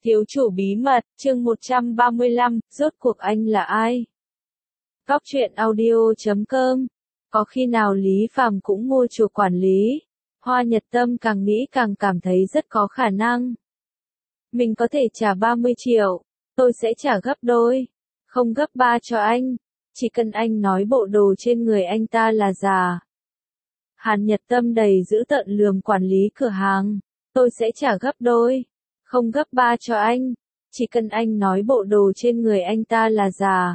Thiếu chủ bí mật, chương 135, rốt cuộc anh là ai? Cóc truyện audio.com. Có khi nào Lý Phàm cũng mua chuộc quản lý? Hoa Nhật Tâm càng nghĩ càng cảm thấy rất có khả năng. Mình có thể trả 30 triệu, tôi sẽ trả gấp đôi, không gấp 3 cho anh, chỉ cần anh nói bộ đồ trên người anh ta là giả. Hàn Nhật Tâm đầy dữ tợn lườm quản lý cửa hàng, tôi sẽ trả gấp đôi, không gấp 3 cho anh, chỉ cần anh nói bộ đồ trên người anh ta là giả.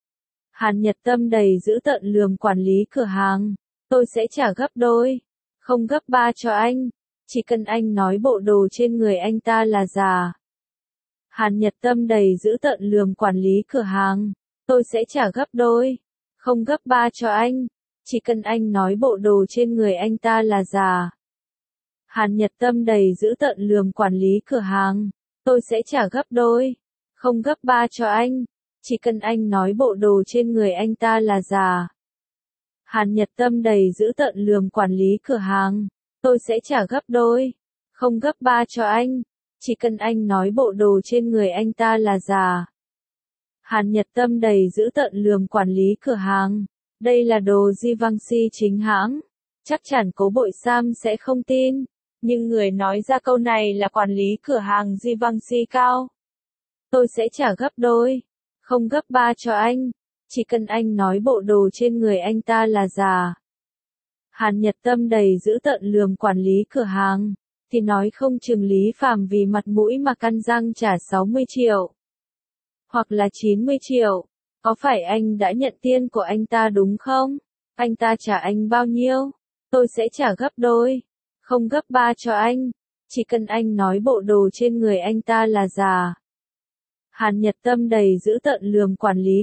Hàn Nhật Tâm đầy dữ tợn lườm quản lý cửa hàng, tôi sẽ trả gấp đôi, không gấp 3 cho anh, chỉ cần anh nói bộ đồ trên người anh ta là giả. Hàn Nhật Tâm đầy dữ tợn lườm quản lý cửa hàng, tôi sẽ trả gấp đôi, không gấp 3 cho anh, chỉ cần anh nói bộ đồ trên người anh ta là giả. Hàn Nhật Tâm đầy dữ tợn lườm quản lý cửa hàng, tôi sẽ trả gấp đôi, không gấp 3 cho anh, chỉ cần anh nói bộ đồ trên người anh ta là giả. Hàn Nhật Tâm đầy dữ tợn lườm quản lý cửa hàng, tôi sẽ trả gấp đôi, không gấp 3 cho anh, chỉ cần anh nói bộ đồ trên người anh ta là giả. Hàn Nhật Tâm đầy dữ tợn lườm quản lý cửa hàng, đây là đồ Givenchy chính hãng, chắc chắn Cố Bội Sam sẽ không tin, nhưng người nói ra câu này là quản lý cửa hàng Givenchy cao. Tôi sẽ trả gấp đôi, không gấp 3 cho anh, chỉ cần anh nói bộ đồ trên người anh ta là giả. Hàn Nhật Tâm đầy dữ tợn lườm quản lý cửa hàng, thì nói không chừng Lý Phàm vì mặt mũi mà căn răng trả 60 triệu. Hoặc là 90 triệu, có phải anh đã nhận tiền của anh ta đúng không? Anh ta trả anh bao nhiêu? Tôi sẽ trả gấp đôi, không gấp 3 cho anh, chỉ cần anh nói bộ đồ trên người anh ta là giả. Hàn Nhật Tâm đầy dữ tợn lườm quản lý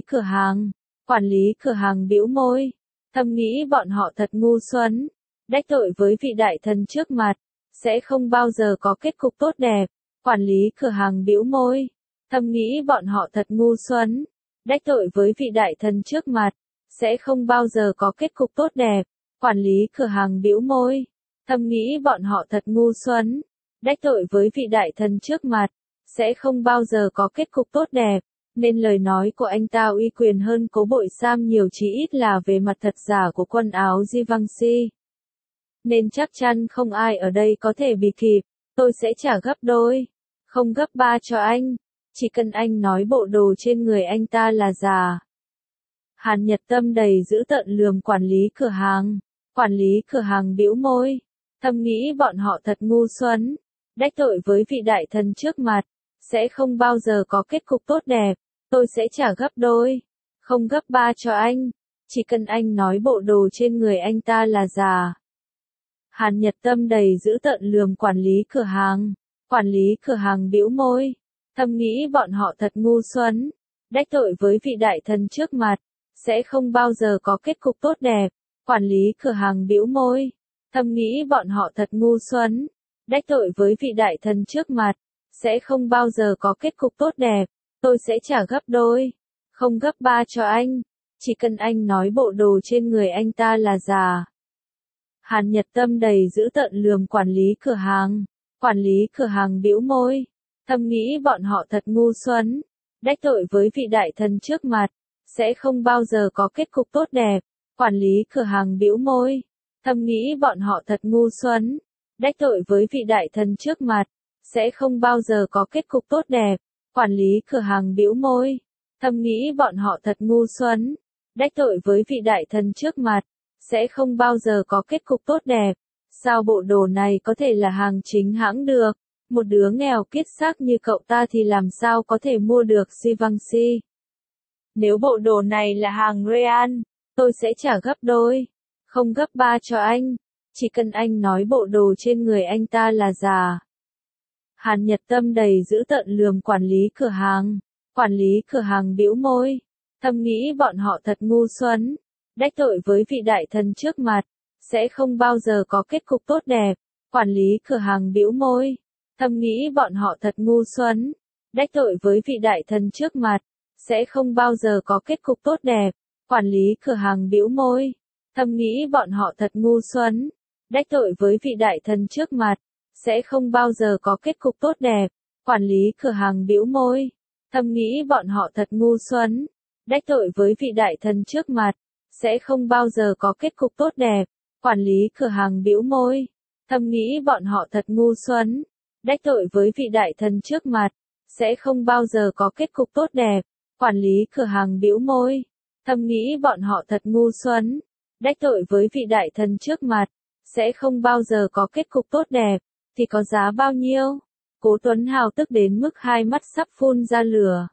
cửa hàng bĩu môi, thầm nghĩ bọn họ thật ngu xuẩn, đắc tội với vị đại thần trước mặt, sẽ không bao giờ có kết cục tốt đẹp. Quản lý cửa hàng bĩu môi, thầm nghĩ bọn họ thật ngu xuẩn, đắc tội với vị đại thần trước mặt, sẽ không bao giờ có kết cục tốt đẹp. Quản lý cửa hàng bĩu môi, thầm nghĩ bọn họ thật ngu xuẩn, đắc tội với vị đại thần trước mặt, sẽ không bao giờ có kết cục tốt đẹp, nên lời nói của anh ta uy quyền hơn Cố Bội Sam nhiều, chí ít là về mặt thật giả của quần áo Givenchy. Nên chắc chắn không ai ở đây có thể bị kịp, tôi sẽ trả gấp đôi, không gấp 3 cho anh, chỉ cần anh nói bộ đồ trên người anh ta là giả. Hàn Nhật Tâm đầy dữ tợn lườm quản lý cửa hàng bĩu môi, thầm nghĩ bọn họ thật ngu xuẩn, đắc tội với vị đại thần trước mặt, sẽ không bao giờ có kết cục tốt đẹp, tôi sẽ trả gấp đôi, không gấp 3 cho anh, chỉ cần anh nói bộ đồ trên người anh ta là giả. Hàn Nhật Tâm đầy dữ tợn lườm quản lý cửa hàng bĩu môi, thầm nghĩ bọn họ thật ngu xuẩn, đắc tội với vị đại thần trước mặt, sẽ không bao giờ có kết cục tốt đẹp. Quản lý cửa hàng bĩu môi, thầm nghĩ bọn họ thật ngu xuẩn, đắc tội với vị đại thần trước mặt, sẽ không bao giờ có kết cục tốt đẹp, tôi sẽ trả gấp đôi, không gấp 3 cho anh, chỉ cần anh nói bộ đồ trên người anh ta là giả. Hàn Nhật Tâm đầy dữ tợn lườm quản lý cửa hàng bĩu môi, thầm nghĩ bọn họ thật ngu xuẩn, đắc tội với vị đại thần trước mặt, sẽ không bao giờ có kết cục tốt đẹp. Quản lý cửa hàng bĩu môi, thầm nghĩ bọn họ thật ngu xuẩn, đắc tội với vị đại thần trước mặt, sẽ không bao giờ có kết cục tốt đẹp. Quản lý cửa hàng bĩu môi, thầm nghĩ bọn họ thật ngu xuẩn, đắc tội với vị đại thần trước mặt, sẽ không bao giờ có kết cục tốt đẹp. Sao bộ đồ này có thể là hàng chính hãng được? Một đứa nghèo kiết xác như cậu ta thì làm sao có thể mua được Givenchy? Nếu bộ đồ này là hàng Real, tôi sẽ trả gấp đôi, không gấp 3 cho anh, chỉ cần anh nói bộ đồ trên người anh ta là giả. Hàn Nhật Tâm đầy dữ tợn lườm quản lý cửa hàng bĩu môi, thầm nghĩ bọn họ thật ngu xuẩn, đắc tội với vị đại thần trước mặt, sẽ không bao giờ có kết cục tốt đẹp. Quản lý cửa hàng bĩu môi, thầm nghĩ bọn họ thật ngu xuẩn, đắc tội với vị đại thần trước mặt, sẽ không bao giờ có kết cục tốt đẹp. Quản lý cửa hàng bĩu môi, thầm nghĩ bọn họ thật ngu xuẩn, đắc tội với vị đại thần trước mặt, sẽ không bao giờ có kết cục tốt đẹp. Quản lý cửa hàng bĩu môi, thầm nghĩ bọn họ thật ngu xuẩn, đắc tội với vị đại thần trước mặt, sẽ không bao giờ có kết cục tốt đẹp. Quản lý cửa hàng bĩu môi, thầm nghĩ bọn họ thật ngu xuẩn, đắc tội với vị đại thần trước mặt, sẽ không bao giờ có kết cục tốt đẹp. Quản lý cửa hàng bĩu môi, thầm nghĩ bọn họ thật ngu xuẩn, đắc tội với vị đại thần trước mặt, sẽ không bao giờ có kết cục tốt đẹp, thì có giá bao nhiêu? Cố Tuấn Hào tức đến mức hai mắt sắp phun ra lửa.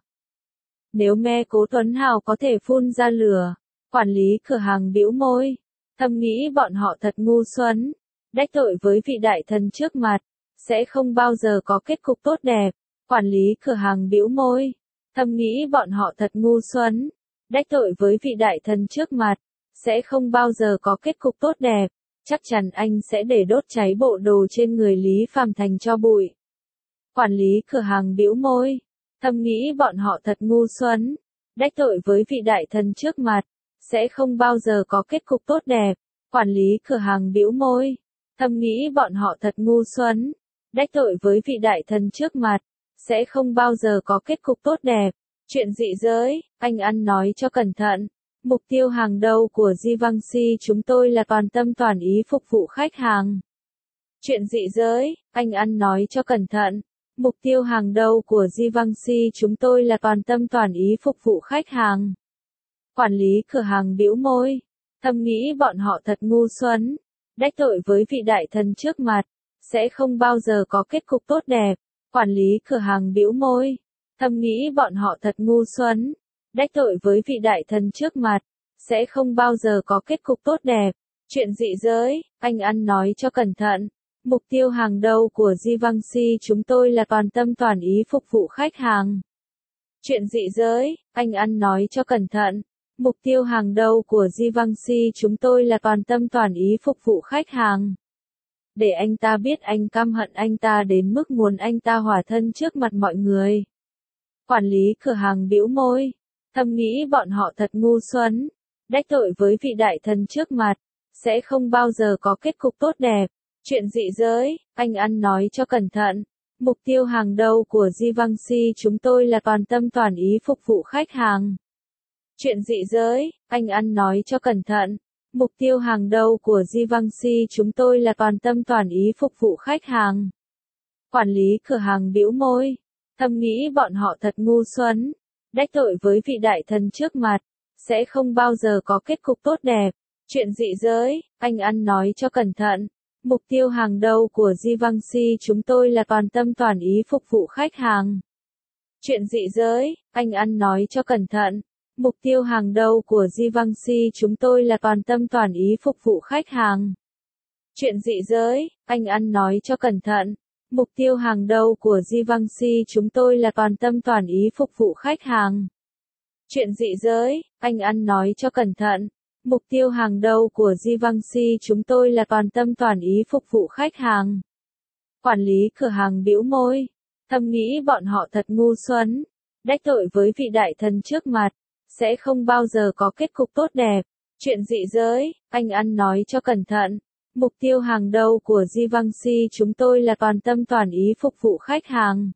Nếu me Cố Tuấn Hào có thể phun ra lửa, quản lý cửa hàng bĩu môi, thầm nghĩ bọn họ thật ngu xuẩn, đắc tội với vị đại thần trước mặt, sẽ không bao giờ có kết cục tốt đẹp. Quản lý cửa hàng bĩu môi, thầm nghĩ bọn họ thật ngu xuẩn, đắc tội với vị đại thần trước mặt, sẽ không bao giờ có kết cục tốt đẹp. Chắc chắn anh sẽ để đốt cháy bộ đồ trên người Lý Phàm thành tro bụi. Quản lý cửa hàng bĩu môi, thầm nghĩ bọn họ thật ngu xuẩn, đắc tội với vị đại thần trước mặt, sẽ không bao giờ có kết cục tốt đẹp. Quản lý cửa hàng bĩu môi, thầm nghĩ bọn họ thật ngu xuẩn, đắc tội với vị đại thần trước mặt, sẽ không bao giờ có kết cục tốt đẹp. Chuyện dị giới, anh ăn nói cho cẩn thận. Mục tiêu hàng đầu của Givenchy chúng tôi là toàn tâm toàn ý phục vụ khách hàng. Chuyện dị giới, anh ăn nói cho cẩn thận. Mục tiêu hàng đầu của Givenchy chúng tôi là toàn tâm toàn ý phục vụ khách hàng. Quản lý cửa hàng bĩu môi, thầm nghĩ bọn họ thật ngu xuẩn, đắc tội với vị đại thần trước mặt, sẽ không bao giờ có kết cục tốt đẹp. Quản lý cửa hàng bĩu môi, thầm nghĩ bọn họ thật ngu xuẩn, đắc tội với vị đại thần trước mặt, sẽ không bao giờ có kết cục tốt đẹp. Chuyện dị giới, anh ăn nói cho cẩn thận. Mục tiêu hàng đầu của Givenchy chúng tôi là toàn tâm toàn ý phục vụ khách hàng. Chuyện dị giới, anh ăn nói cho cẩn thận. Mục tiêu hàng đầu của Givenchy chúng tôi là toàn tâm toàn ý phục vụ khách hàng. Để anh ta biết anh căm hận anh ta đến mức muốn anh ta hỏa thân trước mặt mọi người. Quản lý cửa hàng bĩu môi, thầm nghĩ bọn họ thật ngu xuẩn, đắc tội với vị đại thần trước mặt, sẽ không bao giờ có kết cục tốt đẹp. Chuyện dị giới, anh ăn nói cho cẩn thận. Mục tiêu hàng đầu của Givenchy chúng tôi là toàn tâm toàn ý phục vụ khách hàng. Chuyện dị giới, anh ăn nói cho cẩn thận. Mục tiêu hàng đầu của Givenchy chúng tôi là toàn tâm toàn ý phục vụ khách hàng. Quản lý cửa hàng bĩu môi, thầm nghĩ bọn họ thật ngu xuẩn, đắc tội với vị đại thần trước mặt, sẽ không bao giờ có kết cục tốt đẹp. Chuyện dị giới, anh ăn nói cho cẩn thận. Mục tiêu hàng đầu của Givenchy chúng tôi là toàn tâm toàn ý phục vụ khách hàng. Chuyện dị giới, anh ăn nói cho cẩn thận. Mục tiêu hàng đầu của Givenchy chúng tôi là toàn tâm toàn ý phục vụ khách hàng. Chuyện dị giới, anh ăn nói cho cẩn thận. Mục tiêu hàng đầu của Givenchy chúng tôi là toàn tâm toàn ý phục vụ khách hàng. Chuyện dị giới, anh ăn nói cho cẩn thận. Mục tiêu hàng đầu của Givenchy chúng tôi là toàn tâm toàn ý phục vụ khách hàng. Quản lý cửa hàng bĩu môi, thầm nghĩ bọn họ thật ngu xuẩn, đắc tội với vị đại thần trước mặt, sẽ không bao giờ có kết cục tốt đẹp. Chuyện dị giới, anh ăn nói cho cẩn thận. Mục tiêu hàng đầu của Givenchy chúng tôi là toàn tâm toàn ý phục vụ khách hàng.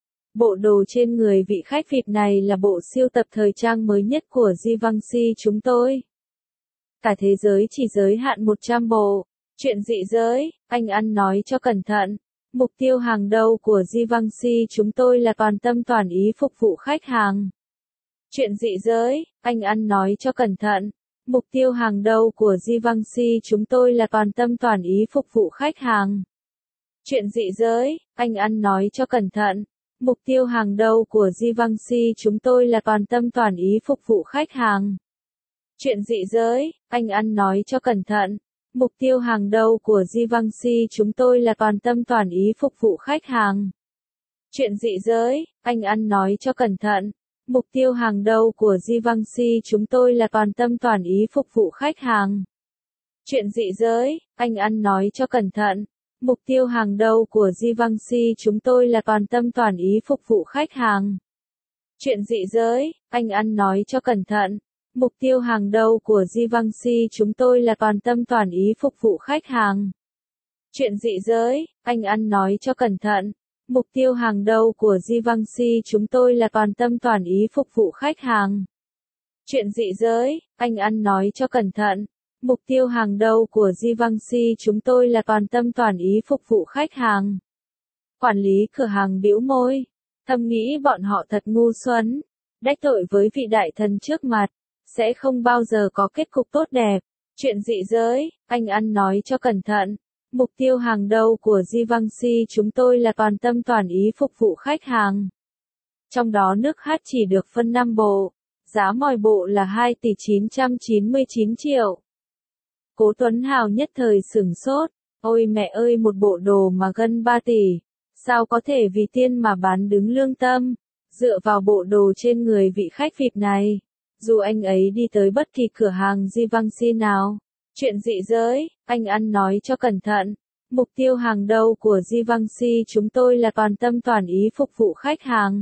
Bộ đồ trên người vị khách VIP này là bộ siêu tập thời trang mới nhất của Givenchy chúng tôi. Cả thế giới chỉ giới hạn 100 bộ. Chuyện dị giới, anh ăn nói cho cẩn thận. Mục tiêu hàng đầu của Givenchy chúng tôi là toàn tâm toàn ý phục vụ khách hàng. Chuyện dị giới, anh ăn nói cho cẩn thận. Mục tiêu hàng đầu của Givenchy chúng tôi là toàn tâm toàn ý phục vụ khách hàng. Chuyện dị giới, anh ăn nói cho cẩn thận. Mục tiêu hàng đầu của Givenchy chúng tôi là toàn tâm toàn ý phục vụ khách hàng. Chuyện dị giới, anh ăn nói cho cẩn thận. Mục tiêu hàng đầu của Givenchy chúng tôi là toàn tâm toàn ý phục vụ khách hàng. Chuyện dị giới, anh ăn nói cho cẩn thận. Mục tiêu hàng đầu của Givenchy chúng tôi là toàn tâm toàn ý phục vụ khách hàng. Chuyện dị giới, anh ăn nói cho cẩn thận. Mục tiêu hàng đầu của Givenchy chúng tôi là toàn tâm toàn ý phục vụ khách hàng. Chuyện dị giới, anh ăn nói cho cẩn thận. Mục tiêu hàng đầu của Givenchy chúng tôi là toàn tâm toàn ý phục vụ khách hàng. Chuyện dị giới, anh ăn nói cho cẩn thận. Mục tiêu hàng đầu của Givenchy chúng tôi là toàn tâm toàn ý phục vụ khách hàng. Chuyện dị giới, anh ăn nói cho cẩn thận. Mục tiêu hàng đầu của Givenchy chúng tôi là toàn tâm toàn ý phục vụ khách hàng. Quản lý cửa hàng bĩu môi, thầm nghĩ bọn họ thật ngu xuẩn, đắc tội với vị đại thần trước mặt, sẽ không bao giờ có kết cục tốt đẹp. Chuyện dị giới, anh ăn nói cho cẩn thận. Mục tiêu hàng đầu của Givenchy chúng tôi là toàn tâm toàn ý phục vụ khách hàng. Trong đó nước hát chỉ được phân 5 bộ, giá mỗi bộ là 2 tỷ 999 triệu. Cố Tuấn Hào nhất thời sửng sốt, ôi mẹ ơi một bộ đồ mà gần 3 tỷ, sao có thể vì tiền mà bán đứng lương tâm, dựa vào bộ đồ trên người vị khách VIP này, dù anh ấy đi tới bất kỳ cửa hàng Givenchy nào. Chuyện dị giới, anh ăn nói cho cẩn thận. Mục tiêu hàng đầu của Givenchy chúng tôi là toàn tâm toàn ý phục vụ khách hàng.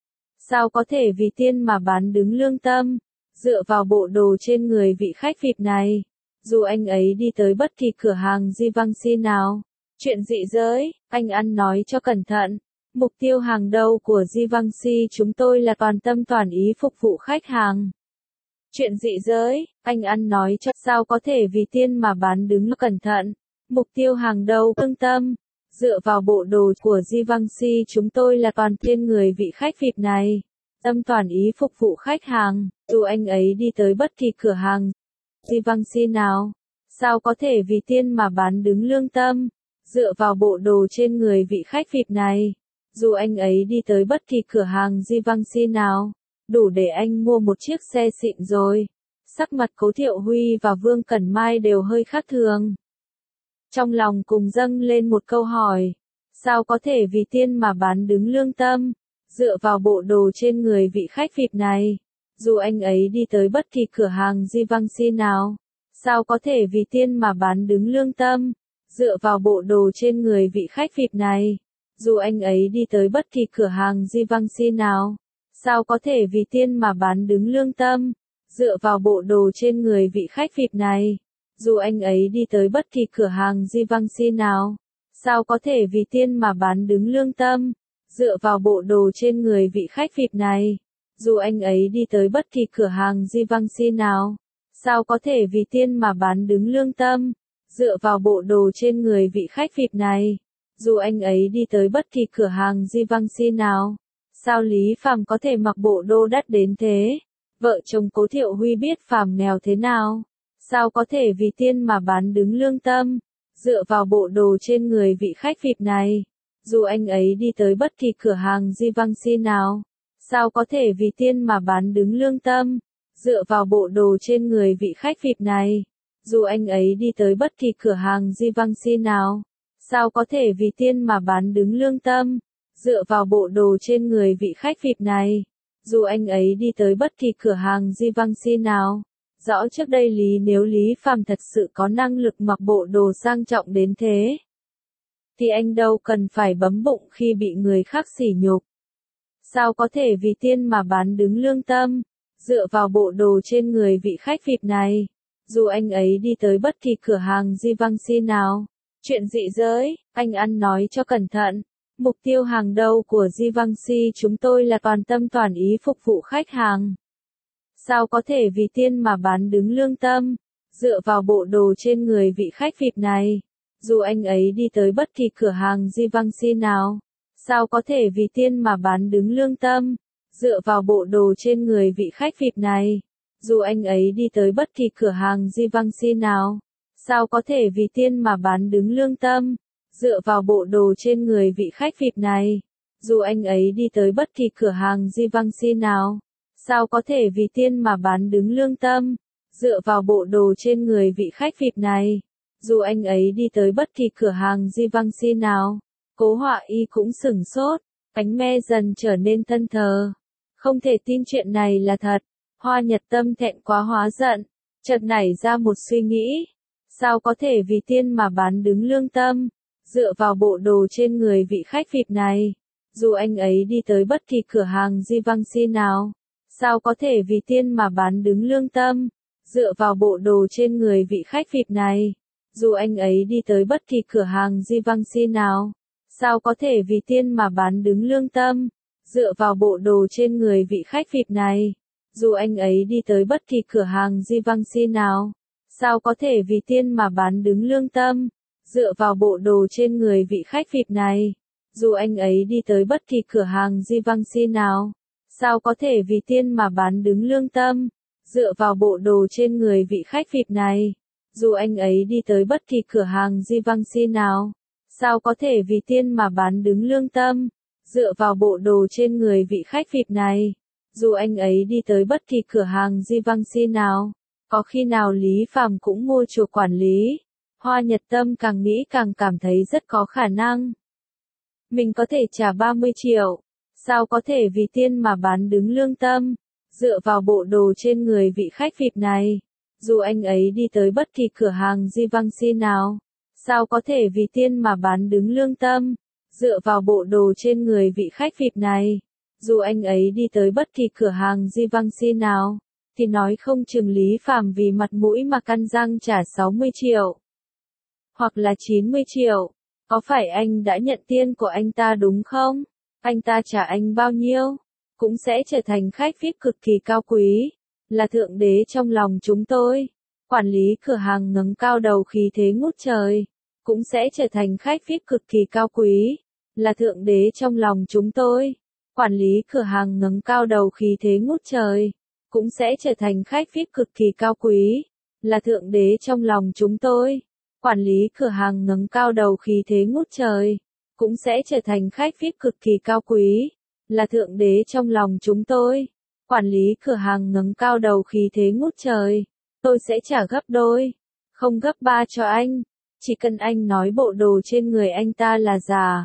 Sao có thể vì tiền mà bán đứng lương tâm, dựa vào bộ đồ trên người vị khách VIP này, dù anh ấy đi tới bất kỳ cửa hàng Givenchy nào. Chuyện dị giới, anh ăn nói cho cẩn thận. Mục tiêu hàng đầu của Givenchy chúng tôi là toàn tâm toàn ý phục vụ khách hàng. Chuyện dị giới, anh ăn nói cho sao có thể vì tiền mà bán đứng cẩn thận. Mục tiêu hàng đầu lương tâm, dựa vào bộ đồ của Givenchy chúng tôi là toàn trên người vị khách VIP này. Tâm toàn ý phục vụ khách hàng, dù anh ấy đi tới bất kỳ cửa hàng Givenchy nào. Sao có thể vì tiền mà bán đứng lương tâm, dựa vào bộ đồ trên người vị khách VIP này. Dù anh ấy đi tới bất kỳ cửa hàng Givenchy nào, đủ để anh mua một chiếc xe xịn rồi. Sắc mặt Cố Thiệu Huy và Vương Cẩn Mai đều hơi khác thường. Trong lòng cùng dâng lên một câu hỏi. Sao có thể vì tiền mà bán đứng lương tâm, dựa vào bộ đồ trên người vị khách VIP này, dù anh ấy đi tới bất kỳ cửa hàng Givenchy nào. Sao có thể vì tiền mà bán đứng lương tâm, dựa vào bộ đồ trên người vị khách VIP này, dù anh ấy đi tới bất kỳ cửa hàng Givenchy nào. Sao có thể vì tiền mà bán đứng lương tâm, dựa vào bộ đồ trên người vị khách VIP này, dù anh ấy đi tới bất kỳ cửa hàng Givenchy nào. Sao có thể vì tiền mà bán đứng lương tâm, dựa vào bộ đồ trên người vị khách VIP này, dù anh ấy đi tới bất kỳ cửa hàng Givenchy nào. Sao có thể vì tiền mà bán đứng lương tâm, dựa vào bộ đồ trên người vị khách VIP này, dù anh ấy đi tới bất kỳ cửa hàng Givenchy nào. Sao Lý Phàm có thể mặc bộ đồ đắt đến thế? Vợ chồng Cố Thiệu Huy biết Phàm nghèo thế nào. Sao có thể vì tiền mà bán đứng lương tâm, dựa vào bộ đồ trên người vị khách VIP này, dù anh ấy đi tới bất kỳ cửa hàng Givenchy nào. Sao có thể vì tiền mà bán đứng lương tâm, dựa vào bộ đồ trên người vị khách VIP này, dù anh ấy đi tới bất kỳ cửa hàng Givenchy nào. Sao có thể vì tiền mà bán đứng lương tâm, dựa vào bộ đồ trên người vị khách VIP này, dù anh ấy đi tới bất kỳ cửa hàng Givenchy nào. Rõ trước đây nếu Lý Phàm thật sự có năng lực mặc bộ đồ sang trọng đến thế, thì anh đâu cần phải bấm bụng khi bị người khác sỉ nhục. Sao có thể vì tiền mà bán đứng lương tâm, dựa vào bộ đồ trên người vị khách VIP này, dù anh ấy đi tới bất kỳ cửa hàng Givenchy nào. Chuyện dị giới, anh ăn nói cho cẩn thận. Mục tiêu hàng đầu của Givenchy chúng tôi là toàn tâm toàn ý phục vụ khách hàng. Sao có thể vì tiền mà bán đứng lương tâm, dựa vào bộ đồ trên người vị khách VIP này, dù anh ấy đi tới bất kỳ cửa hàng Givenchy nào. Sao có thể vì tiền mà bán đứng lương tâm, dựa vào bộ đồ trên người vị khách VIP này, dù anh ấy đi tới bất kỳ cửa hàng Givenchy nào. Sao có thể vì tiền mà bán đứng lương tâm, dựa vào bộ đồ trên người vị khách VIP này, dù anh ấy đi tới bất kỳ cửa hàng Givenchy nào. Sao có thể vì tiền mà bán đứng lương tâm, dựa vào bộ đồ trên người vị khách VIP này, dù anh ấy đi tới bất kỳ cửa hàng Givenchy nào. Cố Họa Y cũng sửng sốt, ánh me dần trở nên thân thờ. Không thể tin chuyện này là thật. Hoa Nhật Tâm thẹn quá hóa giận, chợt nảy ra một suy nghĩ. Sao có thể vì tiền mà bán đứng lương tâm, dựa vào bộ đồ trên người vị khách VIP này, dù anh ấy đi tới bất kỳ cửa hàng Givenchy nào. Sao có thể vì tiền mà bán đứng lương tâm, dựa vào bộ đồ trên người vị khách VIP này, dù anh ấy đi tới bất kỳ cửa hàng Givenchy nào. Sao có thể vì tiên mà bán đứng lương tâm, dựa vào bộ đồ trên người vị khách VIP này, dù anh ấy đi tới bất kỳ cửa hàng Givenchy nào. Sao có thể vì tiên mà bán đứng lương tâm, dựa vào bộ đồ trên người vị khách VIP này, dù anh ấy đi tới bất kỳ cửa hàng Givenchy nào. Sao có thể vì tiên mà bán đứng lương tâm, dựa vào bộ đồ trên người vị khách VIP này, dù anh ấy đi tới bất kỳ cửa hàng Givenchy nào. Sao có thể vì tiên mà bán đứng lương tâm, dựa vào bộ đồ trên người vị khách VIP này, dù anh ấy đi tới bất kỳ cửa hàng Givenchy nào. Có khi nào Lý Phàm cũng mua chuộc quản lý? Hoa Nhật Tâm càng nghĩ càng cảm thấy rất có khả năng. Mình có thể trả 30 triệu. Sao có thể vì tiên mà bán đứng lương tâm, dựa vào bộ đồ trên người vị khách VIP này, dù anh ấy đi tới bất kỳ cửa hàng Givenchy nào. Sao có thể vì tiên mà bán đứng lương tâm, dựa vào bộ đồ trên người vị khách VIP này, dù anh ấy đi tới bất kỳ cửa hàng Givenchy nào, thì nói không chừng Lý Phàm vì mặt mũi mà căn răng trả 60 triệu. Hoặc là 90 triệu. Có phải anh đã nhận tiền của anh ta đúng không? Anh ta trả anh bao nhiêu? Cũng sẽ trở thành khách VIP cực kỳ cao quý, là thượng đế trong lòng chúng tôi. Quản lý cửa hàng ngẩng cao đầu khí thế ngút trời, cũng sẽ trở thành khách VIP cực kỳ cao quý, là thượng đế trong lòng chúng tôi. Quản lý cửa hàng ngẩng cao đầu khí thế ngút trời, cũng sẽ trở thành khách VIP cực kỳ cao quý, là thượng đế trong lòng chúng tôi. Quản lý cửa hàng ngẩng cao đầu khí thế ngút trời, cũng sẽ trở thành khách VIP cực kỳ cao quý, là thượng đế trong lòng chúng tôi. Quản lý cửa hàng ngẩng cao đầu khí thế ngút trời, tôi sẽ trả gấp đôi, không gấp 3 cho anh, chỉ cần anh nói bộ đồ trên người anh ta là giả.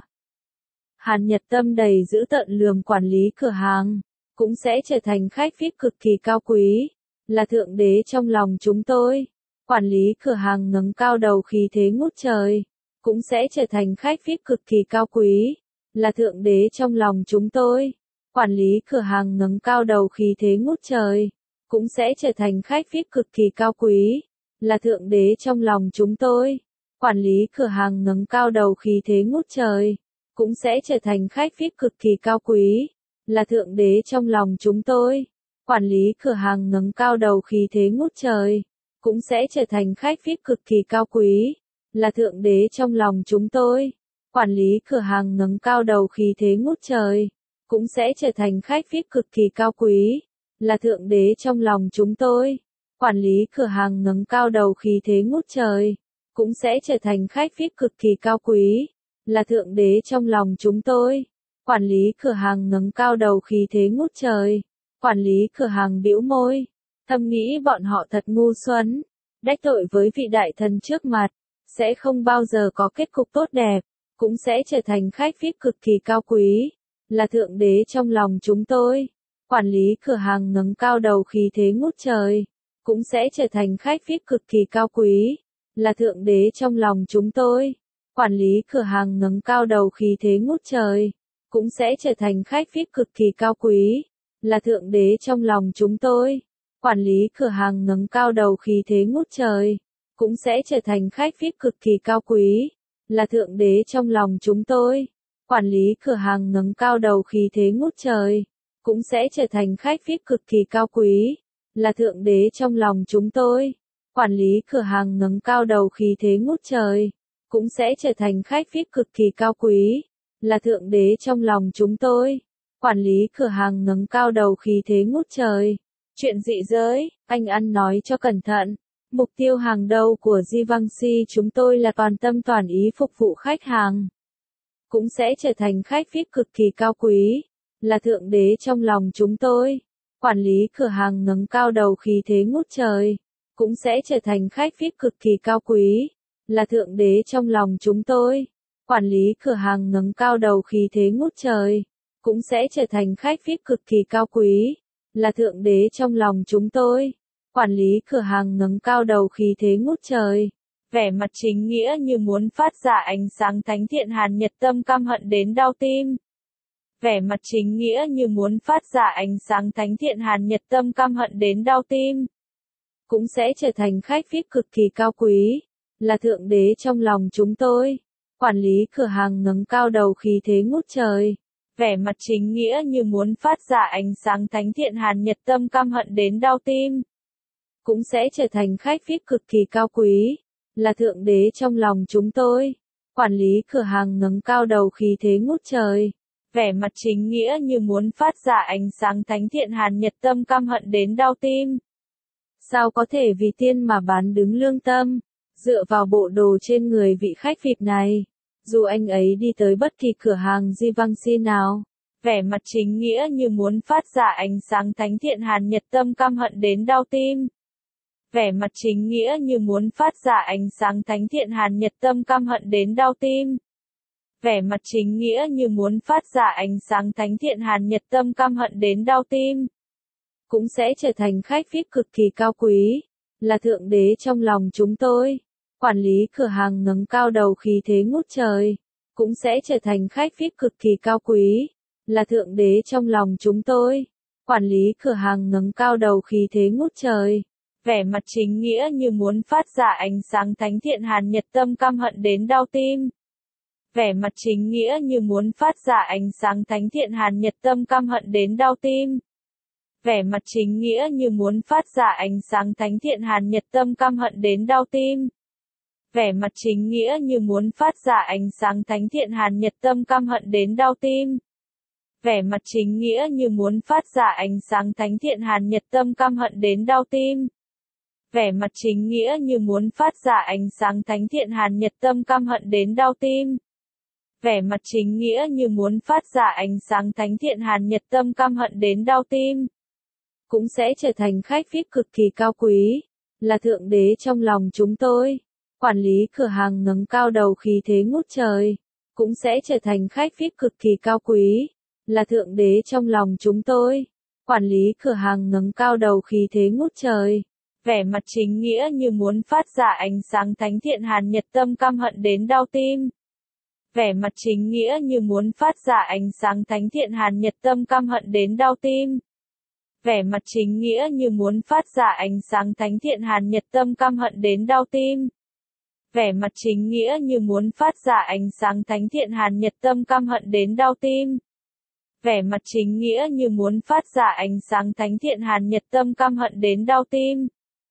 Hàn Nhật Tâm đầy dữ tợn lườm quản lý cửa hàng, cũng sẽ trở thành khách VIP cực kỳ cao quý, là thượng đế trong lòng chúng tôi. Quản lý cửa hàng ngẩng cao đầu khí thế ngút trời, cũng sẽ trở thành khách VIP cực kỳ cao quý, là thượng đế trong lòng chúng tôi. Quản lý cửa hàng ngẩng cao đầu khí thế ngút trời, cũng sẽ trở thành khách VIP cực kỳ cao quý, là thượng đế trong lòng chúng tôi. Quản lý cửa hàng ngẩng cao đầu khí thế ngút trời, cũng sẽ trở thành khách VIP cực kỳ cao quý, là thượng đế trong lòng chúng tôi. Quản lý cửa hàng ngẩng cao đầu khí thế ngút trời, cũng sẽ trở thành khách VIP cực kỳ cao quý, là thượng đế trong lòng chúng tôi. Quản lý cửa hàng ngẩng cao đầu khí thế ngút trời, cũng sẽ trở thành khách VIP cực kỳ cao quý, là thượng đế trong lòng chúng tôi. Quản lý cửa hàng ngẩng cao đầu khí thế ngút trời, cũng sẽ trở thành khách VIP cực kỳ cao quý, là thượng đế trong lòng chúng tôi. Quản lý cửa hàng ngẩng cao đầu khí thế ngút trời. Quản lý cửa hàng bĩu môi, thầm nghĩ bọn họ thật ngu xuẩn, đắc tội với vị đại thần trước mặt, sẽ không bao giờ có kết cục tốt đẹp, cũng sẽ trở thành khách VIP cực kỳ cao quý, là thượng đế trong lòng chúng tôi. Quản lý cửa hàng ngẩng cao đầu khí thế ngút trời, cũng sẽ trở thành khách VIP cực kỳ cao quý, là thượng đế trong lòng chúng tôi. Quản lý cửa hàng ngẩng cao đầu khí thế ngút trời, cũng sẽ trở thành khách VIP cực kỳ cao quý, là thượng đế trong lòng chúng tôi. Quản lý cửa hàng ngẩng cao đầu khí thế ngút trời, cũng sẽ trở thành khách VIP cực kỳ cao quý, là thượng đế trong lòng chúng tôi. Quản lý cửa hàng ngẩng cao đầu khí thế ngút trời, cũng sẽ trở thành khách VIP cực kỳ cao quý, là thượng đế trong lòng chúng tôi. Quản lý cửa hàng ngẩng cao đầu khí thế ngút trời, cũng sẽ trở thành khách VIP cực kỳ cao quý, là thượng đế trong lòng chúng tôi. Quản lý cửa hàng ngẩng cao đầu khí thế ngút trời. Chuyện dị giới, anh ăn nói cho cẩn thận. Mục tiêu hàng đầu của Givenchy chúng tôi là toàn tâm toàn ý phục vụ khách hàng. Cũng sẽ trở thành khách VIP cực kỳ cao quý, là thượng đế trong lòng chúng tôi. Quản lý cửa hàng ngẩng cao đầu khí thế ngút trời, cũng sẽ trở thành khách VIP cực kỳ cao quý, là thượng đế trong lòng chúng tôi. Quản lý cửa hàng ngẩng cao đầu khí thế ngút trời, cũng sẽ trở thành khách VIP cực kỳ cao quý, là thượng đế trong lòng chúng tôi. Quản lý cửa hàng ngẩng cao đầu khí thế ngút trời, vẻ mặt chính nghĩa như muốn phát ra ánh sáng thánh thiện. Hàn Nhật Tâm căm hận đến đau tim. Vẻ mặt chính nghĩa như muốn phát ra ánh sáng thánh thiện. Hàn Nhật Tâm căm hận đến đau tim. Cũng sẽ trở thành khách VIP cực kỳ cao quý, là thượng đế trong lòng chúng tôi. Quản lý cửa hàng ngẩng cao đầu khí thế ngút trời. Vẻ mặt chính nghĩa như muốn phát ra ánh sáng thánh thiện hàn nhiệt tâm căm hận đến đau tim. Cũng sẽ trở thành khách VIP cực kỳ cao quý. Là thượng đế trong lòng chúng tôi. Quản lý cửa hàng ngẩng cao đầu khí thế ngút trời. Vẻ mặt chính nghĩa như muốn phát ra ánh sáng thánh thiện hàn nhiệt tâm căm hận đến đau tim. Sao có thể vì tiên mà bán đứng lương tâm? Dựa vào bộ đồ trên người vị khách VIP này. Dù anh ấy đi tới bất kỳ cửa hàng Givenchy nào. Vẻ mặt chính nghĩa như muốn phát ra ánh sáng thánh thiện hàn nhiệt tâm căm hận đến đau tim. Vẻ mặt chính nghĩa như muốn phát ra ánh sáng thánh thiện hàn nhiệt tâm căm hận đến đau tim. Vẻ mặt chính nghĩa như muốn phát ra ánh sáng thánh thiện hàn nhiệt tâm căm hận đến đau tim. Cũng sẽ trở thành khách VIP cực kỳ cao quý. Là thượng đế trong lòng chúng tôi. Quản lý cửa hàng ngẩng cao đầu khí thế ngút trời. Cũng sẽ trở thành khách VIP cực kỳ cao quý. Là thượng đế trong lòng chúng tôi. Quản lý cửa hàng ngẩng cao đầu khí thế ngút trời. Vẻ mặt chính nghĩa như muốn phát ra ánh sáng thánh thiện hàn nhiệt tâm căm hận đến đau tim. Vẻ mặt chính nghĩa như muốn phát ra ánh sáng thánh thiện hàn nhiệt tâm căm hận đến đau tim. Vẻ mặt chính nghĩa như muốn phát ra ánh sáng thánh thiện hàn nhiệt tâm căm hận đến đau tim. Vẻ mặt chính nghĩa như muốn phát ra ánh sáng thánh thiện hàn nhiệt tâm căm hận đến đau tim. Vẻ mặt chính nghĩa như muốn phát ra ánh sáng thánh thiện hàn nhiệt tâm căm hận đến đau tim. Vẻ mặt chính nghĩa như muốn phát ra ánh sáng thánh thiện hàn nhiệt tâm căm hận đến đau tim. Vẻ mặt chính nghĩa như muốn phát ra ánh sáng thánh thiện hàn nhiệt tâm căm hận đến đau tim. Cũng sẽ trở thành khách VIP cực kỳ cao quý. Là thượng đế trong lòng chúng tôi. Quản lý cửa hàng ngẩng cao đầu khí thế ngút trời. Cũng sẽ trở thành khách VIP cực kỳ cao quý. Là thượng đế trong lòng chúng tôi. Quản lý cửa hàng ngẩng cao đầu khí thế ngút trời. Vẻ mặt chính nghĩa như muốn phát ra ánh sáng thánh thiện hàn nhiệt tâm căm hận đến đau tim. Vẻ mặt chính nghĩa như muốn phát ra ánh sáng thánh thiện hàn nhiệt tâm căm hận đến đau tim. Vẻ mặt chính nghĩa như muốn phát ra ánh sáng thánh thiện hàn nhiệt tâm căm hận đến đau tim. Vẻ mặt chính nghĩa như muốn phát ra ánh sáng thánh thiện hàn nhiệt tâm căm hận đến đau tim. Vẻ mặt chính nghĩa như muốn phát ra ánh sáng thánh thiện hàn nhiệt tâm căm hận đến đau tim.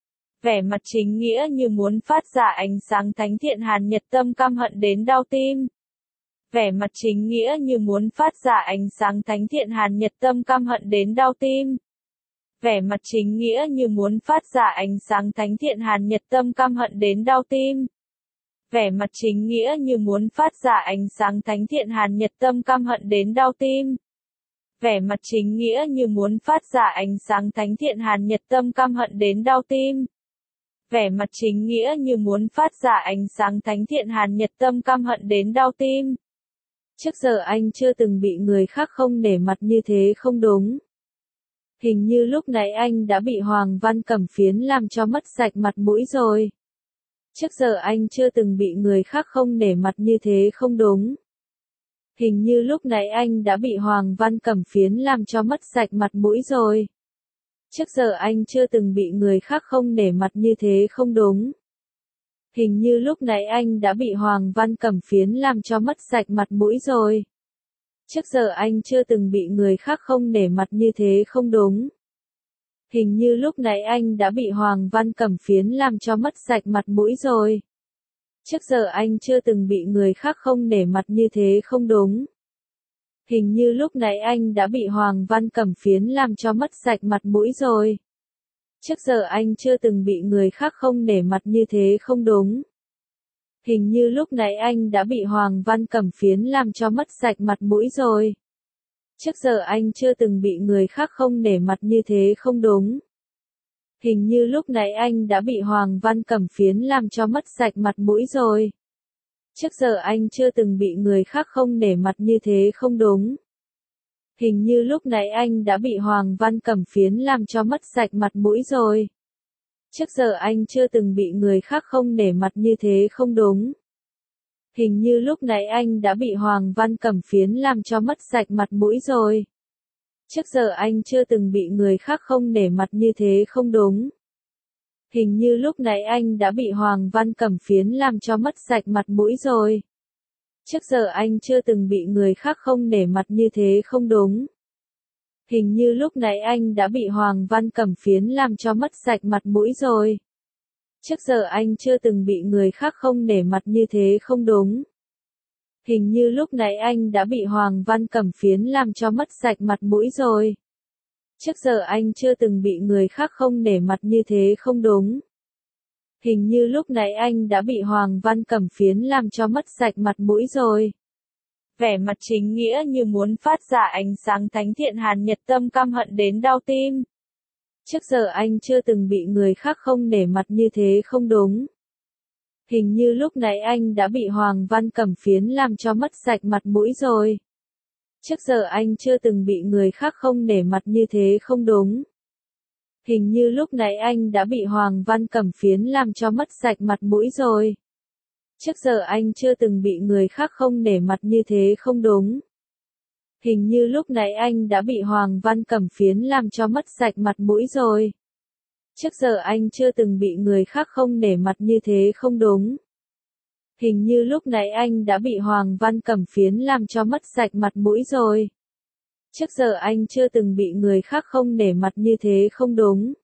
Vẻ mặt chính nghĩa như muốn phát ra ánh sáng thánh thiện hàn nhiệt tâm căm hận đến đau tim. Vẻ mặt chính nghĩa như muốn phát ra ánh sáng thánh thiện hàn nhiệt tâm căm hận đến đau tim. Vẻ mặt chính nghĩa như muốn phát ra ánh sáng thánh thiện hàn nhiệt tâm căm hận đến đau tim. Vẻ mặt chính nghĩa như muốn phát ra ánh sáng thánh thiện hàn nhiệt tâm căm hận đến đau tim. Vẻ mặt chính nghĩa như muốn phát ra ánh sáng thánh thiện hàn nhiệt tâm căm hận đến đau tim. Vẻ mặt chính nghĩa như muốn phát ra ánh sáng thánh thiện hàn nhiệt tâm căm hận đến đau tim. Trước giờ anh chưa từng bị người khác không nể mặt như thế không đúng. Hình như lúc nãy anh đã bị Hoàng Văn Cẩm Phiến làm cho mất sạch mặt mũi rồi. Trước giờ anh chưa từng bị người khác không nể mặt như thế không đúng. Hình như lúc nãy anh đã bị Hoàng Văn Cẩm Phiến làm cho mất sạch mặt mũi rồi. Trước giờ anh chưa từng bị người khác không nể mặt như thế không đúng. Hình như lúc nãy anh đã bị Hoàng Văn Cẩm Phiến làm cho mất sạch mặt mũi rồi. Trước giờ anh chưa từng bị người khác không nể mặt như thế không đúng. Hình như lúc nãy anh đã bị Hoàng Văn Cẩm Phiến làm cho mất sạch mặt mũi rồi. Trước giờ anh chưa từng bị người khác không nể mặt như thế không đúng. Hình như lúc nãy anh đã bị Hoàng Văn Cẩm Phiến làm cho mất sạch mặt mũi rồi. Trước giờ anh chưa từng bị người khác không nể mặt như thế không đúng. Hình như lúc nãy anh đã bị Hoàng Văn Cẩm Phiến làm cho mất sạch mặt mũi rồi. Trước giờ anh chưa từng bị người khác không nể mặt như thế không đúng. Hình như lúc nãy anh đã bị Hoàng Văn Cẩm Phiến làm cho mất sạch mặt mũi rồi. Trước giờ anh chưa từng bị người khác không nể mặt như thế không đúng. Hình như lúc nãy anh đã bị Hoàng Văn Cẩm Phiến làm cho mất sạch mặt mũi rồi. Trước giờ anh chưa từng bị người khác không nể mặt như thế không đúng. Hình như lúc nãy anh đã bị Hoàng Văn Cẩm Phiến làm cho mất sạch mặt mũi rồi. Trước giờ anh chưa từng bị người khác không nể mặt như thế không đúng. Hình như lúc nãy anh đã bị Hoàng Văn Cẩm Phiến làm cho mất sạch mặt mũi rồi. Trước giờ anh chưa từng bị người khác không nể mặt như thế không đúng. Hình như lúc nãy anh đã bị Hoàng Văn Cẩm phiến làm cho mất sạch mặt mũi rồi. Trước giờ anh chưa từng bị người khác không nể mặt như thế không đúng. Hình như lúc nãy anh đã bị Hoàng Văn Cẩm phiến làm cho mất sạch mặt mũi rồi. Trước giờ anh chưa từng bị người khác không nể mặt như thế không đúng. Hình như lúc nãy anh đã bị Hoàng Văn Cẩm phiến làm cho mất sạch mặt mũi rồi. Vẻ mặt chính nghĩa như muốn phát ra ánh sáng thánh thiện Hàn Nhật Tâm căm hận đến đau tim. Trước giờ anh chưa từng bị người khác không nể mặt như thế không đúng. Hình như lúc nãy anh đã bị Hoàng Văn Cẩm phiến làm cho mất sạch mặt mũi rồi. Trước giờ anh chưa từng bị người khác không nể mặt như thế không đúng. Hình như lúc nãy anh đã bị Hoàng Văn Cẩm phiến làm cho mất sạch mặt mũi rồi. Trước giờ anh chưa từng bị người khác không nể mặt như thế không đúng. Hình như lúc nãy anh đã bị Hoàng Văn Cẩm phiến làm cho mất sạch mặt mũi rồi. Trước giờ anh chưa từng bị người khác không nể mặt như thế không đúng. Hình như lúc nãy anh đã bị Hoàng Văn Cẩm phiến làm cho mất sạch mặt mũi rồi. Trước giờ anh chưa từng bị người khác không nể mặt như thế không đúng.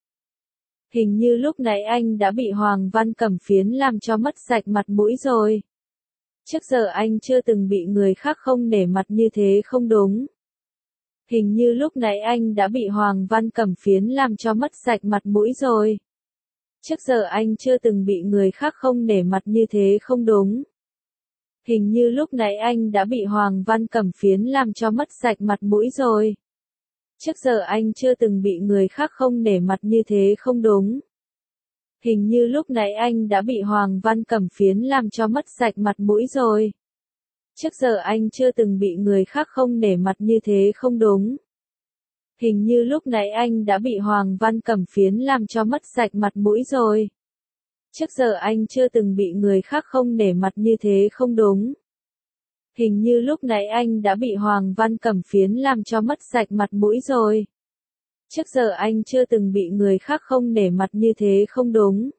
Hình như lúc nãy anh đã bị Hoàng Văn Cẩm phiến làm cho mất sạch mặt mũi rồi. Trước giờ anh chưa từng bị người khác không nể mặt như thế không đúng. Hình như lúc nãy anh đã bị Hoàng Văn Cẩm phiến làm cho mất sạch mặt mũi rồi. Trước giờ anh chưa từng bị người khác không nể mặt như thế không đúng. Hình như lúc nãy anh đã bị Hoàng Văn Cẩm phiến làm cho mất sạch mặt mũi rồi. Trước giờ anh chưa từng bị người khác không nể mặt như thế không đúng. Hình như lúc nãy anh đã bị Hoàng Văn Cẩm phiến làm cho mất sạch mặt mũi rồi. Trước giờ anh chưa từng bị người khác không nể mặt như thế không đúng. Hình như lúc nãy anh đã bị Hoàng Văn Cẩm phiến làm cho mất sạch mặt mũi rồi. Trước giờ anh chưa từng bị người khác không nể mặt như thế không đúng. Hình như lúc nãy anh đã bị Hoàng Văn Cẩm phiến làm cho mất sạch mặt mũi rồi. Trước giờ anh chưa từng bị người khác không nể mặt như thế không đúng.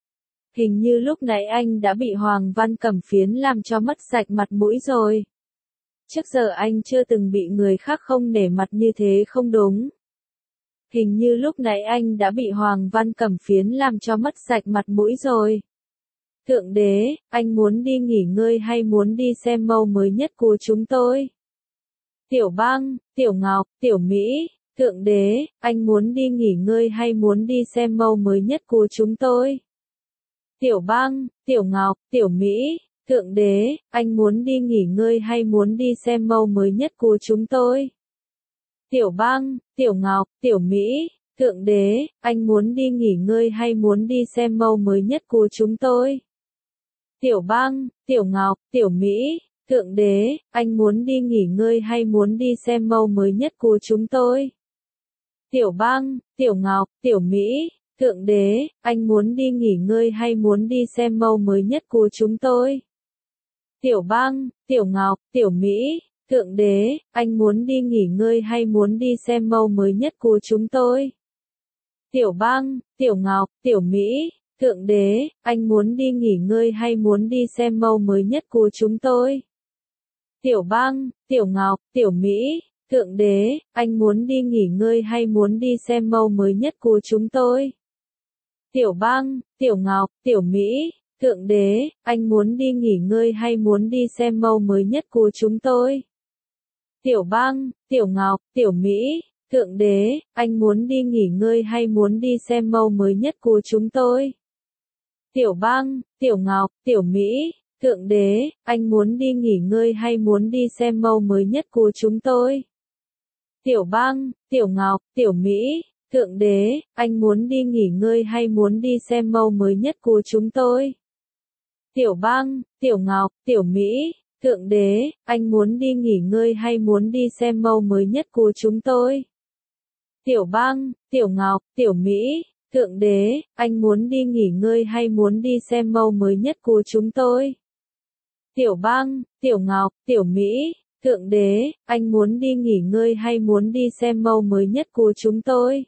Hình như lúc nãy anh đã bị Hoàng Văn Cẩm phiến làm cho mất sạch mặt mũi rồi. Trước giờ anh chưa từng bị người khác không nể mặt như thế không đúng. Hình như lúc nãy anh đã bị Hoàng Văn Cẩm phiến làm cho mất sạch mặt mũi rồi. Thượng đế, anh muốn đi nghỉ ngơi hay muốn đi xem mẫu mới nhất của chúng tôi? Tiểu Bang, Tiểu Ngọc, Tiểu Mỹ, Thượng đế, anh muốn đi nghỉ ngơi hay muốn đi xem mẫu mới nhất của chúng tôi? Tiểu Bang, Tiểu Ngọc, Tiểu Mỹ, Thượng đế, anh muốn đi nghỉ ngơi hay muốn đi xem mẫu mới nhất của chúng tôi? Tiểu Bang, Tiểu Ngọc, Tiểu Mỹ, Thượng đế, anh muốn đi nghỉ ngơi hay muốn đi xem mẫu mới nhất của chúng tôi? Tiểu Bang, Tiểu Ngọc, Tiểu Mỹ, Thượng đế, anh muốn đi nghỉ ngơi hay muốn đi xem mẫu mới nhất của chúng tôi? Tiểu Bang, Tiểu Ngọc, Tiểu Mỹ, Thượng đế, anh muốn đi nghỉ ngơi hay muốn đi xem mẫu mới nhất của chúng tôi? Tiểu Bang, Tiểu Ngọc, Tiểu Mỹ, Thượng đế, anh muốn đi nghỉ ngơi hay muốn đi xem mẫu mới nhất của chúng tôi? Tiểu Bang, Tiểu Ngọc, Tiểu Mỹ, Thượng đế, anh muốn đi nghỉ ngơi hay muốn đi xem mẫu mới nhất của chúng tôi? Tiểu Bang, Tiểu Ngọc, Tiểu Mỹ, Thượng đế, anh muốn đi nghỉ ngơi hay muốn đi xem mẫu mới nhất của chúng tôi? Tiểu Bang, Tiểu Ngọc, Tiểu Mỹ, Thượng đế, anh muốn đi nghỉ ngơi hay muốn đi xem mẫu mới nhất của chúng tôi? Tiểu Bang, Tiểu Ngọc, Tiểu Mỹ, Thượng đế, anh muốn đi nghỉ ngơi hay muốn đi xem mẫu mới nhất của chúng tôi? Tiểu Bang, Tiểu Ngọc, Tiểu Mỹ, Thượng đế, anh muốn đi nghỉ ngơi hay muốn đi xem mẫu mới nhất của chúng tôi? Tiểu Bang, Tiểu Ngọc, Tiểu Mỹ, Thượng đế, anh muốn đi nghỉ ngơi hay muốn đi xem mẫu mới nhất của chúng tôi? Tiểu Bang, Tiểu Ngọc, Tiểu Mỹ, Thượng đế, anh muốn đi nghỉ ngơi hay muốn đi xem mẫu mới nhất của chúng tôi? Tiểu Bang, Tiểu Ngọc, Tiểu Mỹ, Thượng đế, anh muốn đi nghỉ ngơi hay muốn đi xem mẫu mới nhất của chúng tôi? Tiểu Bang, Tiểu Ngọc, Tiểu Mỹ, Thượng đế, anh muốn đi nghỉ ngơi hay muốn đi xem mẫu mới nhất của chúng tôi?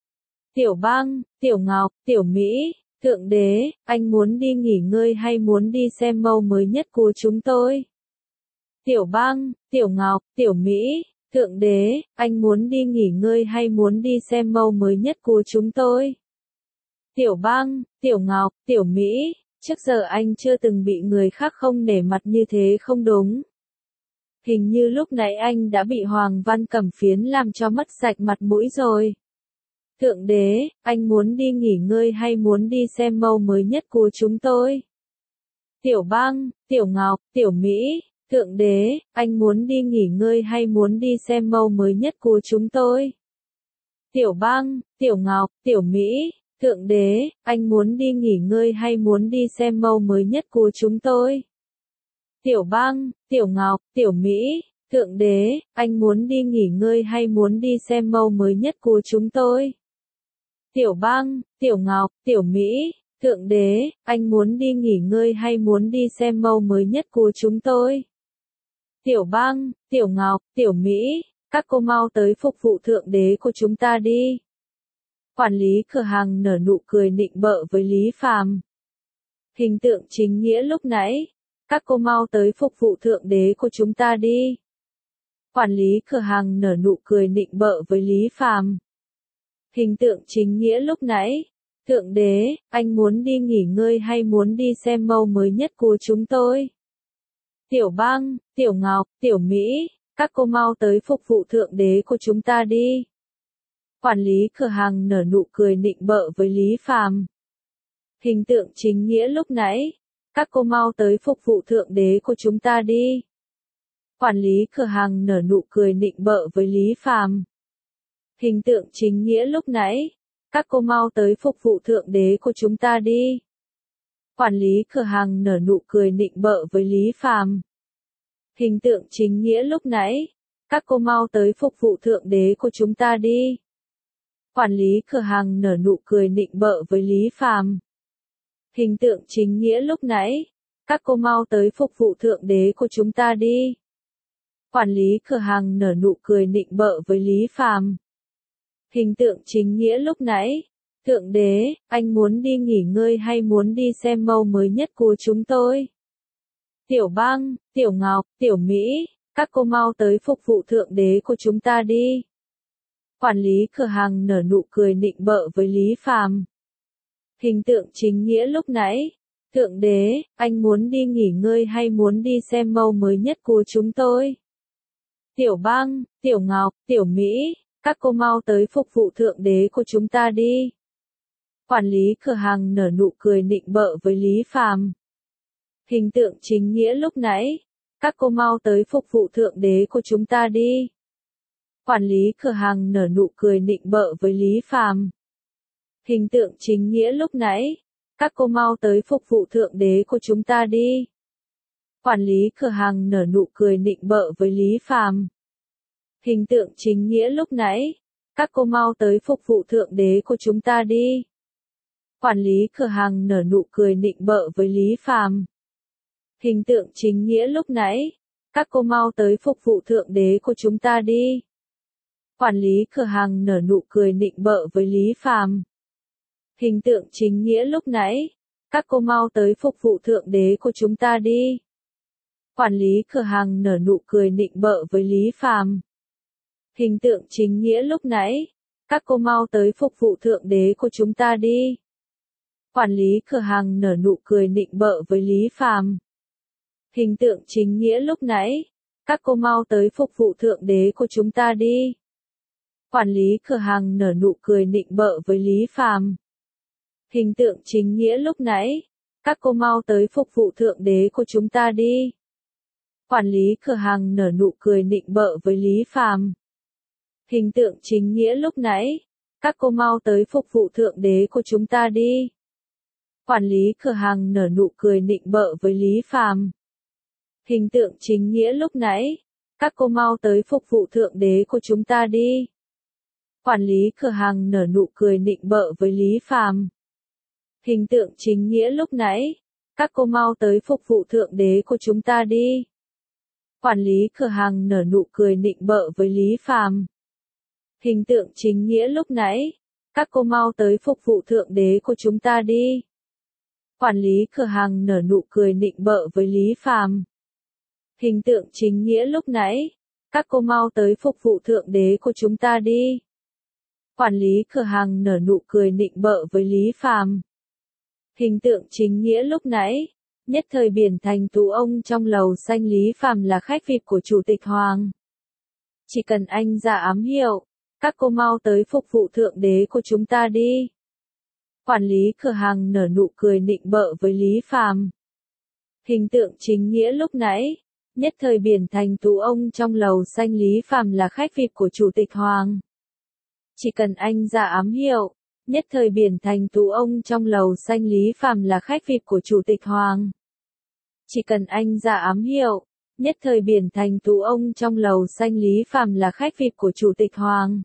Tiểu Bang, Tiểu Ngọc, Tiểu Mỹ, Thượng đế, anh muốn đi nghỉ ngơi hay muốn đi xem mẫu mới nhất của chúng tôi? Tiểu Bang, Tiểu Ngọc, Tiểu Mỹ, Thượng Đế, anh muốn đi nghỉ ngơi hay muốn đi xem mẫu mới nhất của chúng tôi? Tiểu Bang, Tiểu Ngọc, Tiểu Mỹ, trước giờ anh chưa từng bị người khác không nể mặt như thế không đúng. Hình như lúc nãy anh đã bị Hoàng Văn Cẩm Phiến làm cho mất sạch mặt mũi rồi. Thượng Đế, anh muốn đi nghỉ ngơi hay muốn đi xem mẫu mới nhất của chúng tôi? Tiểu Bang, Tiểu Ngọc, Tiểu Mỹ, Thượng Đế, anh muốn đi nghỉ ngơi hay muốn đi xem mẫu mới nhất của chúng tôi? Tiểu Bang, Tiểu Ngọc, Tiểu Mỹ, Thượng Đế, anh muốn đi nghỉ ngơi hay muốn đi xem mẫu mới nhất của chúng tôi? Tiểu Bang, Tiểu Ngọc, Tiểu Mỹ, Thượng Đế, anh muốn đi nghỉ ngơi hay muốn đi xem mẫu mới nhất của chúng tôi? Tiểu Bang, Tiểu Ngọc, Tiểu Mỹ, Thượng Đế, anh muốn đi nghỉ ngơi hay muốn đi xem mẫu mới nhất của chúng tôi? Tiểu Bang, Tiểu Ngọc, Tiểu Mỹ, các cô mau tới phục vụ Thượng Đế của chúng ta đi. Quản lý cửa hàng nở nụ cười nịnh bợ với Lý Phàm. Hình tượng chính nghĩa lúc nãy. Các cô mau tới phục vụ Thượng Đế của chúng ta đi. Quản lý cửa hàng nở nụ cười nịnh bợ với Lý Phàm. Hình tượng chính nghĩa lúc nãy. Thượng Đế, anh muốn đi nghỉ ngơi hay muốn đi xem mẫu mới nhất của chúng tôi? Tiểu Bang, Tiểu Ngọc, Tiểu Mỹ, các cô mau tới phục vụ Thượng Đế của chúng ta đi. Quản lý cửa hàng nở nụ cười nịnh bợ với Lý Phàm. Hình tượng chính nghĩa lúc nãy. Các cô mau tới phục vụ Thượng Đế của chúng ta đi. Quản lý cửa hàng nở nụ cười nịnh bợ với Lý Phàm. Hình tượng chính nghĩa lúc nãy. Các cô mau tới phục vụ Thượng Đế của chúng ta đi. Quản lý cửa hàng nở nụ cười nịnh bợ với Lý Phàm. Hình tượng chính nghĩa lúc nãy. Các cô mau tới phục vụ Thượng Đế của chúng ta đi. Quản lý cửa hàng nở nụ cười nịnh bợ với Lý Phàm. Hình tượng chính nghĩa lúc nãy. Các cô mau tới phục vụ Thượng Đế của chúng ta đi. Quản lý cửa hàng nở nụ cười nịnh bợ với Lý Phàm. Hình tượng chính nghĩa lúc nãy. Thượng Đế, anh muốn đi nghỉ ngơi hay muốn đi xem mẫu mới nhất của chúng tôi? Tiểu Bang, Tiểu Ngọc, Tiểu Mỹ, các cô mau tới phục vụ Thượng Đế của chúng ta đi. Quản lý cửa hàng nở nụ cười nịnh bợ với Lý Phàm. Hình tượng chính nghĩa lúc nãy. Thượng Đế, anh muốn đi nghỉ ngơi hay muốn đi xem mẫu mới nhất của chúng tôi? Tiểu Bang, Tiểu Ngọc, Tiểu Mỹ, các cô mau tới phục vụ Thượng Đế của chúng ta đi. Quản lý cửa hàng nở nụ cười nịnh bợ với Lý Phàm. Hình tượng chính nghĩa lúc nãy. Các cô mau tới phục vụ Thượng Đế của chúng ta đi. Quản lý cửa hàng nở nụ cười nịnh bợ với Lý Phàm. Hình tượng chính nghĩa lúc nãy. Các cô mau tới phục vụ Thượng Đế của chúng ta đi. Quản lý cửa hàng nở nụ cười nịnh bợ với Lý Phàm. Hình tượng chính nghĩa lúc nãy. Các cô mau tới phục vụ Thượng Đế của chúng ta đi. Quản lý cửa hàng nở nụ cười nịnh bợ với Lý Phàm. Hình tượng chính nghĩa lúc nãy. Các cô mau tới phục vụ Thượng Đế của chúng ta đi. Quản lý cửa hàng nở nụ cười nịnh bợ với Lý Phàm. Hình tượng chính nghĩa lúc nãy. Các cô mau tới phục vụ Thượng Đế của chúng ta đi. Quản lý cửa hàng nở nụ cười nịnh bợ với Lý Phàm. Hình tượng chính nghĩa lúc nãy. Các cô mau tới phục vụ Thượng Đế của chúng ta đi. Quản lý cửa hàng nở nụ cười nịnh bợ với Lý Phàm. Hình tượng chính nghĩa lúc nãy. Các cô mau tới phục vụ Thượng Đế của chúng ta đi. Quản lý cửa hàng nở nụ cười nịnh bợ với Lý Phàm. Hình tượng chính nghĩa lúc nãy. Các cô mau tới phục vụ Thượng Đế của chúng ta đi. Quản lý cửa hàng nở nụ cười nịnh bợ với Lý Phàm. Hình tượng chính nghĩa lúc nãy. Các cô mau tới phục vụ Thượng Đế của chúng ta đi. Quản lý cửa hàng nở nụ cười nịnh bợ với Lý Phàm. Hình tượng chính nghĩa lúc nãy. Các cô mau tới phục vụ Thượng Đế của chúng ta đi. Quản lý cửa hàng nở nụ cười nịnh bợ với Lý Phàm. Hình tượng chính nghĩa lúc nãy. Các cô mau tới phục vụ Thượng Đế của chúng ta đi. Quản lý cửa hàng nở nụ cười nịnh bợ với Lý Phàm. Hình tượng chính nghĩa lúc nãy. Các cô mau tới phục vụ Thượng Đế của chúng ta đi. Quản lý cửa hàng nở nụ cười nịnh bợ với Lý Phàm. Hình tượng chính nghĩa lúc nãy. Các cô mau tới phục vụ thượng đế của chúng ta đi. Quản lý cửa hàng nở nụ cười nịnh bợ với Lý Phàm. Hình tượng chính nghĩa lúc nãy. Nhất thời biển thành tú ông trong lầu xanh Lý Phàm là khách VIP của Chủ tịch Hoàng. Chỉ cần anh ra ám hiệu, các cô mau tới phục vụ thượng đế của chúng ta đi. Quản lý cửa hàng nở nụ cười nịnh bợ với Lý Phàm. Hình tượng chính nghĩa lúc nãy. Nhất thời biển thành tú ông trong lầu xanh Lý Phàm là khách VIP của Chủ tịch Hoàng. Chỉ cần anh ra ám hiệu, nhất thời biển thành tú ông trong lầu xanh Lý Phàm là khách VIP của Chủ tịch Hoàng. Chỉ cần anh ra ám hiệu, nhất thời biển thành tú ông trong lầu xanh Lý Phàm là khách VIP của Chủ tịch Hoàng.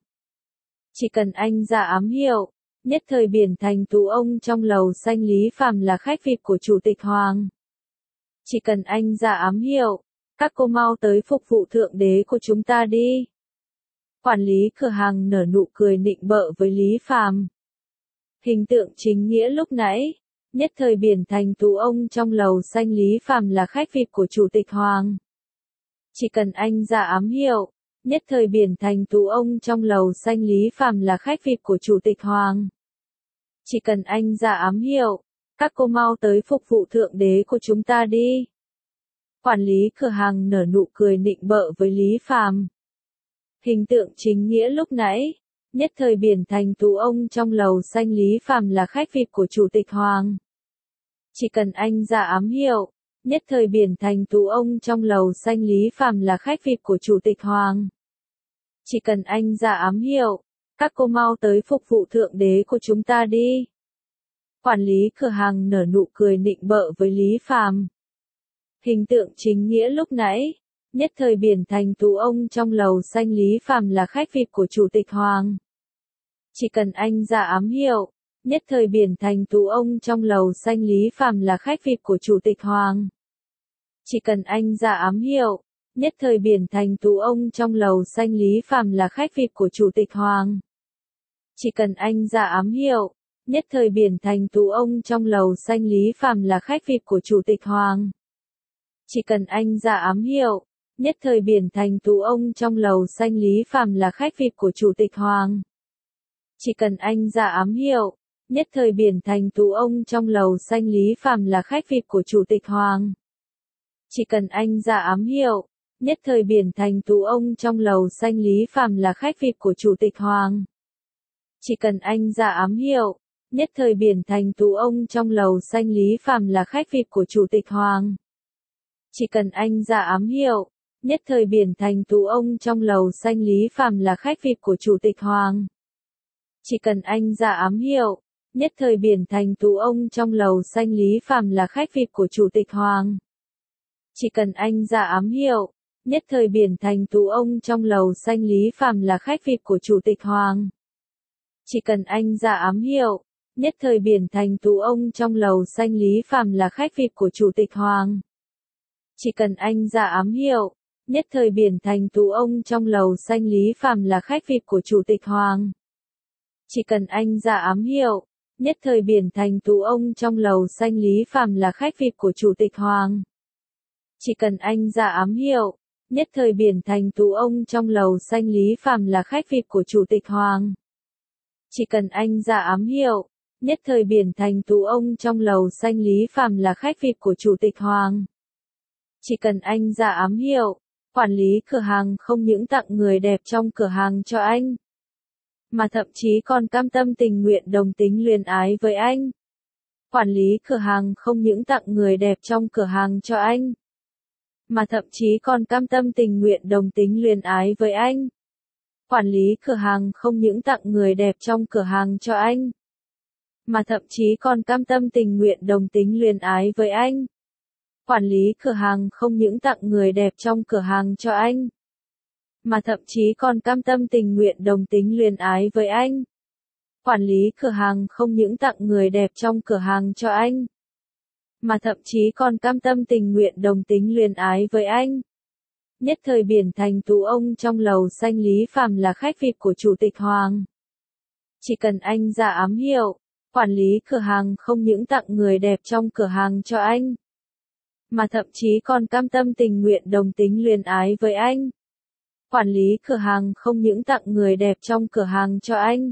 Chỉ cần anh ra ám hiệu, nhất thời biển thành tú ông trong lầu xanh Lý Phàm là khách VIP của Chủ tịch Hoàng. Chỉ cần anh ra ám hiệu, các cô mau tới phục vụ thượng đế của chúng ta đi. Quản lý cửa hàng nở nụ cười nịnh bợ với Lý Phàm. Hình tượng chính nghĩa lúc nãy. Nhất thời biển thành tú ông trong lầu xanh Lý Phàm là khách VIP của Chủ tịch Hoàng. Chỉ cần anh ra ám hiệu, nhất thời biển thành tú ông trong lầu xanh Lý Phàm là khách VIP của Chủ tịch Hoàng. Chỉ cần anh ra ám hiệu, các cô mau tới phục vụ thượng đế của chúng ta đi. Quản lý cửa hàng nở nụ cười nịnh bợ với Lý Phàm. Hình tượng chính nghĩa lúc nãy. Nhất thời biển thành tú ông trong lầu xanh Lý Phàm là khách VIP của Chủ tịch Hoàng. Chỉ cần anh ra ám hiệu, nhất thời biển thành tú ông trong lầu xanh Lý Phàm là khách VIP của Chủ tịch Hoàng. Chỉ cần anh ra ám hiệu, các cô mau tới phục vụ thượng đế của chúng ta đi. Quản lý cửa hàng nở nụ cười nịnh bợ với Lý Phàm. Hình tượng chính nghĩa lúc nãy. Nhất thời biển thành tú ông trong lầu xanh Lý Phàm là khách VIP của Chủ tịch Hoàng. Chỉ cần anh ra ám hiệu, nhất thời biển thành tú ông trong lầu xanh Lý Phàm là khách VIP của Chủ tịch Hoàng. Chỉ cần anh ra ám hiệu, nhất thời biển thành tú ông trong lầu xanh Lý Phàm là khách VIP của Chủ tịch Hoàng. Chỉ cần anh ra ám hiệu, nhất thời biển thành tú ông trong lầu xanh Lý Phàm là khách VIP của Chủ tịch Hoàng. Chỉ cần anh ra ám hiệu, nhất thời biển thành tú ông trong lầu xanh Lý Phàm là khách VIP của Chủ tịch Hoàng. Chỉ cần anh ra ám hiệu, nhất thời biển thành tú ông trong lầu xanh Lý Phàm là khách VIP của Chủ tịch Hoàng. Chỉ cần anh ra ám hiệu, nhất thời biển thành tú ông trong lầu xanh Lý Phàm là khách VIP của Chủ tịch Hoàng. Chỉ cần anh ra ám hiệu, nhất thời biển thành tú ông trong lầu xanh Lý Phàm là khách VIP của Chủ tịch Hoàng. Chỉ cần anh ra ám hiệu, nhất thời biển thành tú ông trong lầu xanh Lý Phàm là khách VIP của Chủ tịch Hoàng. Chỉ cần anh ra ám hiệu, nhất thời biển thành tú ông trong lầu xanh Lý Phàm là khách VIP của Chủ tịch Hoàng. Chỉ cần anh ra ám hiệu, nhất thời biển thành tú ông trong lầu xanh Lý Phàm là khách VIP của Chủ tịch Hoàng. Chỉ cần anh ra ám hiệu, nhất thời biển thành tú ông trong lầu xanh Lý Phàm là khách VIP của Chủ tịch Hoàng. Chỉ cần anh ra ám hiệu, nhất thời biển thành tú ông trong lầu xanh Lý Phàm là khách VIP của Chủ tịch Hoàng. Chỉ cần anh ra ám hiệu, nhất thời biển thành tú ông trong lầu xanh Lý Phàm là khách VIP của Chủ tịch Hoàng. Chỉ cần anh ra ám hiệu, nhất thời biển thành tú ông trong lầu xanh Lý Phàm là khách VIP của Chủ tịch Hoàng. Chỉ cần anh ra ám hiệu, nhất thời biển thành tú ông trong lầu xanh Lý Phàm là khách VIP của Chủ tịch Hoàng. Chỉ cần anh ra ám hiệu, quản lý cửa hàng không những tặng người đẹp trong cửa hàng cho anh, mà thậm chí còn cam tâm tình nguyện đồng tính luyến ái với anh. Quản lý cửa hàng không những tặng người đẹp trong cửa hàng cho anh, mà thậm chí còn cam tâm tình nguyện đồng tính luyến ái với anh. Quản lý cửa hàng không những tặng người đẹp trong cửa hàng cho anh, mà thậm chí còn cam tâm tình nguyện đồng tính luyến ái với anh. Quản lý cửa hàng không những tặng người đẹp trong cửa hàng cho anh, mà thậm chí còn cam tâm tình nguyện đồng tính luyến ái với anh. Quản lý cửa hàng không những tặng người đẹp trong cửa hàng cho anh, mà thậm chí còn cam tâm tình nguyện đồng tính luyến ái với anh. Nhất thời biển thành tú ông trong lầu xanh Lý Phàm là khách VIP của Chủ tịch Hoàng. Chỉ cần anh ra ám hiệu, quản lý cửa hàng không những tặng người đẹp trong cửa hàng cho anh, mà thậm chí còn cam tâm tình nguyện đồng tính luyến ái với anh. Quản lý cửa hàng không những tặng người đẹp trong cửa hàng cho anh,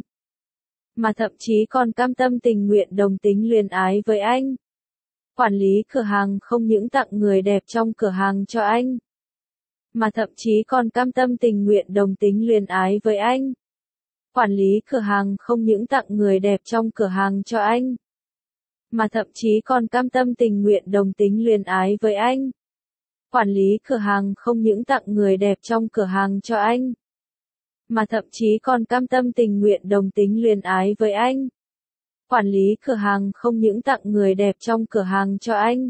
mà thậm chí còn cam tâm tình nguyện đồng tính luyến ái với anh. Quản lý cửa hàng không những tặng người đẹp trong cửa hàng cho anh, mà thậm chí còn cam tâm tình nguyện đồng tính luyến ái với anh. Quản lý cửa hàng không những tặng người đẹp trong cửa hàng cho anh, mà thậm chí còn cam tâm tình nguyện đồng tính luyến ái với anh. Quản lý cửa hàng không những tặng người đẹp trong cửa hàng cho anh, mà thậm chí còn cam tâm tình nguyện đồng tính luyến ái với anh. Quản lý cửa hàng không những tặng người đẹp trong cửa hàng cho anh,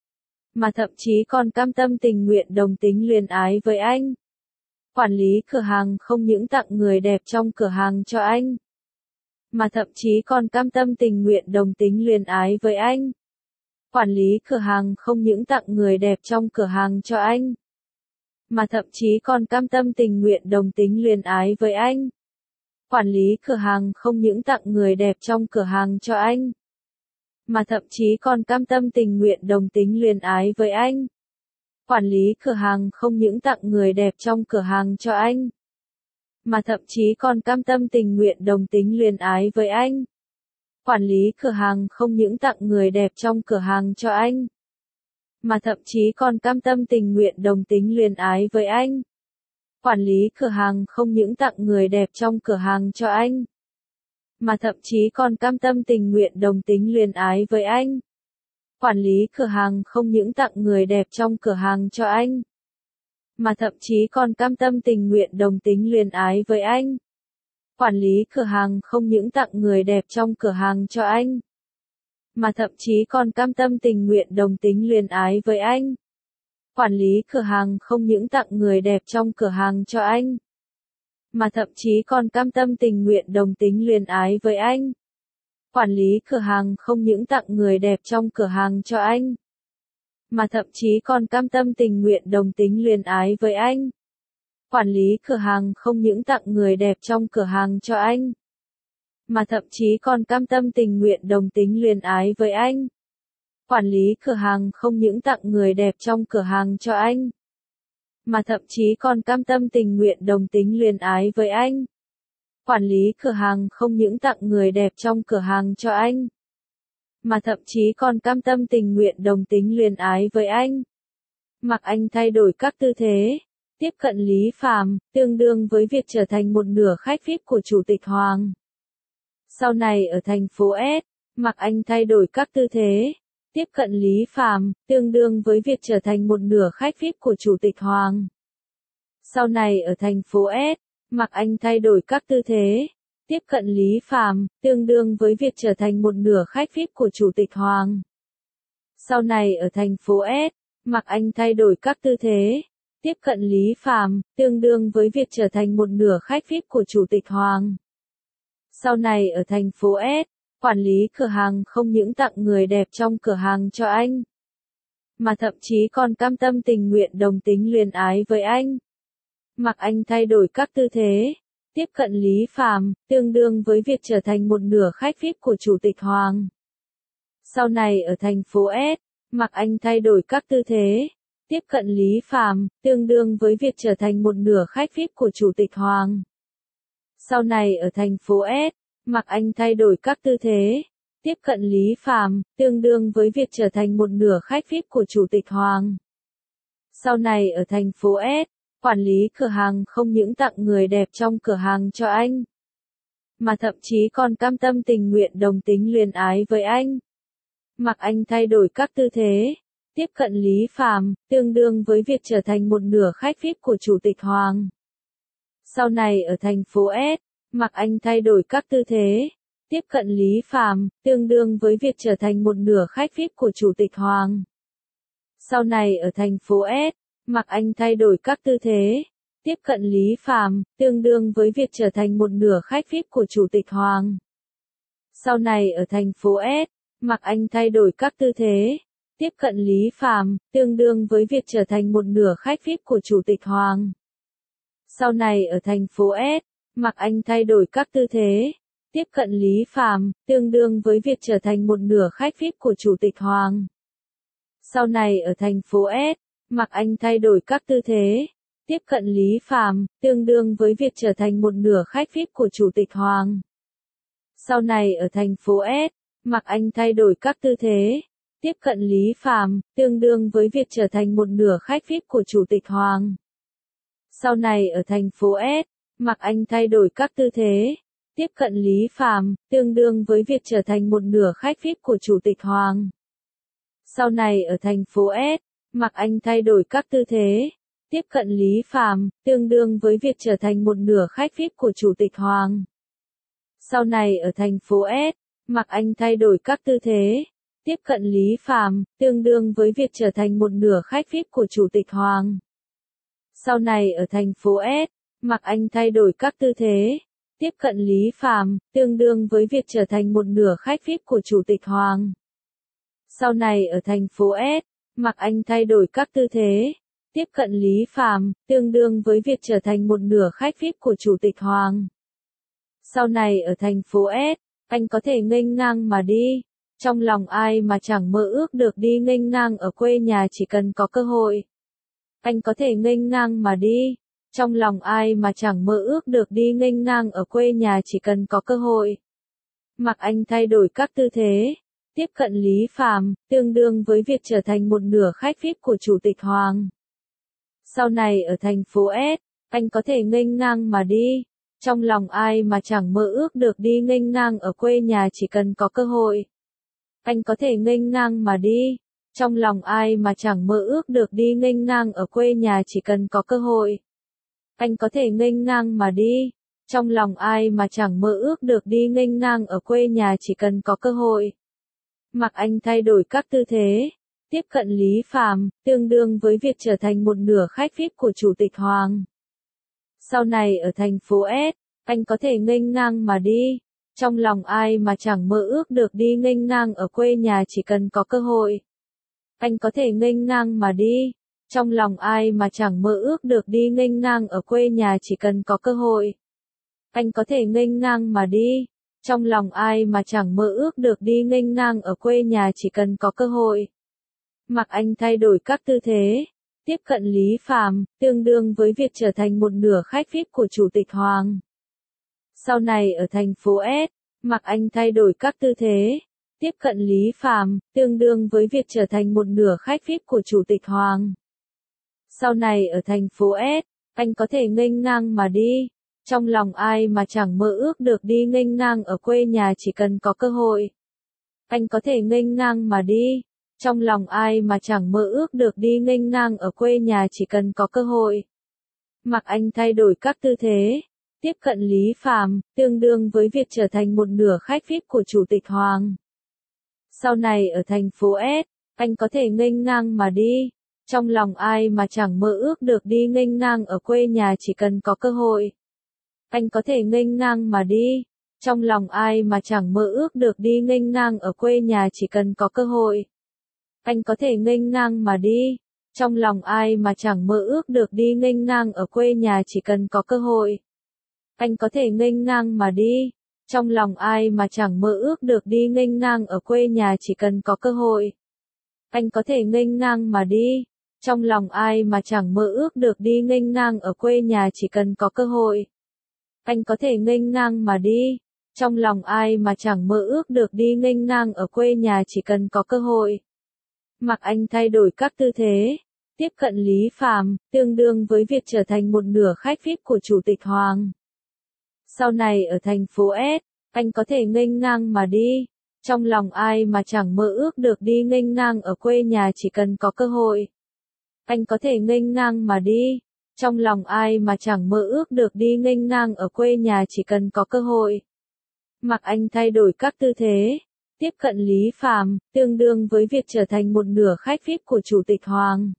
mà thậm chí còn cam tâm tình nguyện đồng tính luyến ái với anh. Quản lý cửa hàng không những tặng người đẹp trong cửa hàng cho anh, mà thậm chí còn cam tâm tình nguyện đồng tính luyến ái với anh. Quản lý cửa hàng không những tặng người đẹp trong cửa hàng cho anh, mà thậm chí còn cam tâm tình nguyện đồng tính luyến ái với anh. Quản lý cửa hàng không những tặng người đẹp trong cửa hàng cho anh, mà thậm chí còn cam tâm tình nguyện đồng tính luyến ái với anh. Quản lý cửa hàng không những tặng người đẹp trong cửa hàng cho anh, mà thậm chí còn cam tâm tình nguyện đồng tính luyến ái với anh. Quản lý cửa hàng không những tặng người đẹp trong cửa hàng cho anh, mà thậm chí còn cam tâm tình nguyện đồng tính luyến ái với anh. Quản lý cửa hàng không những tặng người đẹp trong cửa hàng cho anh, mà thậm chí còn cam tâm tình nguyện đồng tính luyến ái với anh. Quản lý cửa hàng không những tặng người đẹp trong cửa hàng cho anh, mà thậm chí còn cam tâm tình nguyện đồng tính luyến ái với anh. Quản lý cửa hàng không những tặng người đẹp trong cửa hàng cho anh, mà thậm chí còn cam tâm tình nguyện đồng tính luyến ái với anh. Quản lý cửa hàng không những tặng người đẹp trong cửa hàng cho anh, mà thậm chí còn cam tâm tình nguyện đồng tính luyến ái với anh. Quản lý cửa hàng không những tặng người đẹp trong cửa hàng cho anh, mà thậm chí còn cam tâm tình nguyện đồng tính luyến ái với anh. Quản lý cửa hàng không những tặng người đẹp trong cửa hàng cho anh, mà thậm chí còn cam tâm tình nguyện đồng tính luyến ái với anh. Quản lý cửa hàng không những tặng người đẹp trong cửa hàng cho anh, mà thậm chí còn cam tâm tình nguyện đồng tính luyến ái với anh. Quản lý cửa hàng không những tặng người đẹp trong cửa hàng cho anh, mà thậm chí còn cam tâm tình nguyện đồng tính luyến ái với anh. Mặc Anh thay đổi các tư thế, tiếp cận Lý Phàm, tương đương với việc trở thành một nửa khách VIP của Chủ tịch Hoàng. Sau này ở thành phố S, Mặc Anh thay đổi các tư thế, tiếp cận Lý Phàm, tương đương với việc trở thành một nửa khách VIP của Chủ tịch Hoàng. Sau này ở thành phố S, Mặc Anh thay đổi các tư thế, tiếp cận Lý Phàm, tương đương với việc trở thành một nửa khách VIP của Chủ tịch Hoàng. Sau này ở thành phố S, Mặc Anh thay đổi các tư thế, tiếp cận Lý Phàm, tương đương với việc trở thành một nửa khách VIP của Chủ tịch Hoàng. Sau này ở thành phố S, quản lý cửa hàng không những tặng người đẹp trong cửa hàng cho anh, mà thậm chí còn cam tâm tình nguyện đồng tính luyến ái với anh. Mặc Anh thay đổi các tư thế, tiếp cận Lý Phàm, tương đương với việc trở thành một nửa khách VIP của Chủ tịch Hoàng. Sau này ở thành phố S, Mặc Anh thay đổi các tư thế, tiếp cận Lý Phàm, tương đương với việc trở thành một nửa khách VIP của Chủ tịch Hoàng. Sau này ở thành phố S, Mặc Anh thay đổi các tư thế, tiếp cận Lý Phàm, tương đương với việc trở thành một nửa khách VIP của Chủ tịch Hoàng. Sau này ở thành phố S, quản lý cửa hàng không những tặng người đẹp trong cửa hàng cho anh, mà thậm chí còn cam tâm tình nguyện đồng tính luyến ái với anh. Mặc Anh thay đổi các tư thế, tiếp cận Lý Phàm, tương đương với việc trở thành một nửa khách VIP của Chủ tịch Hoàng. Sau này ở thành phố S, Mặc Anh thay đổi các tư thế, tiếp cận Lý Phàm, tương đương với việc trở thành một nửa khách VIP của Chủ tịch Hoàng. Sau này ở thành phố S, Mặc Anh thay đổi các tư thế, tiếp cận Lý Phàm, tương đương với việc trở thành một nửa khách VIP của Chủ tịch Hoàng. Sau này ở thành phố S, Mặc Anh thay đổi các tư thế, tiếp cận Lý Phàm, tương đương với việc trở thành một nửa khách VIP của Chủ tịch Hoàng. Sau này ở thành phố S, Mặc Anh thay đổi các tư thế, tiếp cận Lý Phàm, tương đương với việc trở thành một nửa khách VIP của Chủ tịch Hoàng. Sau này ở thành phố S, Mạc Anh thay đổi các tư thế, tiếp cận Lý Phàm, tương đương với việc trở thành một nửa khách VIP của Chủ tịch Hoàng. Sau này ở thành phố S, Mạc Anh thay đổi các tư thế, tiếp cận Lý Phàm, tương đương với việc trở thành một nửa khách VIP của Chủ tịch Hoàng. Sau này ở thành phố S, Mạc Anh thay đổi các tư thế, tiếp cận Lý Phàm, tương đương với việc trở thành một nửa khách VIP của Chủ tịch Hoàng. Sau này ở thành phố S, Mạc Anh thay đổi các tư thế, tiếp cận Lý Phàm, tương đương với việc trở thành một nửa khách VIP của Chủ tịch Hoàng. Sau này ở thành phố S, Mạc Anh thay đổi các tư thế, tiếp cận Lý Phàm, tương đương với việc trở thành một nửa khách VIP của Chủ tịch Hoàng. Sau này ở thành phố S, Mạc Anh thay đổi các tư thế, tiếp cận Lý Phàm, tương đương với việc trở thành một nửa khách VIP của Chủ tịch Hoàng. Sau này ở thành phố S, Mạc Anh thay đổi các tư thế, tiếp cận Lý Phàm, tương đương với việc trở thành một nửa khách VIP của Chủ tịch Hoàng. Sau này ở thành phố S, anh có thể nghênh ngang mà đi, trong lòng ai mà chẳng mơ ước được đi nghênh ngang ở quê nhà chỉ cần có cơ hội. Anh có thể nghênh ngang mà đi, trong lòng ai mà chẳng mơ ước được đi nghênh ngang ở quê nhà chỉ cần có cơ hội. Mạc Anh thay đổi các tư thế, tiếp cận Lý Phàm, tương đương với việc trở thành một nửa khách VIP của Chủ tịch Hoàng. Sau này ở thành phố S, anh có thể nghênh ngang mà đi, trong lòng ai mà chẳng mơ ước được đi nghênh ngang ở quê nhà chỉ cần có cơ hội. Anh có thể nghênh ngang mà đi, trong lòng ai mà chẳng mơ ước được đi nghênh ngang ở quê nhà chỉ cần có cơ hội. Anh có thể nghênh ngang mà đi, trong lòng ai mà chẳng mơ ước được đi nghênh ngang ở quê nhà chỉ cần có cơ hội. Mạc Anh thay đổi các tư thế, tiếp cận Lý Phàm, tương đương với việc trở thành một nửa khách VIP của Chủ tịch Hoàng. Sau này ở thành phố S, anh có thể nghênh ngang mà đi, trong lòng ai mà chẳng mơ ước được đi nghênh ngang ở quê nhà chỉ cần có cơ hội. Anh có thể nghênh ngang mà đi, trong lòng ai mà chẳng mơ ước được đi nghênh ngang ở quê nhà chỉ cần có cơ hội. Anh có thể nghênh ngang mà đi, trong lòng ai mà chẳng mơ ước được đi nghênh ngang ở quê nhà chỉ cần có cơ hội. Mạc Anh thay đổi các tư thế, tiếp cận Lý Phàm, tương đương với việc trở thành một nửa khách VIP của Chủ tịch Hoàng. Sau này ở thành phố S, Mạc Anh thay đổi các tư thế, tiếp cận Lý Phàm, tương đương với việc trở thành một nửa khách VIP của Chủ tịch Hoàng. Sau này ở thành phố S, anh có thể nghênh ngang mà đi, trong lòng ai mà chẳng mơ ước được đi nghênh ngang ở quê nhà chỉ cần có cơ hội. Anh có thể nghênh ngang mà đi, trong lòng ai mà chẳng mơ ước được đi nghênh ngang ở quê nhà chỉ cần có cơ hội. Mạc Anh thay đổi các tư thế, tiếp cận Lý Phàm, tương đương với việc trở thành một nửa khách VIP của Chủ tịch Hoàng. Sau này ở thành phố S, anh có thể nghênh ngang mà đi, trong lòng ai mà chẳng mơ ước được đi nghênh ngang ở quê nhà chỉ cần có cơ hội. Anh có thể nghênh ngang mà đi, trong lòng ai mà chẳng mơ ước được đi nghênh ngang ở quê nhà chỉ cần có cơ hội. Anh có thể nghênh ngang mà đi, trong lòng ai mà chẳng mơ ước được đi nghênh ngang ở quê nhà chỉ cần có cơ hội. Anh có thể nghênh ngang mà đi, trong lòng ai mà chẳng mơ ước được đi nghênh ngang ở quê nhà chỉ cần có cơ hội. Anh có thể nghênh ngang mà đi, trong lòng ai mà chẳng mơ ước được đi nghênh ngang ở quê nhà chỉ cần có cơ hội. Anh có thể nghênh ngang mà đi, trong lòng ai mà chẳng mơ ước được đi nghênh ngang ở quê nhà chỉ cần có cơ hội. Mạc Anh thay đổi các tư thế, tiếp cận Lý Phàm, tương đương với việc trở thành một nửa khách VIP của Chủ tịch Hoàng. Sau này ở thành phố S, anh có thể nghênh ngang mà đi, trong lòng ai mà chẳng mơ ước được đi nghênh ngang ở quê nhà chỉ cần có cơ hội. Anh có thể nghênh ngang mà đi, trong lòng ai mà chẳng mơ ước được đi nghênh ngang ở quê nhà chỉ cần có cơ hội. Mạc Anh thay đổi các tư thế, tiếp cận Lý Phàm, tương đương với việc trở thành một nửa khách VIP của Chủ tịch Hoàng.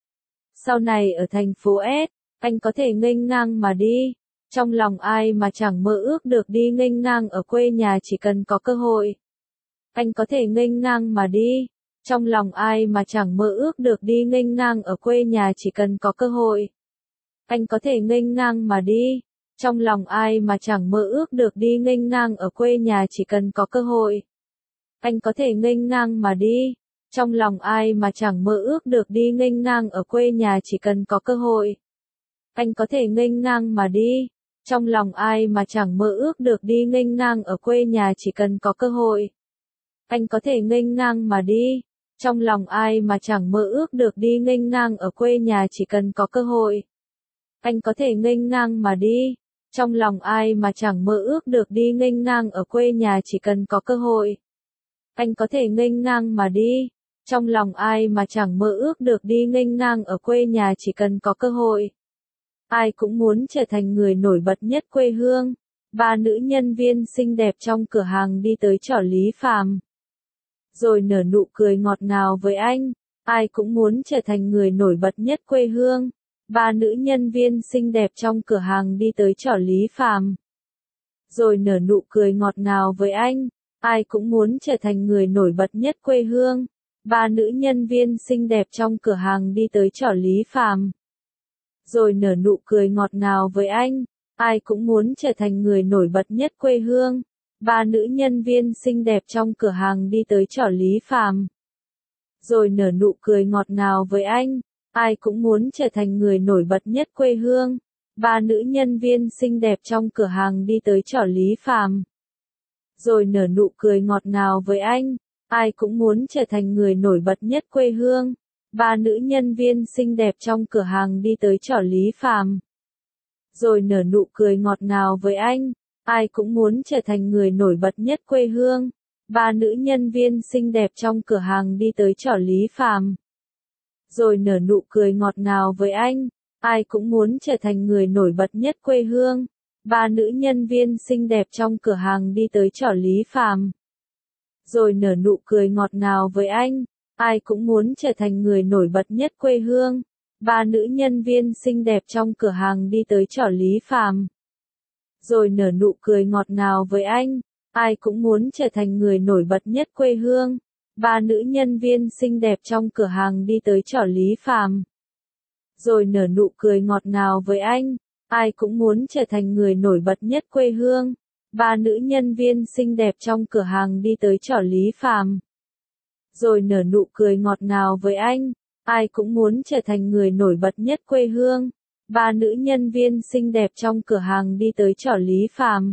Sau này ở thành phố S, anh có thể nghênh ngang mà đi, trong lòng ai mà chẳng mơ ước được đi nghênh ngang ở quê nhà chỉ cần có cơ hội. Anh có thể nghênh ngang mà đi, trong lòng ai mà chẳng mơ ước được đi nghênh ngang ở quê nhà chỉ cần có cơ hội. Anh có thể nghênh ngang mà đi, trong lòng ai mà chẳng mơ ước được đi nghênh ngang ở quê nhà chỉ cần có cơ hội. Anh có thể nghênh ngang mà đi, Trong lòng ai mà chẳng mơ ước được đi nghênh ngang ở quê nhà chỉ cần có cơ hội. Anh có thể nghênh ngang mà đi. Trong lòng ai mà chẳng mơ ước được đi nghênh ngang ở quê nhà chỉ cần có cơ hội. Anh có thể nghênh ngang mà đi. Trong lòng ai mà chẳng mơ ước được đi nghênh ngang ở quê nhà chỉ cần có cơ hội. Anh có thể nghênh ngang mà đi. Trong lòng ai mà chẳng mơ ước được đi nghênh ngang ở quê nhà chỉ cần có cơ hội. Anh có thể nghênh ngang mà đi. Trong lòng ai mà chẳng mơ ước được đi nghênh ngang ở quê nhà chỉ cần có cơ hội. Ai cũng muốn trở thành người nổi bật nhất quê hương. Ba nữ nhân viên xinh đẹp trong cửa hàng đi tới chỏ Lý Phàm, rồi nở nụ cười ngọt ngào với anh. Ai cũng muốn trở thành người nổi bật nhất quê hương. Ba nữ nhân viên xinh đẹp trong cửa hàng đi tới chỏ Lý Phàm, rồi nở nụ cười ngọt ngào với anh. Ai cũng muốn trở thành người nổi bật nhất quê hương. Ba nữ nhân viên xinh đẹp trong cửa hàng đi tới chỏ Lý Phàm, rồi nở nụ cười ngọt ngào với anh. Ai cũng muốn trở thành người nổi bật nhất quê hương. Ba nữ nhân viên xinh đẹp trong cửa hàng đi tới chỏ Lý Phàm, rồi nở nụ cười ngọt ngào với anh. Ai cũng muốn trở thành người nổi bật nhất quê hương. Ba nữ nhân viên xinh đẹp trong cửa hàng đi tới chỏ Lý Phàm, rồi nở nụ cười ngọt ngào với anh. Ai cũng muốn trở thành người nổi bật nhất quê hương. Ba nữ nhân viên xinh đẹp trong cửa hàng đi tới chỏ Lý Phàm, rồi nở nụ cười ngọt ngào với anh. Ai cũng muốn trở thành người nổi bật nhất quê hương. Ba nữ nhân viên xinh đẹp trong cửa hàng đi tới chỏ Lý Phàm, rồi nở nụ cười ngọt ngào với anh. Ai cũng muốn trở thành người nổi bật nhất quê hương. Ba nữ nhân viên xinh đẹp trong cửa hàng đi tới chỏ Lý Phàm, rồi nở nụ cười ngọt ngào với anh. Ai cũng muốn trở thành người nổi bật nhất quê hương. Ba nữ nhân viên xinh đẹp trong cửa hàng đi tới chỏ Lý Phàm, rồi nở nụ cười ngọt ngào với anh. Ai cũng muốn trở thành người nổi bật nhất quê hương. Ba nữ nhân viên xinh đẹp trong cửa hàng đi tới chỏ Lý Phàm, rồi nở nụ cười ngọt ngào với anh. Ai cũng muốn trở thành người nổi bật nhất quê hương. Ba nữ nhân viên xinh đẹp trong cửa hàng đi tới chỏ Lý Phàm, rồi nở nụ cười ngọt ngào với anh. Ai cũng muốn trở thành người nổi bật nhất quê hương. Ba nữ nhân viên xinh đẹp trong cửa hàng đi tới chỏ Lý Phàm,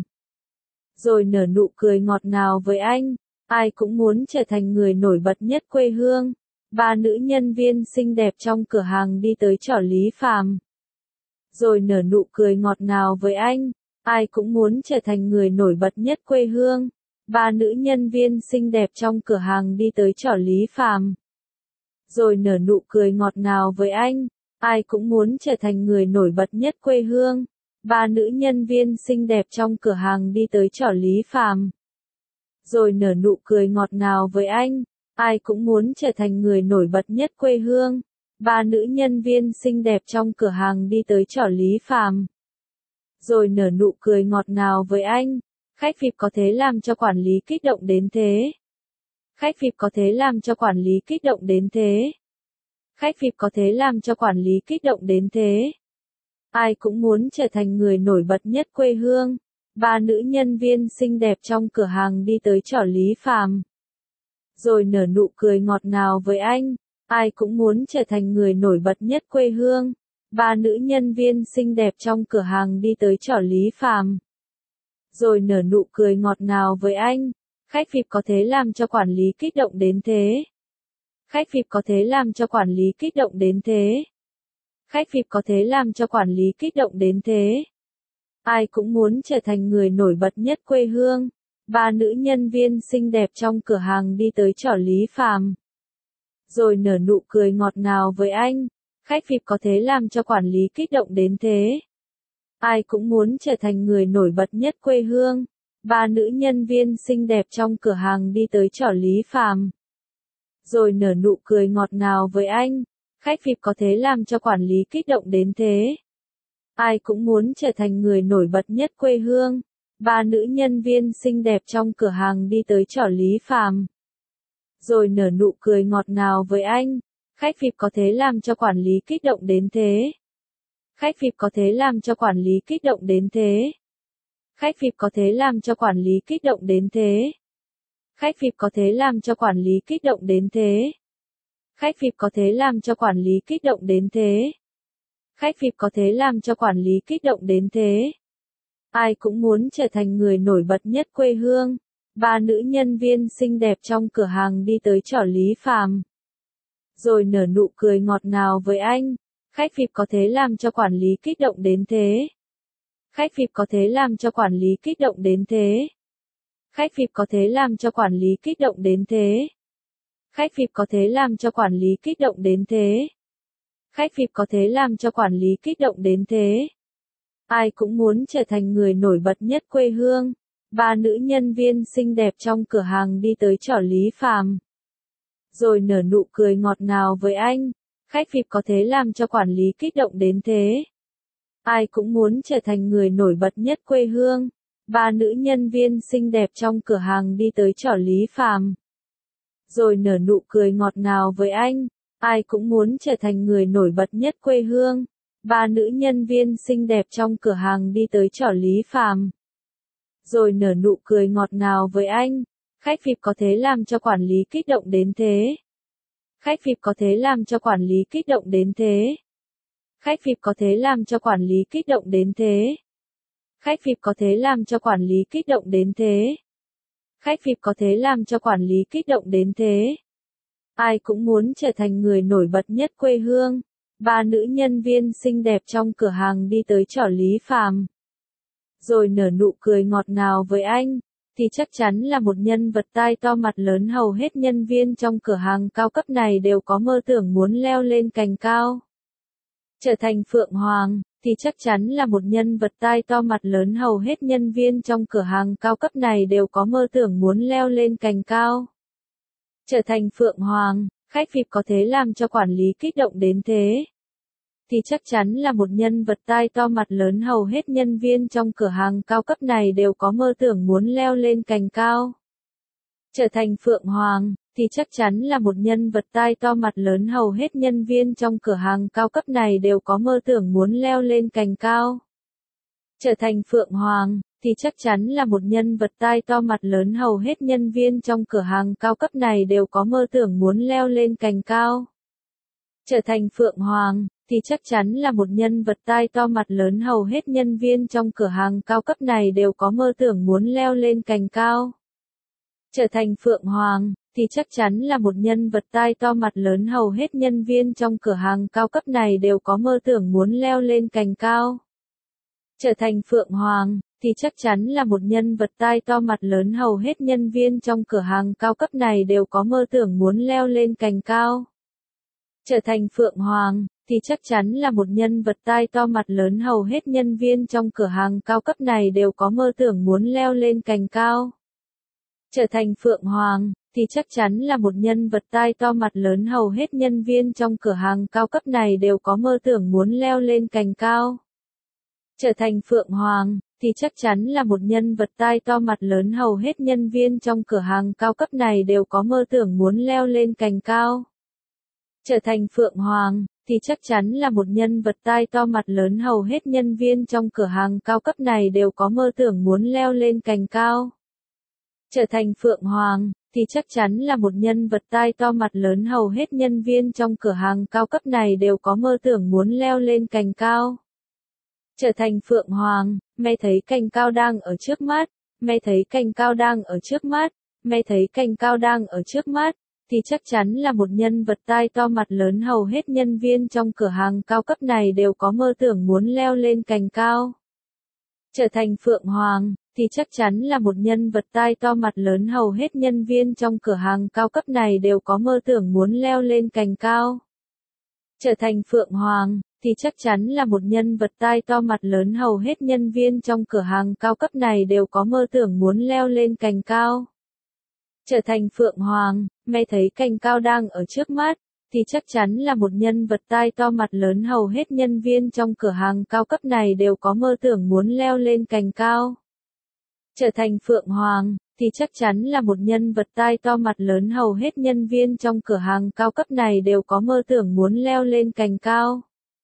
rồi nở nụ cười ngọt ngào với anh. Ai cũng muốn trở thành người nổi bật nhất quê hương. Ba nữ nhân viên xinh đẹp trong cửa hàng đi tới chỏ Lý Phàm, rồi nở nụ cười ngọt ngào với anh. Ai cũng muốn trở thành người nổi bật nhất quê hương. Ba nữ nhân viên xinh đẹp trong cửa hàng đi tới chỏ Lý Phàm, rồi nở nụ cười ngọt ngào với anh. Ai cũng muốn trở thành người nổi bật nhất quê hương. Ba nữ nhân viên xinh đẹp trong cửa hàng đi tới chỏ Lý Phàm, rồi nở nụ cười ngọt ngào với anh. Ai cũng muốn trở thành người nổi bật nhất quê hương. Ba nữ nhân viên xinh đẹp trong cửa hàng đi tới chỏ Lý Phàm, rồi nở nụ cười ngọt ngào với anh. Khách VIP có thể làm cho quản lý kích động đến thế. Khách VIP có thể làm cho quản lý kích động đến thế. Khách VIP có thể làm cho quản lý kích động đến thế. Ai cũng muốn trở thành người nổi bật nhất quê hương. Ba nữ nhân viên xinh đẹp trong cửa hàng đi tới chỏ Lý Phàm, rồi nở nụ cười ngọt ngào với anh. Ai cũng muốn trở thành người nổi bật nhất quê hương. Ba nữ nhân viên xinh đẹp trong cửa hàng đi tới chỏ Lý Phàm, rồi nở nụ cười ngọt ngào với anh. Khách VIP có thể làm cho quản lý kích động đến thế. Khách VIP có thể làm cho quản lý kích động đến thế. Khách VIP có thể làm cho quản lý kích động đến thế. Ai cũng muốn trở thành người nổi bật nhất quê hương. Ba nữ nhân viên xinh đẹp trong cửa hàng đi tới chỏ Lý Phàm, rồi nở nụ cười ngọt ngào với anh. Khách VIP có thể làm cho quản lý kích động đến thế. Ai cũng muốn trở thành người nổi bật nhất quê hương. Ba nữ nhân viên xinh đẹp trong cửa hàng đi tới chỏ Lý Phàm, rồi nở nụ cười ngọt ngào với anh. Khách VIP có thể làm cho quản lý kích động đến thế. Ai cũng muốn trở thành người nổi bật nhất quê hương. Ba nữ nhân viên xinh đẹp trong cửa hàng đi tới chỏ Lý Phàm, rồi nở nụ cười ngọt ngào với anh. Khách VIP có thể làm cho quản lý kích động đến thế. Khách VIP có thể làm cho quản lý kích động đến thế. Khách VIP có thể làm cho quản lý kích động đến thế. Khách VIP có thể làm cho quản lý kích động đến thế. Khách VIP có thể làm cho quản lý kích động đến thế. Khách VIP có thể làm cho quản lý kích động đến thế. Ai cũng muốn trở thành người nổi bật nhất quê hương. Ba nữ nhân viên xinh đẹp trong cửa hàng đi tới chỏ Lý Phàm, rồi nở nụ cười ngọt ngào với anh. Khách VIP có thể làm cho quản lý kích động đến thế. Khách VIP có thể làm cho quản lý kích động đến thế. Khách VIP có thể làm cho quản lý kích động đến thế. Khách VIP có thể làm cho quản lý kích động đến thế. Khách VIP có thể làm cho quản lý kích động đến thế. Ai cũng muốn trở thành người nổi bật nhất quê hương. Ba nữ nhân viên xinh đẹp trong cửa hàng đi tới chỏ Lý Phàm, rồi nở nụ cười ngọt ngào với anh. Khách VIP có thể làm cho quản lý kích động đến thế. Ai cũng muốn trở thành người nổi bật nhất quê hương. Ba nữ nhân viên xinh đẹp trong cửa hàng đi tới chỏ Lý Phàm, rồi nở nụ cười ngọt ngào với anh. Ai cũng muốn trở thành người nổi bật nhất quê hương. Ba nữ nhân viên xinh đẹp trong cửa hàng đi tới chỏ Lý Phàm, rồi nở nụ cười ngọt ngào với anh. Khách VIP có thể làm cho quản lý kích động đến thế. Khách VIP có thể làm cho quản lý kích động đến thế. Khách VIP có thể làm cho quản lý kích động đến thế. Khách VIP có thể làm cho quản lý kích động đến thế. Khách VIP có thể làm cho quản lý kích động đến thế. Ai cũng muốn trở thành người nổi bật nhất quê hương. Ba nữ nhân viên xinh đẹp trong cửa hàng đi tới chỏ Lý Phàm, rồi nở nụ cười ngọt ngào với anh, thì chắc chắn là một nhân vật tai to mặt lớn. Hầu hết nhân viên trong cửa hàng cao cấp này đều có mơ tưởng muốn leo lên cành cao, trở thành Phượng Hoàng, thì chắc chắn là một nhân vật tai to mặt lớn. Hầu hết nhân viên trong cửa hàng cao cấp này đều có mơ tưởng muốn leo lên cành cao, trở thành Phượng Hoàng. Khách VIP có thể làm cho quản lý kích động đến thế, thì chắc chắn là một nhân vật tai to mặt lớn. Hầu hết nhân viên trong cửa hàng cao cấp này đều có mơ tưởng muốn leo lên cành cao, trở thành Phượng Hoàng, thì chắc chắn là một nhân vật tai to mặt lớn. Hầu hết nhân viên trong cửa hàng cao cấp này đều có mơ tưởng muốn leo lên cành cao, trở thành Phượng Hoàng, thì chắc chắn là một nhân vật tai to mặt lớn. Hầu hết nhân viên trong cửa hàng cao cấp này đều có mơ tưởng muốn leo lên cành cao, trở thành Phượng Hoàng, thì chắc chắn là một nhân vật tai to mặt lớn. Hầu hết nhân viên trong cửa hàng cao cấp này đều có mơ tưởng muốn leo lên cành cao, trở thành Phượng Hoàng, thì chắc chắn là một nhân vật tai to mặt lớn. Hầu hết nhân viên trong cửa hàng cao cấp này đều có mơ tưởng muốn leo lên cành cao, trở thành Phượng Hoàng, thì chắc chắn là một nhân vật tai to mặt lớn. Hầu hết nhân viên trong cửa hàng cao cấp này đều có mơ tưởng muốn leo lên cành cao, trở thành Phượng Hoàng, thì chắc chắn là một nhân vật tai to mặt lớn. Hầu hết nhân viên trong cửa hàng cao cấp này đều có mơ tưởng muốn leo lên cành cao, trở thành Phượng Hoàng, thì chắc chắn là một nhân vật tai to mặt lớn. Hầu hết nhân viên trong cửa hàng cao cấp này đều có mơ tưởng muốn leo lên cành cao, trở thành Phượng Hoàng, thì chắc chắn là một nhân vật tai to mặt lớn. Hầu hết nhân viên trong cửa hàng cao cấp này đều có mơ tưởng muốn leo lên cành cao, trở thành Phượng Hoàng, thì chắc chắn là một nhân vật tai to mặt lớn. Hầu hết nhân viên trong cửa hàng cao cấp này đều có mơ tưởng muốn leo lên cành cao, trở thành Phượng Hoàng, thì chắc chắn là một nhân vật tai to mặt lớn. Hầu hết nhân viên trong cửa hàng cao cấp này đều có mơ tưởng muốn leo lên cành cao, trở thành Phượng Hoàng. Mẹ thấy cành cao đang ở trước mắt, mẹ thấy cành cao đang ở trước mắt, mẹ thấy cành cao đang ở trước mắt, thì chắc chắn là một nhân vật tai to mặt lớn. Hầu hết nhân viên trong cửa hàng cao cấp này đều có mơ tưởng muốn leo lên cành cao, trở thành Phượng Hoàng, thì chắc chắn là một nhân vật tai to mặt lớn. Hầu hết nhân viên trong cửa hàng cao cấp này đều có mơ tưởng muốn leo lên cành cao, trở thành Phượng Hoàng, thì chắc chắn là một nhân vật tai to mặt lớn. Hầu hết nhân viên trong cửa hàng cao cấp này đều có mơ tưởng muốn leo lên cành cao, trở thành Phượng Hoàng. Mẹ thấy cành cao đang ở trước mắt, thì chắc chắn là một nhân vật tai to mặt lớn. Hầu hết nhân viên trong cửa hàng cao cấp này đều có mơ tưởng muốn leo lên cành cao, trở thành Phượng Hoàng, thì chắc chắn là một nhân vật tai to mặt lớn. Hầu hết nhân viên trong cửa hàng cao cấp này đều có mơ tưởng muốn leo lên cành cao,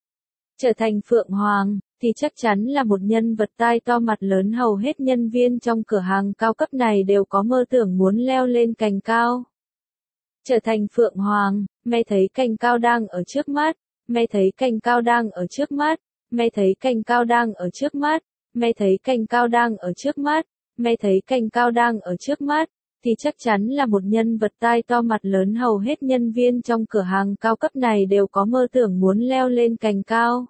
trở thành Phượng Hoàng, thì chắc chắn là một nhân vật tai to mặt lớn. Hầu hết nhân viên trong cửa hàng cao cấp này đều có mơ tưởng muốn leo lên cành cao, trở thành Phượng Hoàng. Mày thấy cành cao đang ở trước mắt. Mày thấy cành cao đang ở trước mắt. Mày thấy cành cao đang ở trước mắt. Mày thấy cành cao đang ở trước mắt. Mày thấy cành cao đang ở trước mắt. Thì chắc chắn là một nhân vật tai to mặt lớn, hầu hết nhân viên trong cửa hàng cao cấp này đều có mơ tưởng muốn leo lên cành cao.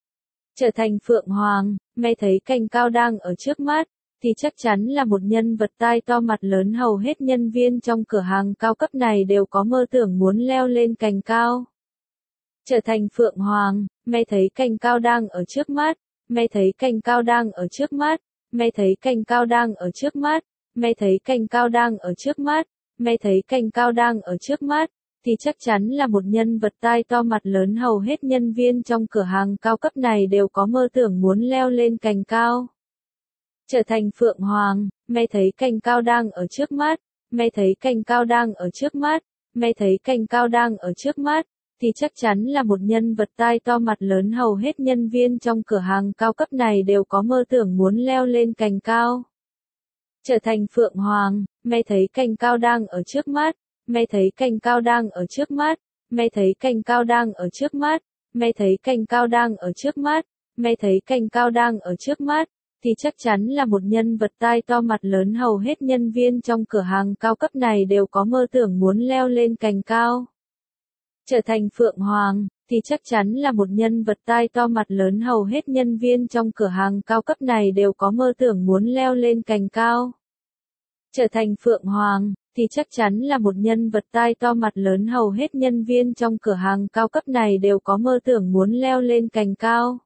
Trở thành Phượng Hoàng. Mày thấy cành cao đang ở trước mắt. Thì chắc chắn là một nhân vật tai to mặt lớn, hầu hết nhân viên trong cửa hàng cao cấp này đều có mơ tưởng muốn leo lên cành cao. Trở thành Phượng Hoàng. Mày thấy cành cao đang ở trước mắt. Mày thấy cành cao đang ở trước mắt. Mày thấy cành cao đang ở trước mắt. Mày thấy cành cao đang ở trước mắt. Mày thấy cành cao đang ở trước mắt. Thì chắc chắn là một nhân vật tai to mặt lớn, hầu hết nhân viên trong cửa hàng cao cấp này đều có mơ tưởng muốn leo lên cành cao. Trở thành Phượng Hoàng. Mày thấy cành cao đang ở trước mắt. Mày thấy cành cao đang ở trước mắt. Mày thấy cành cao đang ở trước mắt. Thì chắc chắn là một nhân vật tai to mặt lớn, hầu hết nhân viên trong cửa hàng cao cấp này đều có mơ tưởng muốn leo lên cành cao. Trở thành Phượng Hoàng. Mày thấy cành cao đang ở trước mắt. Mày thấy cành cao đang ở trước mắt. Mày thấy cành cao đang ở trước mắt. Mày thấy cành cao đang ở trước mắt. Mày thấy cành cao đang ở trước mắt. Thì chắc chắn là một nhân vật tai to mặt lớn, hầu hết nhân viên trong cửa hàng cao cấp này đều có mơ tưởng muốn leo lên cành cao. Trở thành Phượng Hoàng. Thì chắc chắn là một nhân vật tai to mặt lớn, hầu hết nhân viên trong cửa hàng cao cấp này đều có mơ tưởng muốn leo lên cành cao. Trở thành Phượng Hoàng. Thì chắc chắn là một nhân vật tai to mặt lớn, hầu hết nhân viên trong cửa hàng cao cấp này đều có mơ tưởng muốn leo lên cành cao.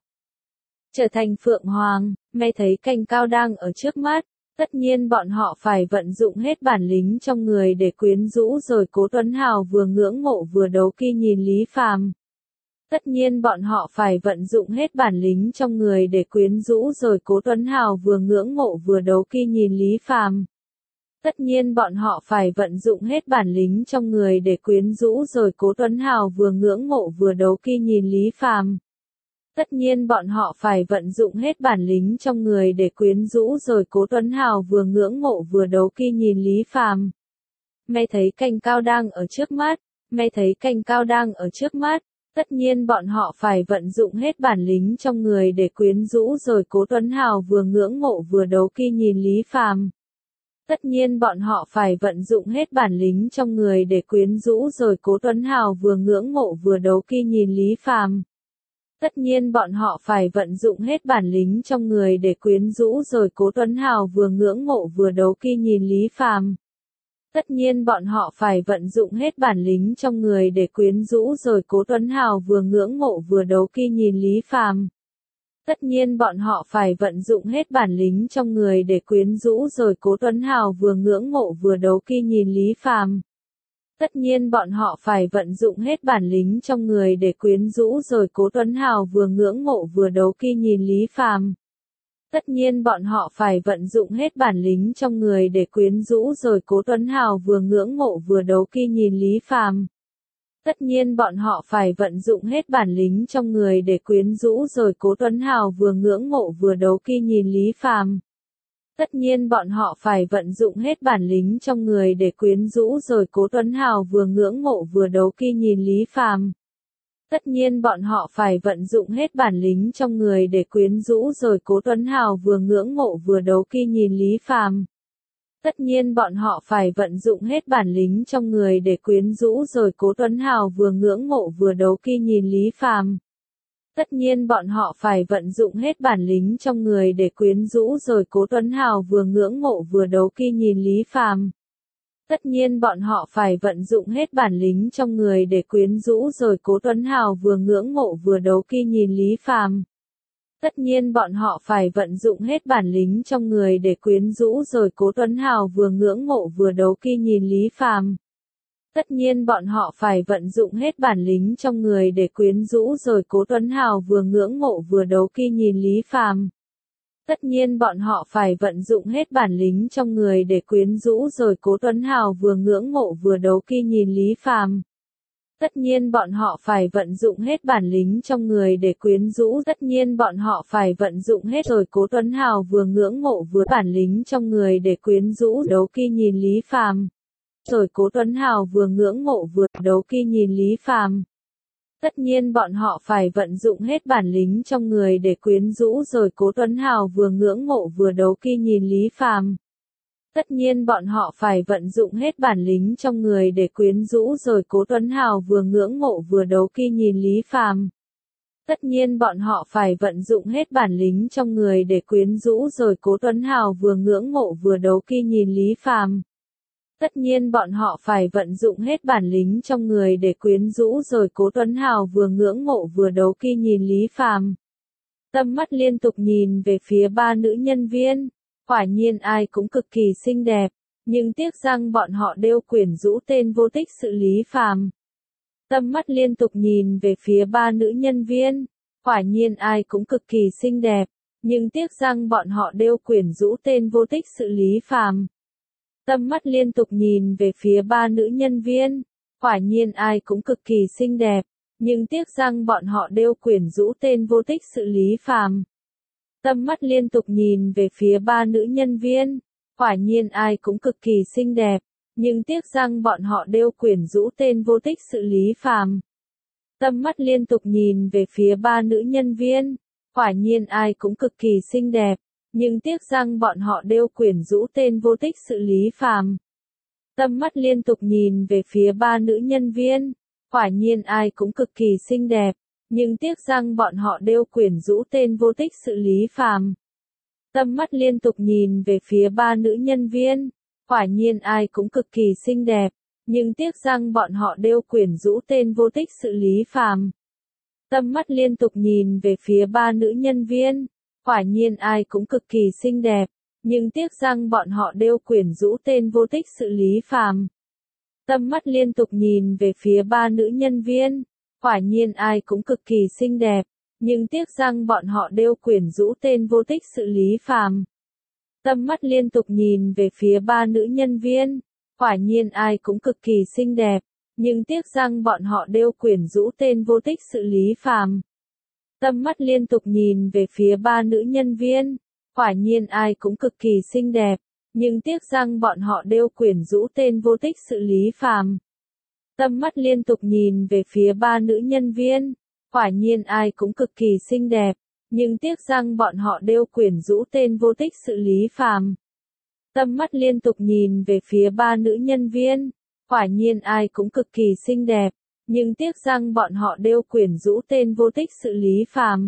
Trở thành Phượng Hoàng. Mày thấy cành cao đang ở trước mắt. Tất nhiên bọn họ phải vận dụng hết bản lĩnh trong người để quyến rũ rồi Cố Tuấn Hào vừa ngưỡng mộ vừa đấu kỵ nhìn Lý Phàm. Tất nhiên bọn họ phải vận dụng hết bản lĩnh trong người để quyến rũ rồi Cố Tuấn Hào vừa ngưỡng mộ vừa đấu kỵ nhìn Lý Phàm. Tất nhiên bọn họ phải vận dụng hết bản lĩnh trong người để quyến rũ rồi Cố Tuấn Hào vừa ngưỡng mộ vừa đấu kỵ nhìn Lý Phàm. Tất nhiên bọn họ phải vận dụng hết bản lĩnh trong người để quyến rũ rồi Cố Tuấn Hào vừa ngưỡng mộ vừa đấu kỵ nhìn Lý Phàm. Mày thấy cành cao đang ở trước mắt. Mày thấy cành cao đang ở trước mắt. Tất nhiên bọn họ phải vận dụng hết bản lĩnh trong người để quyến rũ rồi Cố Tuấn Hào vừa ngưỡng mộ vừa đấu kỵ nhìn Lý Phàm. Tất nhiên bọn họ phải vận dụng hết bản lĩnh trong người để quyến rũ rồi Cố Tuấn Hào vừa ngưỡng mộ vừa đấu kỵ nhìn Lý Phàm. Tất nhiên bọn họ phải vận dụng hết bản lĩnh trong người để quyến rũ rồi Cố Tuấn Hào vừa ngưỡng mộ vừa đấu kỵ nhìn Lý Phàm. Tất nhiên bọn họ phải vận dụng hết bản lĩnh trong người để quyến rũ rồi Cố Tuấn Hào vừa ngưỡng mộ vừa đấu kỵ nhìn Lý Phàm. Tất nhiên bọn họ phải vận dụng hết bản lĩnh trong người để quyến rũ rồi Cố Tuấn Hào vừa ngưỡng mộ vừa đấu kỵ nhìn Lý Phàm. Tất nhiên bọn họ phải vận dụng hết bản lĩnh trong người để quyến rũ rồi Cố Tuấn Hào vừa ngưỡng mộ vừa đấu kỵ nhìn Lý Phàm. Tất nhiên bọn họ phải vận dụng hết bản lĩnh trong người để quyến rũ rồi Cố Tuấn Hào vừa ngưỡng mộ vừa đấu kỵ nhìn Lý Phàm. Tất nhiên bọn họ phải vận dụng hết bản lĩnh trong người để quyến rũ rồi Cố Tuấn Hào vừa ngưỡng mộ vừa đấu kỵ nhìn Lý Phàm. Tất nhiên bọn họ phải vận dụng hết bản lĩnh trong người để quyến rũ rồi Cố Tuấn Hào vừa ngưỡng mộ vừa đấu kỵ nhìn Lý Phàm. Tất nhiên bọn họ phải vận dụng hết bản lĩnh trong người để quyến rũ rồi Cố Tuấn Hào vừa ngưỡng mộ vừa đấu kỵ nhìn Lý Phàm. Tất nhiên bọn họ phải vận dụng hết bản lĩnh trong người để quyến rũ rồi Cố Tuấn Hào vừa ngưỡng mộ vừa đấu kỵ nhìn Lý Phàm. Tất nhiên bọn họ phải vận dụng hết bản lĩnh trong người để quyến rũ rồi Cố Tuấn Hào vừa ngưỡng mộ vừa đấu kỵ nhìn Lý Phàm. Tất nhiên bọn họ phải vận dụng hết bản lĩnh trong người để quyến rũ rồi Cố Tuấn Hào vừa ngưỡng mộ vừa đấu kỵ nhìn Lý Phàm. Tất nhiên bọn họ phải vận dụng hết bản lĩnh trong người để quyến rũ rồi Cố Tuấn Hào vừa ngưỡng mộ vừa đấu kỵ nhìn Lý Phàm. Tất nhiên bọn họ phải vận dụng hết bản lĩnh trong người để quyến rũ rồi Cố Tuấn Hào vừa ngưỡng mộ vừa đấu kỵ nhìn Lý Phàm. Tất nhiên bọn họ phải vận dụng hết bản lĩnh trong người để quyến rũ rồi Cố Tuấn Hào vừa ngưỡng mộ vừa đấu kỵ nhìn Lý Phàm. Tất nhiên bọn họ phải vận dụng hết bản lĩnh trong người để quyến rũ. Tất nhiên bọn họ phải vận dụng hết rồi Cố Tuấn Hào vừa ngưỡng mộ vừa bản lĩnh trong người để quyến rũ đấu kỵ nhìn Lý Phàm. rồi Cố Tuấn Hào vừa ngưỡng mộ vừa đấu kỵ nhìn Lý Phàm. Tất nhiên bọn họ phải vận dụng hết bản lĩnh trong người để quyến rũ rồi Cố Tuấn Hào vừa ngưỡng mộ vừa đấu kỵ nhìn Lý Phàm. Tất nhiên bọn họ phải vận dụng hết bản lĩnh trong người để quyến rũ rồi Cố Tuấn Hào vừa ngưỡng mộ vừa đấu kỵ nhìn Lý Phàm. Tất nhiên bọn họ phải vận dụng hết bản lĩnh trong người để quyến rũ rồi Cố Tuấn Hào vừa ngưỡng mộ vừa đấu kỵ nhìn Lý Phàm. Tất nhiên bọn họ phải vận dụng hết bản lĩnh trong người để quyến rũ rồi Cố Tuấn Hào vừa ngưỡng mộ vừa đấu kỵ nhìn Lý Phàm. Tâm mắt liên tục nhìn về phía ba nữ nhân viên, quả nhiên ai cũng cực kỳ xinh đẹp, nhưng tiếc rằng bọn họ đều quyến rũ tên vô tích sự Lý Phàm. Tâm mắt liên tục nhìn về phía ba nữ nhân viên, quả nhiên ai cũng cực kỳ xinh đẹp, nhưng tiếc rằng bọn họ đều quyến rũ tên vô tích sự Lý Phàm. Tâm mắt liên tục nhìn về phía ba nữ nhân viên, quả nhiên ai cũng cực kỳ xinh đẹp, nhưng tiếc rằng bọn họ đều quyến rũ tên vô tích sự Lý Phàm. Tâm mắt liên tục nhìn về phía ba nữ nhân viên, quả nhiên ai cũng cực kỳ xinh đẹp, nhưng tiếc rằng bọn họ đều quyến rũ tên vô tích sự Lý Phàm. Tâm mắt liên tục nhìn về phía ba nữ nhân viên, quả nhiên ai cũng cực kỳ xinh đẹp, nhưng tiếc rằng bọn họ đều quyến rũ tên vô tích sự Lý Phàm. Tâm mắt liên tục nhìn về phía ba nữ nhân viên, quả nhiên ai cũng cực kỳ xinh đẹp, nhưng tiếc rằng bọn họ đều quyến rũ tên vô tích sự Lý Phàm. Tâm mắt liên tục nhìn về phía ba nữ nhân viên, quả nhiên ai cũng cực kỳ xinh đẹp, nhưng tiếc rằng bọn họ đều quyến rũ tên vô tích sự Lý Phàm. Tâm mắt liên tục nhìn về phía ba nữ nhân viên, quả nhiên ai cũng cực kỳ xinh đẹp, nhưng tiếc rằng bọn họ đều quyến rũ tên vô tích sự Lý Phàm. Tâm mắt liên tục nhìn về phía ba nữ nhân viên, quả nhiên ai cũng cực kỳ xinh đẹp, nhưng tiếc rằng bọn họ đều quyến rũ tên vô tích sự Lý Phàm. Tâm mắt liên tục nhìn về phía ba nữ nhân viên, quả nhiên ai cũng cực kỳ xinh đẹp, nhưng tiếc rằng bọn họ đều quyến rũ tên vô tích sự Lý Phàm. Tâm mắt liên tục nhìn về phía ba nữ nhân viên, quả nhiên ai cũng cực kỳ xinh đẹp, nhưng tiếc rằng bọn họ đều quyến rũ tên vô tích sự Lý Phàm. Tâm mắt liên tục nhìn về phía ba nữ nhân viên, quả nhiên ai cũng cực kỳ xinh đẹp, nhưng tiếc rằng bọn họ đều quyến rũ tên vô tích sự Lý Phàm. Tâm mắt liên tục nhìn về phía ba nữ nhân viên, quả nhiên ai cũng cực kỳ xinh đẹp, nhưng tiếc rằng bọn họ đều quyến rũ tên vô tích sự Lý Phàm.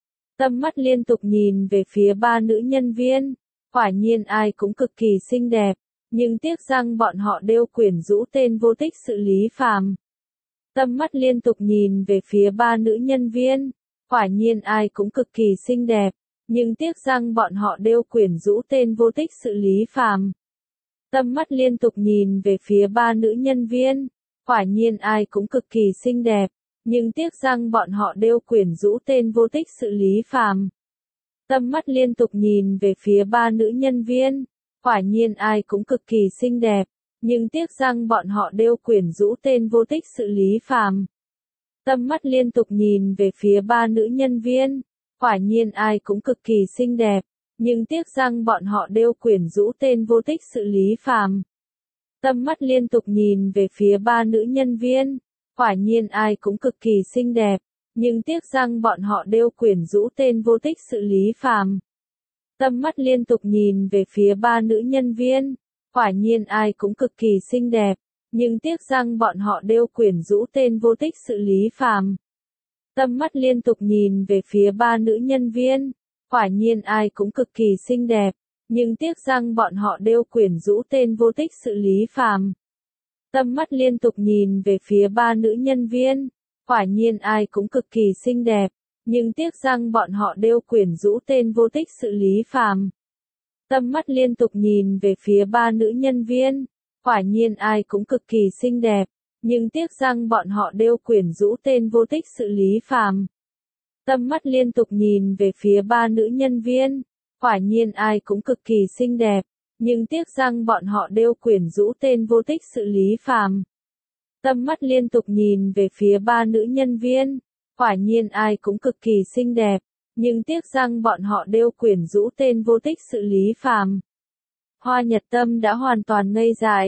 Tâm mắt liên tục nhìn về phía ba nữ nhân viên, quả nhiên ai cũng cực kỳ xinh đẹp, nhưng tiếc rằng bọn họ đều quyến rũ tên vô tích sự Lý Phàm. Tâm mắt liên tục nhìn về phía ba nữ nhân viên, quả nhiên ai cũng cực kỳ xinh đẹp, nhưng tiếc rằng bọn họ đều quyến rũ tên vô tích sự Lý Phàm. Tâm mắt liên tục nhìn về phía ba nữ nhân viên, quả nhiên ai cũng cực kỳ xinh đẹp, nhưng tiếc rằng bọn họ đều quyến rũ tên vô tích sự Lý Phàm. Tâm mắt liên tục nhìn về phía ba nữ nhân viên, quả nhiên ai cũng cực kỳ xinh đẹp, nhưng tiếc rằng bọn họ đều quyến rũ tên vô tích sự Lý Phàm. Tâm mắt liên tục nhìn về phía ba nữ nhân viên, quả nhiên ai cũng cực kỳ xinh đẹp, nhưng tiếc rằng bọn họ đều quyến rũ tên vô tích sự Lý Phàm. Tâm mắt liên tục nhìn về phía ba nữ nhân viên, quả nhiên ai cũng cực kỳ xinh đẹp, nhưng tiếc rằng bọn họ đều quyến rũ tên vô tích sự Lý Phàm. Tâm mắt liên tục nhìn về phía ba nữ nhân viên, quả nhiên ai cũng cực kỳ xinh đẹp, nhưng tiếc rằng bọn họ đều quyến rũ tên vô tích sự Lý Phàm. Tâm mắt liên tục nhìn về phía ba nữ nhân viên, quả nhiên ai cũng cực kỳ xinh đẹp, nhưng tiếc rằng bọn họ đều quyến rũ tên vô tích sự Lý Phàm. Tâm mắt liên tục nhìn về phía ba nữ nhân viên, quả nhiên ai cũng cực kỳ xinh đẹp, nhưng tiếc rằng bọn họ đều quyến rũ tên vô tích sự Lý Phàm. Tâm mắt liên tục nhìn về phía ba nữ nhân viên, quả nhiên ai cũng cực kỳ xinh đẹp, nhưng tiếc rằng bọn họ đều quyến rũ tên vô tích sự Lý Phàm. Tâm mắt liên tục nhìn về phía ba nữ nhân viên, quả nhiên ai cũng cực kỳ xinh đẹp, nhưng tiếc rằng bọn họ đều quyến rũ tên vô tích sự Lý Phàm. Tâm mắt liên tục nhìn về phía ba nữ nhân viên, quả nhiên ai cũng cực kỳ xinh đẹp, nhưng tiếc rằng bọn họ đều quyến rũ tên vô tích sự Lý Phàm. Hoa Nhật Tâm đã hoàn toàn ngây dại.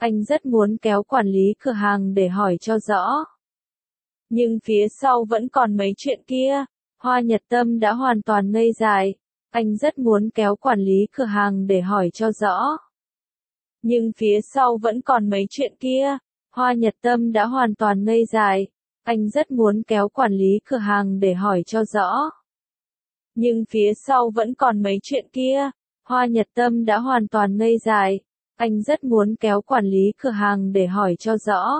Anh rất muốn kéo quản lý cửa hàng để hỏi cho rõ. Nhưng phía sau vẫn còn mấy chuyện kia. Hoa Nhật Tâm đã hoàn toàn ngây dại. Anh rất muốn kéo quản lý cửa hàng để hỏi cho rõ. Nhưng phía sau vẫn còn mấy chuyện kia. Hoa Nhật Tâm đã hoàn toàn ngây dại. Anh rất muốn kéo quản lý cửa hàng để hỏi cho rõ. Nhưng phía sau vẫn còn mấy chuyện kia. Hoa Nhật Tâm đã hoàn toàn ngây dại. Anh rất muốn kéo quản lý cửa hàng để hỏi cho rõ.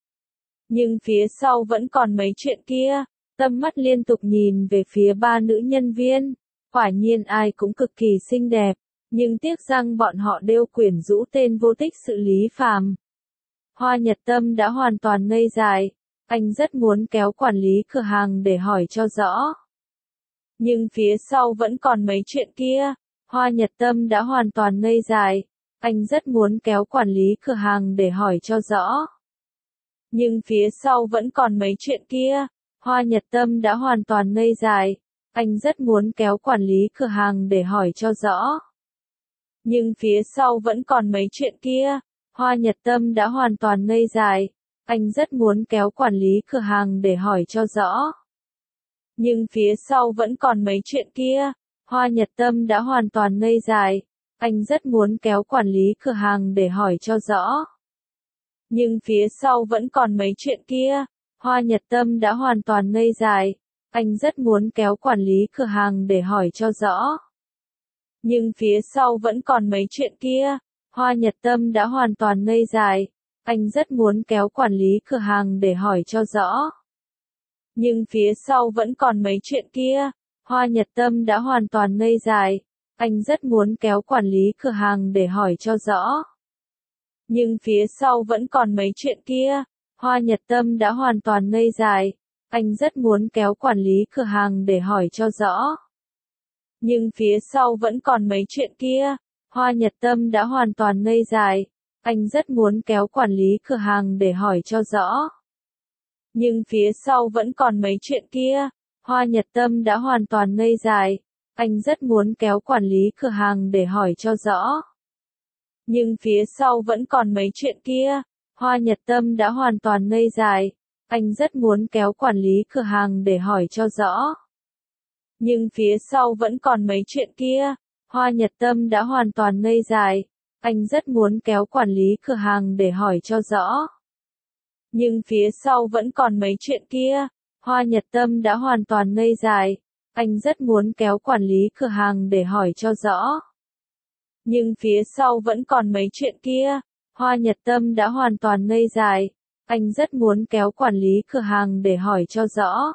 Nhưng phía sau vẫn còn mấy chuyện kia. Tâm mắt liên tục nhìn về phía ba nữ nhân viên. Quả nhiên ai cũng cực kỳ xinh đẹp. Nhưng tiếc rằng bọn họ đều quyến rũ tên vô tích sự Lý Phàm. Hoa Nhật Tâm đã hoàn toàn ngây dại. Anh rất muốn kéo quản lý cửa hàng để hỏi cho rõ. Nhưng phía sau vẫn còn mấy chuyện kia. Hoa Nhật Tâm đã hoàn toàn ngây dại. Anh rất muốn kéo quản lý cửa hàng để hỏi cho rõ. Nhưng phía sau vẫn còn mấy chuyện kia. Hoa Nhật Tâm đã hoàn toàn ngây dại. Anh rất muốn kéo quản lý cửa hàng để hỏi cho rõ. Nhưng phía sau vẫn còn mấy chuyện kia. Hoa Nhật Tâm đã hoàn toàn ngây dại. Anh rất muốn kéo quản lý cửa hàng để hỏi cho rõ. Nhưng phía sau vẫn còn mấy chuyện kia. Hoa Nhật Tâm đã hoàn toàn ngây dại. Anh rất muốn kéo quản lý cửa hàng để hỏi cho rõ. Nhưng phía sau vẫn còn mấy chuyện kia. Hoa Nhật Tâm đã hoàn toàn ngây dại. Anh rất muốn kéo quản lý cửa hàng để hỏi cho rõ. Nhưng phía sau vẫn còn mấy chuyện kia. Hoa Nhật Tâm đã hoàn toàn ngây dại. Anh rất muốn kéo quản lý cửa hàng để hỏi cho rõ. Nhưng phía sau vẫn còn mấy chuyện kia. Hoa Nhật Tâm đã hoàn toàn ngây dại. Anh rất muốn kéo quản lý cửa hàng để hỏi cho rõ. Nhưng phía sau vẫn còn mấy chuyện kia. Hoa Nhật Tâm đã hoàn toàn ngây dại. Anh rất muốn kéo quản lý cửa hàng để hỏi cho rõ. Nhưng phía sau vẫn còn mấy chuyện kia. Hoa Nhật Tâm đã hoàn toàn ngây dại. Anh rất muốn kéo quản lý cửa hàng để hỏi cho rõ. Nhưng phía sau vẫn còn mấy chuyện kia. Hoa Nhật Tâm đã hoàn toàn ngây dại. Anh rất muốn kéo quản lý cửa hàng để hỏi cho rõ. Nhưng phía sau vẫn còn mấy chuyện kia. Hoa Nhật Tâm đã hoàn toàn ngây dại. Anh rất muốn kéo quản lý cửa hàng để hỏi cho rõ. Nhưng phía sau vẫn còn mấy chuyện kia. Hoa Nhật Tâm đã hoàn toàn ngây dại. Anh rất muốn kéo quản lý cửa hàng để hỏi cho rõ. Nhưng phía sau vẫn còn mấy chuyện kia. Hoa Nhật Tâm đã hoàn toàn ngây dại. Anh rất muốn kéo quản lý cửa hàng để hỏi cho rõ. Nhưng phía sau vẫn còn mấy chuyện kia. Hoa Nhật Tâm đã hoàn toàn ngây dại. Anh rất muốn kéo quản lý cửa hàng để hỏi cho rõ.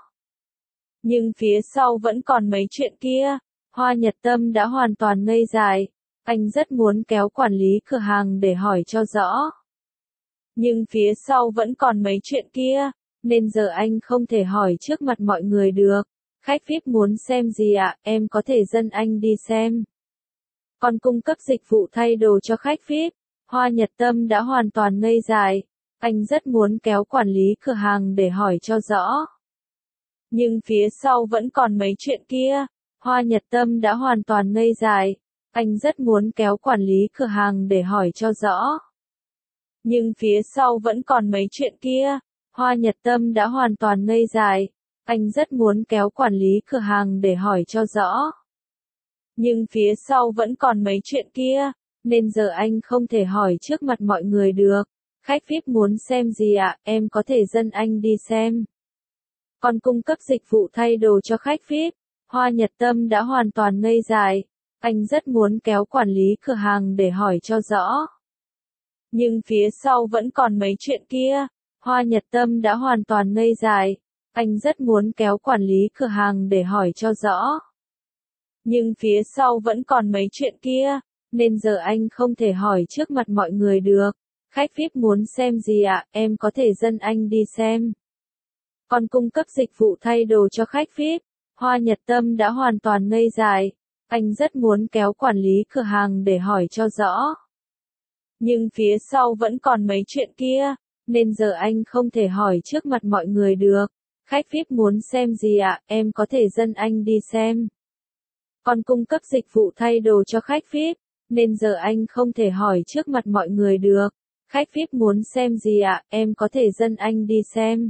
Nhưng phía sau vẫn còn mấy chuyện kia. Hoa Nhật Tâm đã hoàn toàn ngây dại. Anh rất muốn kéo quản lý cửa hàng để hỏi cho rõ. Nhưng phía sau vẫn còn mấy chuyện kia. Nên giờ anh không thể hỏi trước mặt mọi người được. Khách VIP muốn xem gì ạ? Em có thể dẫn anh đi xem. Còn cung cấp dịch vụ thay đồ cho khách VIP. Hoa Nhật Tâm đã hoàn toàn ngây dại. Anh rất muốn kéo quản lý cửa hàng để hỏi cho rõ. Nhưng phía sau vẫn còn mấy chuyện kia. Hoa Nhật Tâm đã hoàn toàn ngây dại. Anh rất muốn kéo quản lý cửa hàng để hỏi cho rõ. Nhưng phía sau vẫn còn mấy chuyện kia. Hoa Nhật Tâm đã hoàn toàn ngây dại. Anh rất muốn kéo quản lý cửa hàng để hỏi cho rõ. Nhưng phía sau vẫn còn mấy chuyện kia. Nên giờ anh không thể hỏi trước mặt mọi người được. Khách VIP muốn xem gì ạ? Em có thể dẫn anh đi xem. Còn cung cấp dịch vụ thay đồ cho khách VIP. Hoa Nhật Tâm đã hoàn toàn ngây dại. Anh rất muốn kéo quản lý cửa hàng để hỏi cho rõ. Nhưng phía sau vẫn còn mấy chuyện kia. Hoa Nhật Tâm đã hoàn toàn ngây dại. Anh rất muốn kéo quản lý cửa hàng để hỏi cho rõ. Nhưng phía sau vẫn còn mấy chuyện kia. Nên giờ anh không thể hỏi trước mặt mọi người được. Khách VIP muốn xem gì ạ? Em có thể dẫn anh đi xem. Còn cung cấp dịch vụ thay đồ cho khách VIP. Hoa Nhật Tâm đã hoàn toàn ngây dại. Anh rất muốn kéo quản lý cửa hàng để hỏi cho rõ. Nhưng phía sau vẫn còn mấy chuyện kia. Nên giờ anh không thể hỏi trước mặt mọi người được. Khách VIP muốn xem gì ạ? Em có thể dẫn anh đi xem. Còn cung cấp dịch vụ thay đồ cho khách VIP. Nên giờ anh không thể hỏi trước mặt mọi người được. Khách VIP muốn xem gì ạ? Em có thể dẫn anh đi xem.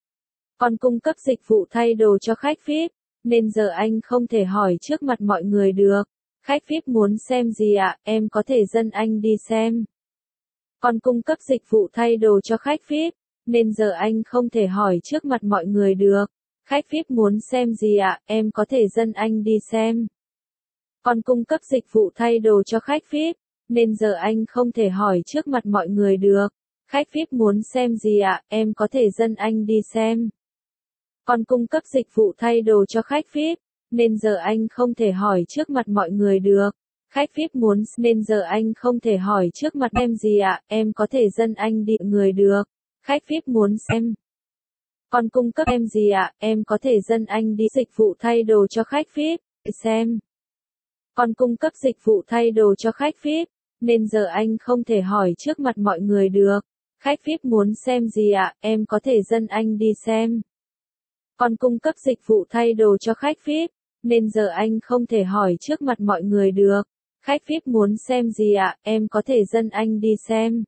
Con cung cấp dịch vụ thay đồ cho khách VIP, nên giờ anh không thể hỏi trước mặt mọi người được. Khách VIP muốn xem gì ạ? Em có thể dẫn anh đi xem. Con cung cấp dịch vụ thay đồ cho khách VIP, nên giờ anh không thể hỏi trước mặt mọi người được. Khách VIP muốn xem gì ạ? Em có thể dẫn anh đi xem. Con cung cấp dịch vụ thay đồ cho khách VIP, nên giờ anh không thể hỏi trước mặt mọi người được. Khách VIP muốn xem gì ạ? Em có thể dẫn anh đi xem. Con cung cấp dịch vụ thay đồ cho khách VIP, nên giờ anh không thể hỏi trước mặt mọi người được. Khách VIP muốn nên giờ anh không thể hỏi trước mặt em gì ạ? Em có thể dẫn anh đi người được. Khách VIP muốn xem. Con cung cấp em gì ạ? Em có thể dẫn anh đi dịch vụ thay đồ cho khách VIP xem. Con cung cấp dịch vụ thay đồ cho khách VIP, nên giờ anh không thể hỏi trước mặt mọi người được. Khách VIP muốn xem gì ạ? Em có thể dẫn anh đi xem. Con cung cấp dịch vụ thay đồ cho khách VIP, nên giờ anh không thể hỏi trước mặt mọi người được. Khách VIP muốn xem gì ạ? Em có thể dẫn anh đi xem.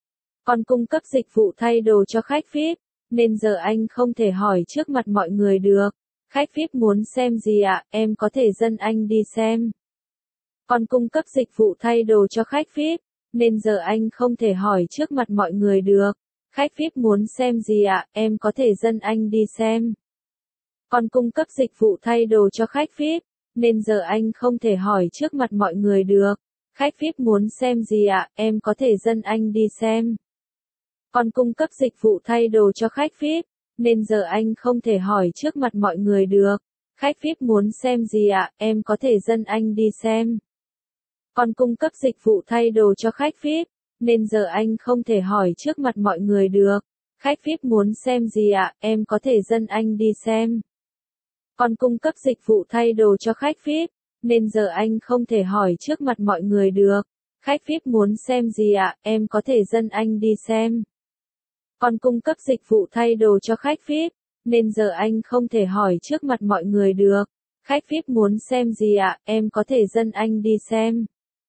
Con cung cấp dịch vụ thay đồ cho khách VIP, nên giờ anh không thể hỏi trước mặt mọi người được. Khách VIP muốn xem gì ạ? Em có thể dẫn anh đi xem. Con cung cấp dịch vụ thay đồ cho khách VIP, nên giờ anh không thể hỏi trước mặt mọi người được. Khách VIP muốn xem gì ạ? Em có thể dẫn anh đi xem. Con cung cấp dịch vụ thay đồ cho khách VIP, nên giờ anh không thể hỏi trước mặt mọi người được. Khách VIP muốn xem gì ạ? Em có thể dẫn anh đi xem. Con cung cấp dịch vụ thay đồ cho khách VIP, nên giờ anh không thể hỏi trước mặt mọi người được. Khách VIP muốn xem gì ạ? Em có thể dẫn anh đi xem. Con cung cấp dịch vụ thay đồ cho khách VIP, nên giờ anh không thể hỏi trước mặt mọi người được. Khách VIP muốn xem gì ạ? Em có thể dẫn anh đi xem. Con cung cấp dịch vụ thay đồ cho khách VIP, nên giờ anh không thể hỏi trước mặt mọi người được. Khách VIP muốn xem gì ạ? Em có thể dẫn anh đi xem. Con cung cấp dịch vụ thay đồ cho khách VIP, nên giờ anh không thể hỏi trước mặt mọi người được. Khách VIP muốn xem gì ạ? Em có thể dẫn anh đi xem.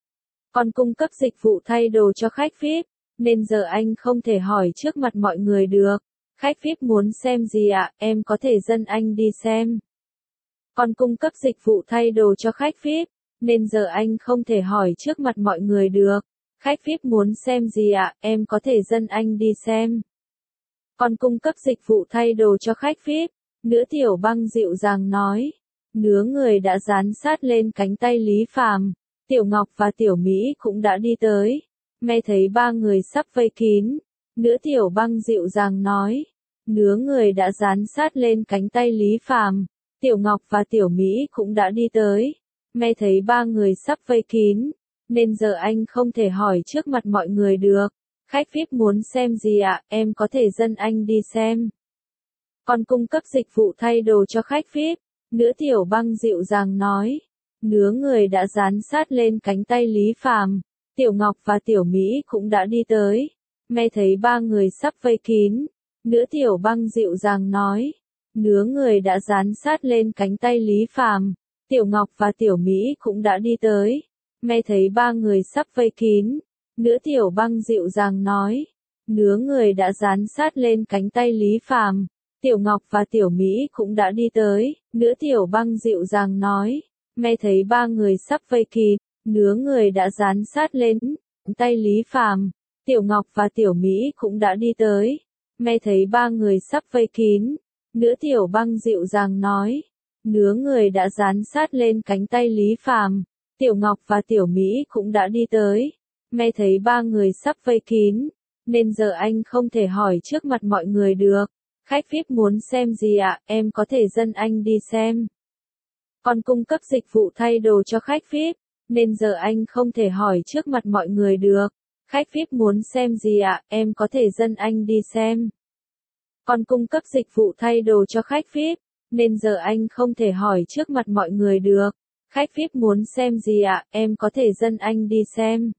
Con cung cấp dịch vụ thay đồ cho khách VIP, nên giờ anh không thể hỏi trước mặt mọi người được. Khách VIP muốn xem gì ạ? Em có thể dẫn anh đi xem. Con cung cấp dịch vụ thay đồ cho khách VIP, nên giờ anh không thể hỏi trước mặt mọi người được. Khách VIP muốn xem gì ạ? Em có thể dẫn anh đi xem. Con cung cấp dịch vụ thay đồ cho khách VIP, Nữ Tiểu Băng dịu dàng nói. Nứa người đã dán sát lên cánh tay Lý Phàm. Tiểu Ngọc và Tiểu Mỹ cũng đã đi tới. Nghe thấy ba người sắp vây kín. Nữ Tiểu Băng dịu dàng nói. Nứa người đã dán sát lên cánh tay Lý Phàm. Tiểu Ngọc và Tiểu Mỹ cũng đã đi tới. Nghe thấy ba người sắp vây kín, nên giờ anh không thể hỏi trước mặt mọi người được. Khách VIP muốn xem gì ạ? Em có thể dẫn anh đi xem. Con cung cấp dịch vụ thay đồ cho khách VIP, Nữ Tiểu Băng dịu dàng nói. Nứa người đã dán sát lên cánh tay Lý Phàm. Tiểu Ngọc và Tiểu Mỹ cũng đã đi tới. Nghe thấy ba người sắp vây kín, Nữ Tiểu Băng dịu dàng nói. Nứa người đã dán sát lên cánh tay Lý Phàm. Tiểu Ngọc và Tiểu Mỹ cũng đã đi tới. Nghe thấy ba người sắp vây kín, Nữ Tiểu Băng dịu dàng nói. Nứa người đã dán sát lên cánh tay Lý Phàm. Tiểu Ngọc và Tiểu Mỹ cũng đã đi tới. Nữ Tiểu Băng dịu dàng nói. Nghe thấy ba người sắp vây kín, nứa người đã dán sát lên cánh tay Lý Phàm. Tiểu Ngọc và Tiểu Mỹ cũng đã đi tới. Nghe thấy ba người sắp vây kín, Nữ Tiểu Băng dịu dàng nói. Nứa người đã dán sát lên cánh tay Lý Phàm. Tiểu Ngọc và Tiểu Mỹ cũng đã đi tới. Nghe thấy ba người sắp vây kín, nên giờ anh không thể hỏi trước mặt mọi người được. Khách VIP muốn xem gì ạ? Em có thể dẫn anh đi xem. Con cung cấp dịch vụ thay đồ cho khách VIP, nên giờ anh không thể hỏi trước mặt mọi người được. Khách VIP muốn xem gì ạ? Em có thể dẫn anh đi xem. Con cung cấp dịch vụ thay đồ cho khách VIP, nên giờ anh không thể hỏi trước mặt mọi người được. Khách VIP muốn xem gì ạ? Em có thể dẫn anh đi xem.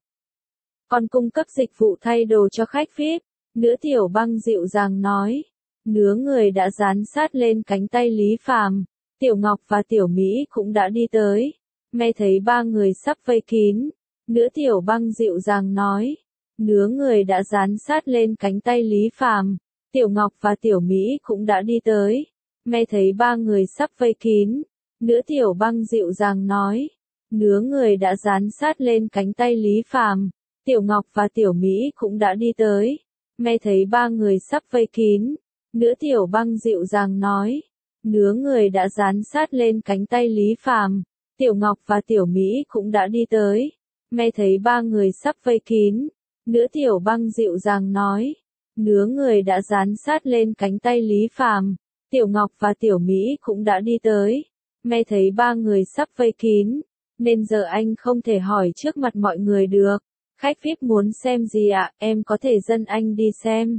Con cung cấp dịch vụ thay đồ cho khách VIP, Nữ Tiểu Băng dịu dàng nói. Nứa người đã dán sát lên cánh tay Lý Phàm. Tiểu Ngọc và Tiểu Mỹ cũng đã đi tới. Nghe thấy ba người sắp vây kín, Nữ Tiểu Băng dịu dàng nói. Nứa người đã dán sát lên cánh tay Lý Phàm. Tiểu Ngọc và Tiểu Mỹ cũng đã đi tới. Nghe thấy ba người sắp vây kín. Nữ Tiểu Băng dịu dàng nói. Nứa người đã dán sát lên cánh tay Lý Phàm. Tiểu Ngọc và Tiểu Mỹ cũng đã đi tới. Nghe thấy ba người sắp vây kín. Nữ Tiểu Băng dịu dàng nói. Nứa người đã dán sát lên cánh tay Lý Phàm. Tiểu Ngọc và Tiểu Mỹ cũng đã đi tới. Nghe thấy ba người sắp vây kín. Nữ Tiểu Băng dịu dàng nói. Nứa người đã dán sát lên cánh tay Lý Phàm. Tiểu Ngọc và Tiểu Mỹ cũng đã đi tới. Nghe thấy ba người sắp vây kín. Nên giờ anh không thể hỏi trước mặt mọi người được. Khách VIP muốn xem gì ạ? Em có thể dẫn anh đi xem.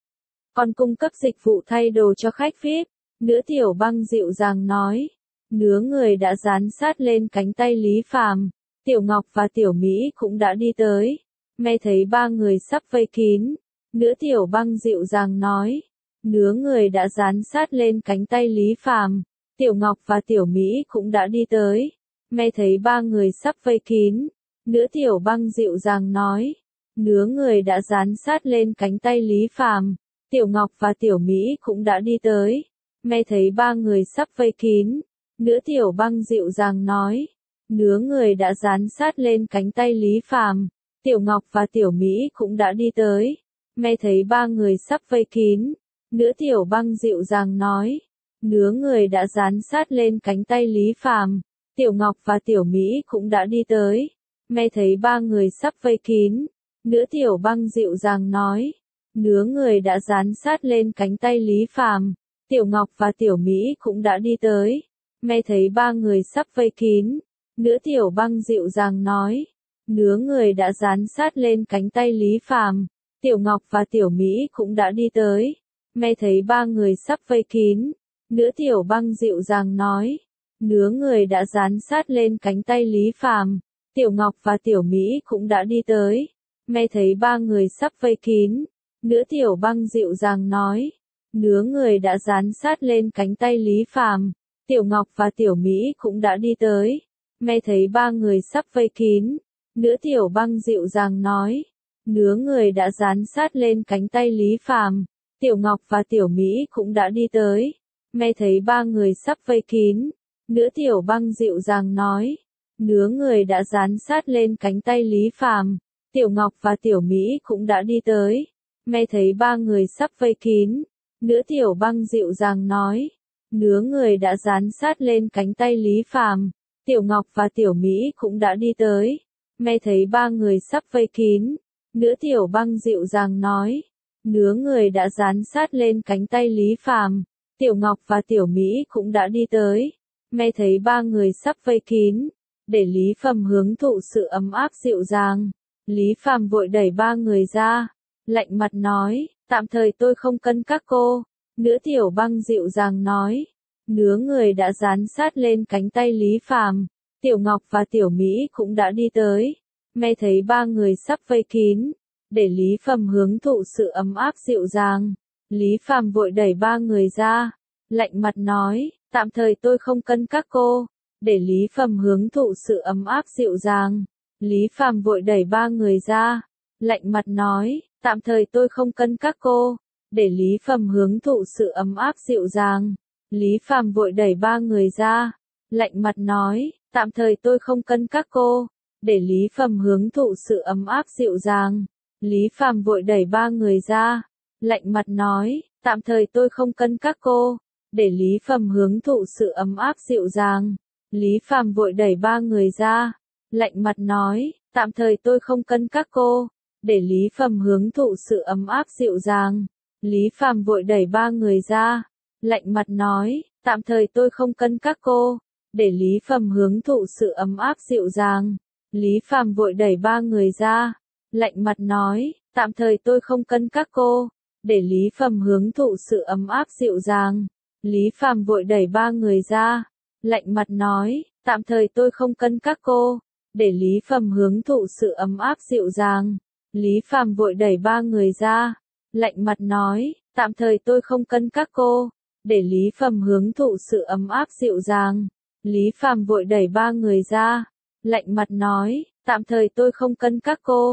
Còn cung cấp dịch vụ thay đồ cho khách VIP. Nữ Tiểu Băng dịu dàng nói. Nứa người đã dán sát lên cánh tay Lý Phàm. Tiểu Ngọc và Tiểu Mỹ cũng đã đi tới. Nghe thấy ba người sắp vây kín. Nữ Tiểu Băng dịu dàng nói. Nứa người đã dán sát lên cánh tay Lý Phàm. Tiểu Ngọc và Tiểu Mỹ cũng đã đi tới. Nghe thấy ba người sắp vây kín. Nữ Tiểu Băng dịu dàng nói. Nứa người đã dán sát lên cánh tay Lý Phàm. Tiểu Ngọc và Tiểu Mỹ cũng đã đi tới. Nghe thấy ba người sắp vây kín. Nữ Tiểu Băng dịu dàng nói. Nứa người đã dán sát lên cánh tay Lý Phàm. Tiểu Ngọc và Tiểu Mỹ cũng đã đi tới. Nghe thấy ba người sắp vây kín. Nữ Tiểu Băng dịu dàng nói. Nứa người đã dán sát lên cánh tay Lý Phàm. Tiểu Ngọc và Tiểu Mỹ cũng đã đi tới. Nghe thấy ba người sắp vây kín. Nữ Tiểu Băng dịu dàng nói. Nứa người đã dán sát lên cánh tay Lý Phàm. Tiểu Ngọc và Tiểu Mỹ cũng đã đi tới. Nghe thấy ba người sắp vây kín. Nữ Tiểu Băng dịu dàng nói. Nứa người đã dán sát lên cánh tay Lý Phàm. Tiểu Ngọc và Tiểu Mỹ cũng đã đi tới. Nghe thấy ba người sắp vây kín. Nữ Tiểu Băng dịu dàng nói. Nứa người đã dán sát lên cánh tay Lý Phàm. Tiểu Ngọc và Tiểu Mỹ cũng đã đi tới. Nghe thấy ba người sắp vây kín. Nữ Tiểu Băng dịu dàng nói. Nứa người đã dán sát lên cánh tay Lý Phàm. Tiểu Ngọc và Tiểu Mỹ cũng đã đi tới. Nghe thấy ba người sắp vây kín. Nữ Tiểu Băng dịu dàng nói. Nứa người đã dán sát lên cánh tay Lý Phàm. Tiểu Ngọc và Tiểu Mỹ cũng đã đi tới. Nghe thấy ba người sắp vây kín. Nữ Tiểu Băng dịu dàng nói. Nứa người đã dán sát lên cánh tay Lý Phàm. Tiểu Ngọc và Tiểu Mỹ cũng đã đi tới. Nghe thấy ba người sắp vây kín. Nữ Tiểu Băng dịu dàng nói. Nứa người đã dán sát lên cánh tay Lý Phàm. Tiểu Ngọc và Tiểu Mỹ cũng đã đi tới. Nghe thấy ba người sắp vây kín. Nữ Tiểu Băng dịu dàng nói. Nứa người đã dán sát lên cánh tay Lý Phàm. Tiểu Ngọc và Tiểu Mỹ cũng đã đi tới. Nghe thấy ba người sắp vây kín. Để Lý Phàm hưởng thụ sự ấm áp dịu dàng. Lý Phàm vội đẩy ba người ra. Lạnh mặt nói. Tạm thời tôi không cần các cô. Nữ Tiểu Băng dịu dàng nói. Nứa người đã dán sát lên cánh tay Lý Phàm. Tiểu Ngọc và Tiểu Mỹ cũng đã đi tới. Nghe thấy ba người sắp vây kín. Để Lý Phàm hưởng thụ sự ấm áp dịu dàng. Lý Phàm vội đẩy ba người ra. Lạnh mặt nói. Tạm thời tôi không cần các cô. Để Lý Phàm hưởng thụ sự ấm áp dịu dàng. Lý Phàm vội đẩy ba người ra. Lạnh mặt nói. Tạm thời tôi không cần các cô. Để Lý Phàm hưởng thụ sự ấm áp dịu dàng. Lý Phàm vội đẩy ba người ra. Lạnh mặt nói. Tạm thời tôi không cần các cô. Để Lý Phàm hưởng thụ sự ấm áp dịu dàng. Lý Phàm vội đẩy ba người ra. Lạnh mặt nói. Tạm thời tôi không cần các cô. Để Lý Phàm hưởng thụ sự ấm áp dịu dàng. Lý Phàm vội đẩy ba người ra. Lạnh mặt nói. Tạm thời tôi không cần các cô. Để Lý Phàm hưởng thụ sự ấm áp dịu dàng. Lý Phàm vội đẩy ba người ra. Lạnh mặt nói. Tạm thời tôi không cần các cô. Để Lý Phàm hưởng thụ sự ấm áp dịu dàng. Lý Phàm vội đẩy ba người ra. Lạnh mặt nói. Tạm thời tôi không cần các cô. Để Lý Phàm hưởng thụ sự ấm áp dịu dàng. Lý Phàm vội đẩy ba người ra. Lạnh mặt nói. Tạm thời tôi không cần các cô. Để Lý Phàm hưởng thụ sự ấm áp dịu dàng. Lý Phàm vội đẩy ba người ra. Lạnh mặt nói. Tạm thời tôi không cần các cô. Để Lý Phàm hưởng thụ sự ấm áp dịu dàng. Lý Phàm vội đẩy ba người ra. Lạnh mặt nói. Tạm thời tôi không cần các cô.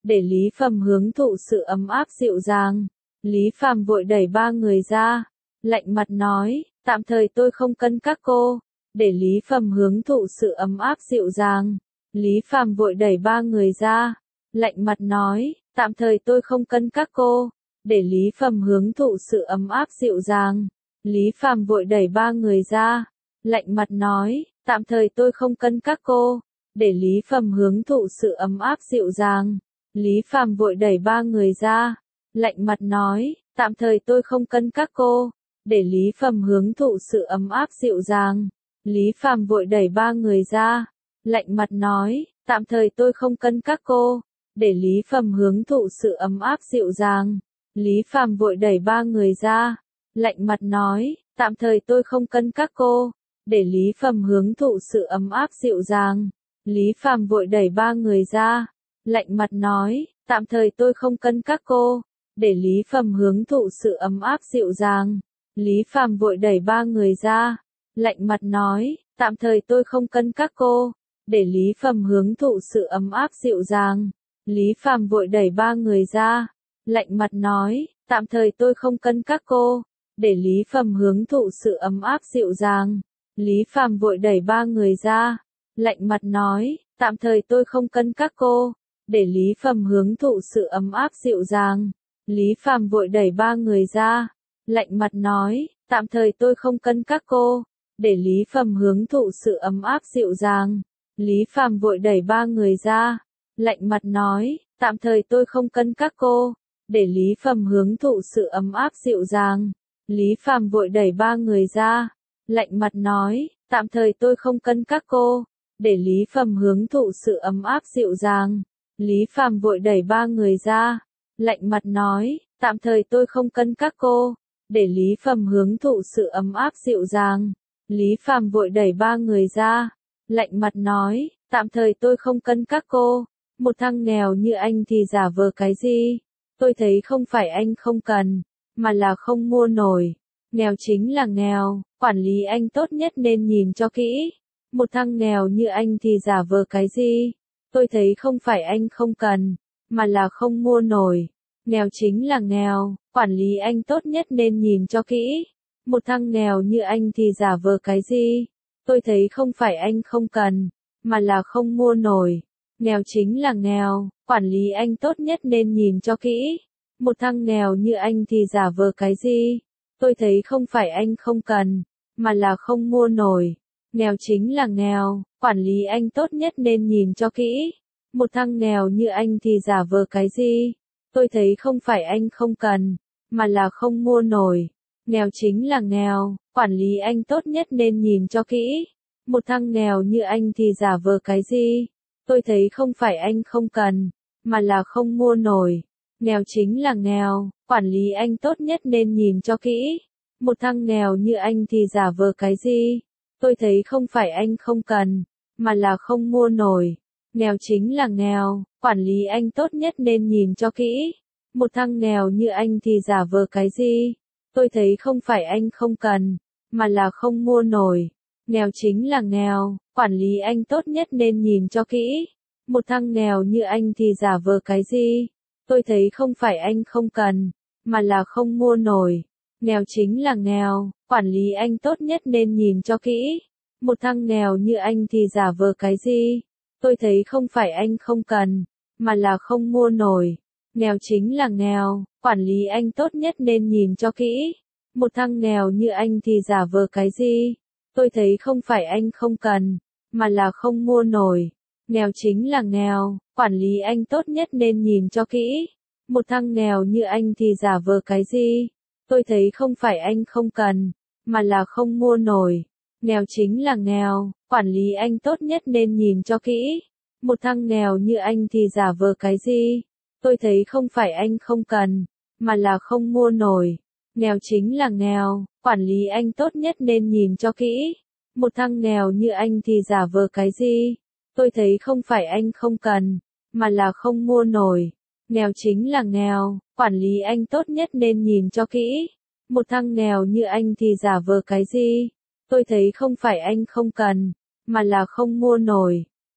để Lý Phàm hưởng thụ sự ấm áp dịu dàng. Lý Phàm vội đẩy ba người ra, lạnh mặt nói, tạm thời tôi không cần các cô, để Lý Phàm hưởng thụ sự ấm áp dịu dàng. Lý Phàm vội đẩy ba người ra, lạnh mặt nói, tạm thời tôi không cần các cô, để Lý Phàm hưởng thụ sự ấm áp dịu dàng. Lý Phàm vội đẩy ba người ra, lạnh mặt nói, tạm thời tôi không cần các cô, để Lý Phàm hưởng thụ sự ấm áp dịu dàng. Lý Phàm vội đẩy ba người ra, lạnh mặt nói, tạm thời tôi không cần các cô, để Lý Phàm hưởng thụ sự ấm áp dịu dàng. Lý Phàm vội đẩy ba người ra, lạnh mặt nói, tạm thời tôi không cần các cô, để Lý Phàm hưởng thụ sự ấm áp dịu dàng. Lý Phàm vội đẩy ba người ra, lạnh mặt nói, tạm thời tôi không cần các cô, để Lý Phàm hưởng thụ sự ấm áp dịu dàng. Lý Phàm vội đẩy ba người ra, lạnh mặt nói, tạm thời tôi không cần các cô, để Lý Phàm hưởng thụ sự ấm áp dịu dàng. Lý Phàm vội đẩy ba người ra, lạnh mặt nói, tạm thời tôi không cần các cô, để Lý Phàm hưởng thụ sự ấm áp dịu dàng. Lý Phàm vội đẩy ba người ra, lạnh mặt nói, tạm thời tôi không cần các cô, để Lý Phàm hưởng thụ sự ấm áp dịu dàng. Lý Phàm vội đẩy ba người ra, lạnh mặt nói, tạm thời tôi không cần các cô, để Lý Phàm hưởng thụ sự ấm áp dịu dàng. Lý Phàm vội đẩy ba người ra, lạnh mặt nói, tạm thời tôi không cần các cô, để Lý Phàm hưởng thụ sự ấm áp dịu dàng. Lý Phàm vội đẩy ba người ra, lạnh mặt nói, tạm thời tôi không cần các cô, để Lý Phàm hưởng thụ sự ấm áp dịu dàng. Lý Phàm vội đẩy ba người ra, lạnh mặt nói, tạm thời tôi không cần các cô, để Lý Phàm hưởng thụ sự ấm áp dịu dàng. Lý Phàm vội đẩy ba người ra, lạnh mặt nói, tạm thời tôi không cần các cô, để Lý Phàm hưởng thụ sự ấm áp dịu dàng. Lý Phàm vội đẩy ba người ra, lạnh mặt nói, tạm thời tôi không cần các cô, một thằng nghèo như anh thì giả vờ cái gì, tôi thấy không phải anh không cần, mà là không mua nổi, nghèo chính là nghèo, quản lý anh tốt nhất nên nhìn cho kỹ, một thằng nghèo như anh thì giả vờ cái gì, tôi thấy không phải anh không cần, mà là không mua nổi, nghèo chính là nghèo, quản lý anh tốt nhất nên nhìn cho kỹ, một thằng nghèo như anh thì giả vờ cái gì, tôi thấy không phải anh không cần, mà là không mua nổi, nghèo chính là nghèo, quản lý anh tốt nhất nên nhìn cho kỹ, một thằng nghèo như anh thì giả vờ cái gì, tôi thấy không phải anh không cần, mà là không mua nổi, nghèo chính là nghèo, quản lý anh tốt nhất nên nhìn cho kỹ, một thằng nghèo như anh thì giả vờ cái gì, tôi thấy không phải anh không cần, mà là không mua nổi, nghèo chính là nghèo, quản lý anh tốt nhất nên nhìn cho kỹ, một thằng nghèo như anh thì giả vờ cái gì, tôi thấy không phải anh không cần, mà là không mua nổi, nghèo chính là nghèo, quản lý anh tốt nhất nên nhìn cho kỹ, một thằng nghèo như anh thì giả vờ cái gì, tôi thấy không phải anh không cần, mà là không mua nổi, nghèo chính là nghèo, quản lý anh tốt nhất nên nhìn cho kỹ, một thằng nghèo như anh thì giả vờ cái gì, tôi thấy không phải anh không cần, mà là không mua nổi, nghèo chính là nghèo, quản lý anh tốt nhất nên nhìn cho kỹ, một thằng nghèo như anh thì giả vờ cái gì, tôi thấy không phải anh không cần, mà là không mua nổi, nghèo chính là nghèo, quản lý anh tốt nhất nên nhìn cho kỹ, một thằng nghèo như anh thì giả vờ cái gì, tôi thấy không phải anh không cần, mà là không mua nổi, nghèo chính là nghèo, quản lý anh tốt nhất nên nhìn cho kỹ, một thằng nghèo như anh thì giả vờ cái gì, tôi thấy không phải anh không cần, mà là không mua nổi, nghèo chính là nghèo, quản lý anh tốt nhất nên nhìn cho kỹ, một thằng nghèo như anh thì giả vờ cái gì, tôi thấy không phải anh không cần, mà là không mua nổi, nghèo chính là nghèo, quản lý anh tốt nhất nên nhìn cho kỹ, một thằng nghèo như anh thì giả vờ cái gì, tôi thấy không phải anh không cần, mà là không mua nổi, nghèo chính là nghèo, quản lý anh tốt nhất nên nhìn cho kỹ, một thằng nghèo như anh thì giả vờ cái gì, tôi thấy không phải anh không cần, mà là không mua nổi, nghèo chính là nghèo, quản lý anh tốt nhất nên nhìn cho kỹ, một thằng nghèo như anh thì giả vờ cái gì, tôi thấy không phải anh không cần, mà là không mua nổi,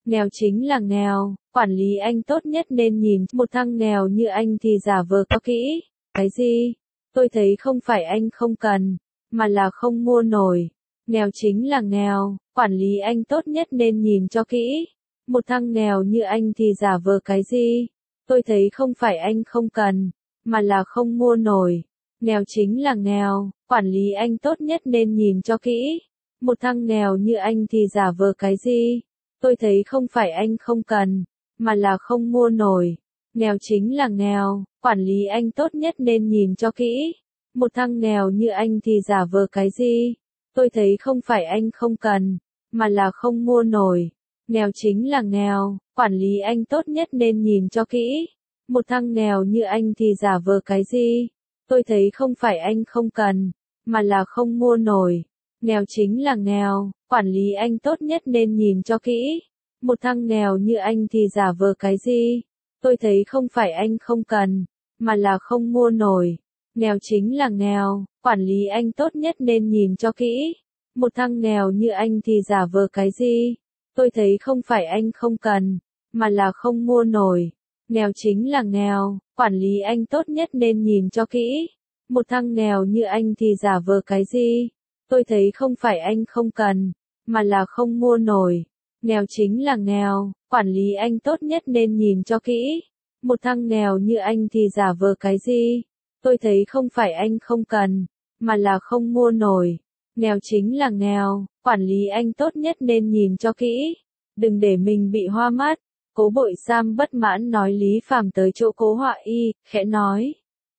Nghèo chính là nghèo, quản lý anh tốt nhất nên nhìn, một thằng nghèo như anh thì giả vờ có kỹ. Cái gì? Tôi thấy không phải anh không cần, mà là không mua nổi. Nghèo chính là nghèo, quản lý anh tốt nhất nên nhìn cho kỹ. Một thằng nghèo như anh thì giả vờ cái gì? Tôi thấy không phải anh không cần, mà là không mua nổi. Nghèo chính là nghèo, quản lý anh tốt nhất nên nhìn cho kỹ. Một thằng nghèo như anh thì giả vờ cái gì? Tôi thấy không phải anh không cần, mà là không mua nổi. Nghèo chính là nghèo, quản lý anh tốt nhất nên nhìn cho kỹ. Một thằng nghèo như anh thì giả vờ cái gì? Tôi thấy không phải anh không cần, mà là không mua nổi. Nghèo chính là nghèo, quản lý anh tốt nhất nên nhìn cho kỹ. Một thằng nghèo như anh thì giả vờ cái gì? Tôi thấy không phải anh không cần, mà là không mua nổi. Nghèo chính là nghèo, quản lý anh tốt nhất nên nhìn cho kỹ. Một thằng nghèo như anh thì giả vờ cái gì? Tôi thấy không phải anh không cần, mà là không mua nổi. Nghèo chính là nghèo, quản lý anh tốt nhất nên nhìn cho kỹ. Một thằng nghèo như anh thì giả vờ cái gì? Tôi thấy không phải anh không cần, mà là không mua nổi. Nghèo chính là nghèo, quản lý anh tốt nhất nên nhìn cho kỹ. Một thằng nghèo như anh thì giả vờ cái gì? Tôi thấy không phải anh không cần, mà là không mua nổi. Nghèo chính là nghèo, quản lý anh tốt nhất nên nhìn cho kỹ. Một thằng nghèo như anh thì giả vờ cái gì? Tôi thấy không phải anh không cần, mà là không mua nổi. Nghèo chính là nghèo, quản lý anh tốt nhất nên nhìn cho kỹ. Đừng để mình bị hoa mắt. Cố Bội Sam bất mãn nói Lý Phàm tới chỗ Cố Họa Y, khẽ nói.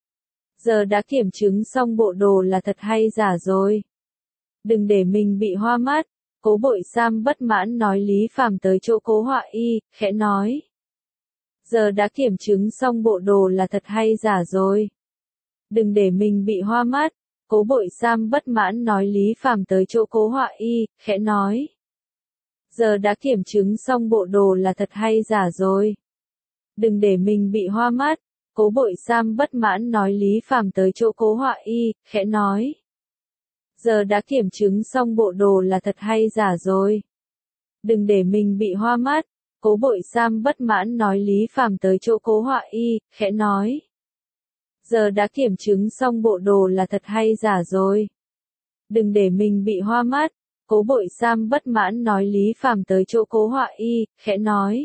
Giờ đã kiểm chứng xong bộ đồ là thật hay giả rồi. Đừng để mình bị hoa mắt. Cố Bội Sam bất mãn nói Lý Phàm tới chỗ Cố Họa Y, khẽ nói. Giờ đã kiểm chứng xong bộ đồ là thật hay giả rồi. Đừng để mình bị hoa mắt. Cố Bội Sam bất mãn nói Lý Phàm tới chỗ Cố Họa Y, khẽ nói. Giờ đã kiểm chứng xong bộ đồ là thật hay giả rồi. Đừng để mình bị hoa mắt. Cố Bội Sam bất mãn nói Lý Phàm tới chỗ Cố Họa Y, khẽ nói. Giờ đã kiểm chứng xong bộ đồ là thật hay giả rồi. Đừng để mình bị hoa mắt. Cố Bội Sam bất mãn nói Lý Phàm tới chỗ Cố Họa Y, khẽ nói. Giờ đã kiểm chứng xong bộ đồ là thật hay giả rồi. Đừng để mình bị hoa mắt. Cố Bội Sam bất mãn nói Lý Phàm tới chỗ Cố Họa Y, khẽ nói.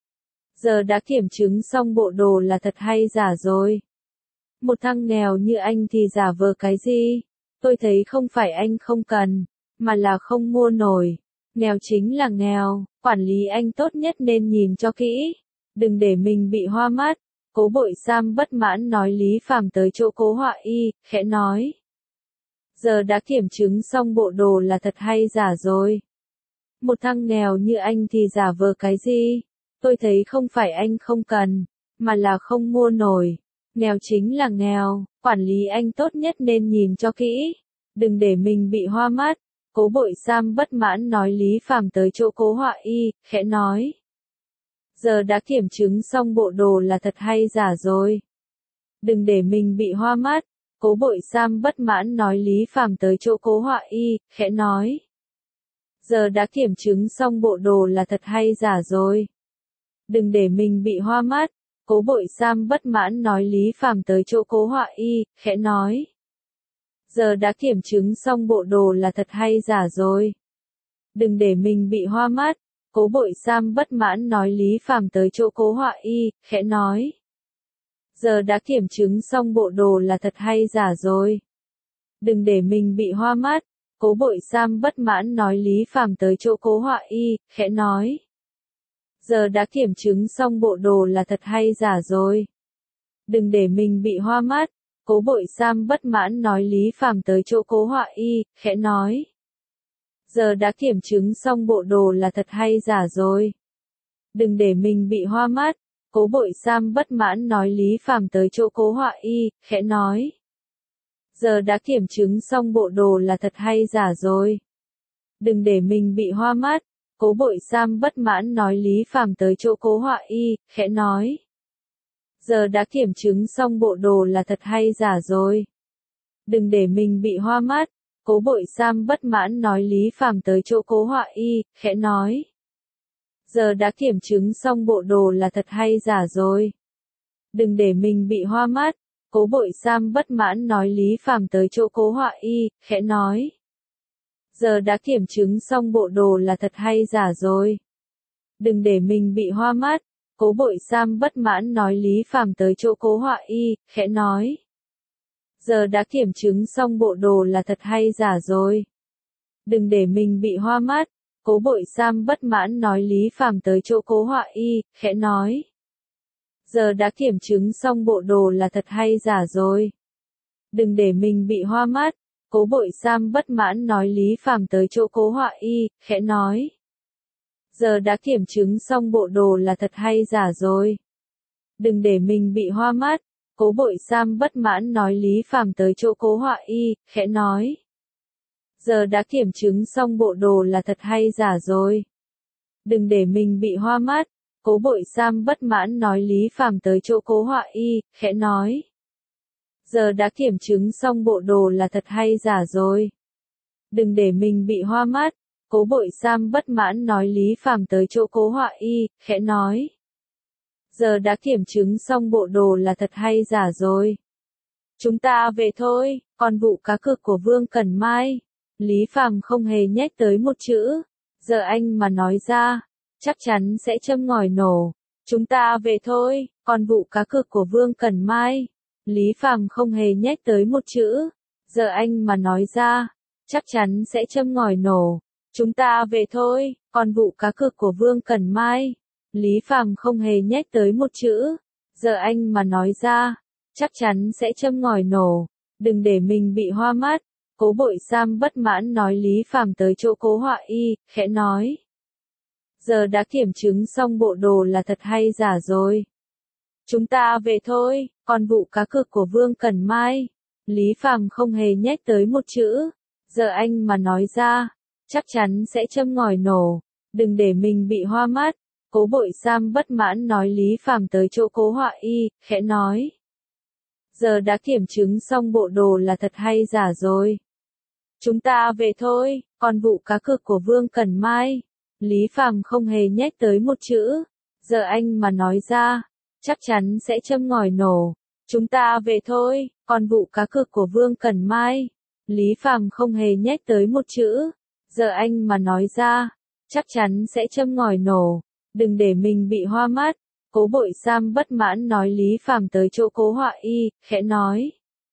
Giờ đã kiểm chứng xong bộ đồ là thật hay giả rồi. Một thằng nghèo như anh thì giả vờ cái gì? Tôi thấy không phải anh không cần, mà là không mua nổi. Nghèo chính là nghèo, quản lý anh tốt nhất nên nhìn cho kỹ. Đừng để mình bị hoa mắt. Cố Bội Sam bất mãn nói Lý Phàm tới chỗ Cố Họa Y, khẽ nói. Giờ đã kiểm chứng xong bộ đồ là thật hay giả rồi. Một thằng nghèo như anh thì giả vờ cái gì? Tôi thấy không phải anh không cần, mà là không mua nổi. Nghèo chính là nghèo, quản lý anh tốt nhất nên nhìn cho kỹ. Đừng để mình bị hoa mắt. Cố Bội Sam bất mãn nói Lý Phàm tới chỗ Cố Họa Y, khẽ nói. Giờ đã kiểm chứng xong bộ đồ là thật hay giả rồi. Đừng để mình bị hoa mắt. Cố Bội Sam bất mãn nói Lý Phàm tới chỗ Cố Họa Y, khẽ nói. Giờ đã kiểm chứng xong bộ đồ là thật hay giả rồi. Đừng để mình bị hoa mắt. Cố Bội Sam bất mãn nói Lý Phàm tới chỗ Cố Họa Y, khẽ nói. Giờ đã kiểm chứng xong bộ đồ là thật hay giả rồi. Đừng để mình bị hoa mắt. Cố Bội Sam bất mãn nói Lý Phàm tới chỗ Cố Họa Y, khẽ nói. Giờ đã kiểm chứng xong bộ đồ là thật hay giả rồi. Đừng để mình bị hoa mắt. Cố Bội Sam bất mãn nói Lý Phàm tới chỗ Cố Họa Y, khẽ nói. Giờ đã kiểm chứng xong bộ đồ là thật hay giả rồi. Đừng để mình bị hoa mắt. Cố Bội Sam bất mãn nói Lý Phàm tới chỗ Cố Họa Y, khẽ nói. Giờ đã kiểm chứng xong bộ đồ là thật hay giả rồi. Đừng để mình bị hoa mắt. Cố Bội Sam bất mãn nói Lý Phàm tới chỗ Cố Họa Y, khẽ nói. Giờ đã kiểm chứng xong bộ đồ là thật hay giả rồi. Đừng để mình bị hoa mắt. Cố Bội Sam bất mãn nói Lý Phàm tới chỗ Cố Họa Y, khẽ nói. Giờ đã kiểm chứng xong bộ đồ là thật hay giả rồi. Đừng để mình bị hoa mắt. Cố Bội Sam bất mãn nói Lý Phàm tới chỗ Cố Họa Y, khẽ nói. Giờ đã kiểm chứng xong bộ đồ là thật hay giả rồi. Đừng để mình bị hoa mắt. Cố Bội Sam bất mãn nói Lý Phàm tới chỗ Cố Họa Y, khẽ nói. Giờ đã kiểm chứng xong bộ đồ là thật hay giả rồi. Đừng để mình bị hoa mắt. Cố Bội Sam bất mãn nói Lý Phàm tới chỗ Cố Họa Y, khẽ nói. Giờ đã kiểm chứng xong bộ đồ là thật hay giả rồi. Đừng để mình bị hoa mắt. Cố Bội Sam bất mãn nói Lý Phàm tới chỗ Cố Họa Y, khẽ nói. Giờ đã kiểm chứng xong bộ đồ là thật hay giả rồi. Đừng để mình bị hoa mắt. Cố Bội Sam bất mãn nói Lý Phàm tới chỗ Cố Họa Y, khẽ nói. Giờ đã kiểm chứng xong bộ đồ là thật hay giả rồi. Đừng để mình bị hoa mắt. Cố Bội Sam bất mãn nói Lý Phàm tới chỗ Cố Họa Y, khẽ nói. Giờ đã kiểm chứng xong bộ đồ là thật hay giả rồi. Đừng để mình bị hoa mắt. Cố Bội Sam bất mãn nói Lý Phàm tới chỗ Cố Họa Y, khẽ nói. Giờ đã kiểm chứng xong bộ đồ là thật hay giả rồi. Đừng để mình bị hoa mắt. Cố Bội Sam bất mãn nói Lý Phàm tới chỗ Cố Họa Y, khẽ nói. Giờ đã kiểm chứng xong bộ đồ là thật hay giả rồi. Chúng ta về thôi, còn vụ cá cược của Vương Cẩn Mai. Lý Phàm không hề nhếch tới một chữ. Giờ anh mà nói ra, chắc chắn sẽ châm ngòi nổ. Chúng ta về thôi, còn vụ cá cược của Vương Cẩn Mai. Lý Phàm không hề nhếch tới một chữ. Giờ anh mà nói ra, chắc chắn sẽ châm ngòi nổ. Chúng ta về thôi, còn vụ cá cược của Vương Cẩn Mai. Lý Phàm không hề nhếch tới một chữ. Giờ anh mà nói ra, chắc chắn sẽ châm ngòi nổ. Đừng để mình bị hoa mắt. Cố Bội Sam bất mãn nói Lý Phàm tới chỗ Cố Họa Y, khẽ nói. Giờ đã kiểm chứng xong bộ đồ là thật hay giả rồi. Chúng ta về thôi, còn vụ cá cược của Vương Cẩn Mai. Lý Phàm không hề nhếch tới một chữ. Giờ anh mà nói ra, chắc chắn sẽ châm ngòi nổ. Đừng để mình bị hoa mắt. Cố Bội Sam bất mãn nói Lý Phàm tới chỗ Cố Họa Y, khẽ nói. Giờ đã kiểm chứng xong bộ đồ là thật hay giả rồi. Chúng ta về thôi, còn vụ cá cược của Vương Cẩn Mai. Lý Phàm không hề nhếch tới một chữ. Giờ anh mà nói ra, chắc chắn sẽ châm ngòi nổ. Chúng ta về thôi, còn vụ cá cược của Vương Cẩn Mai. Lý Phàm không hề nhếch tới một chữ. Giờ anh mà nói ra, chắc chắn sẽ châm ngòi nổ. Đừng để mình bị hoa mắt. Cố Bội Sam bất mãn nói Lý Phàm tới chỗ Cố Họa Y, khẽ nói.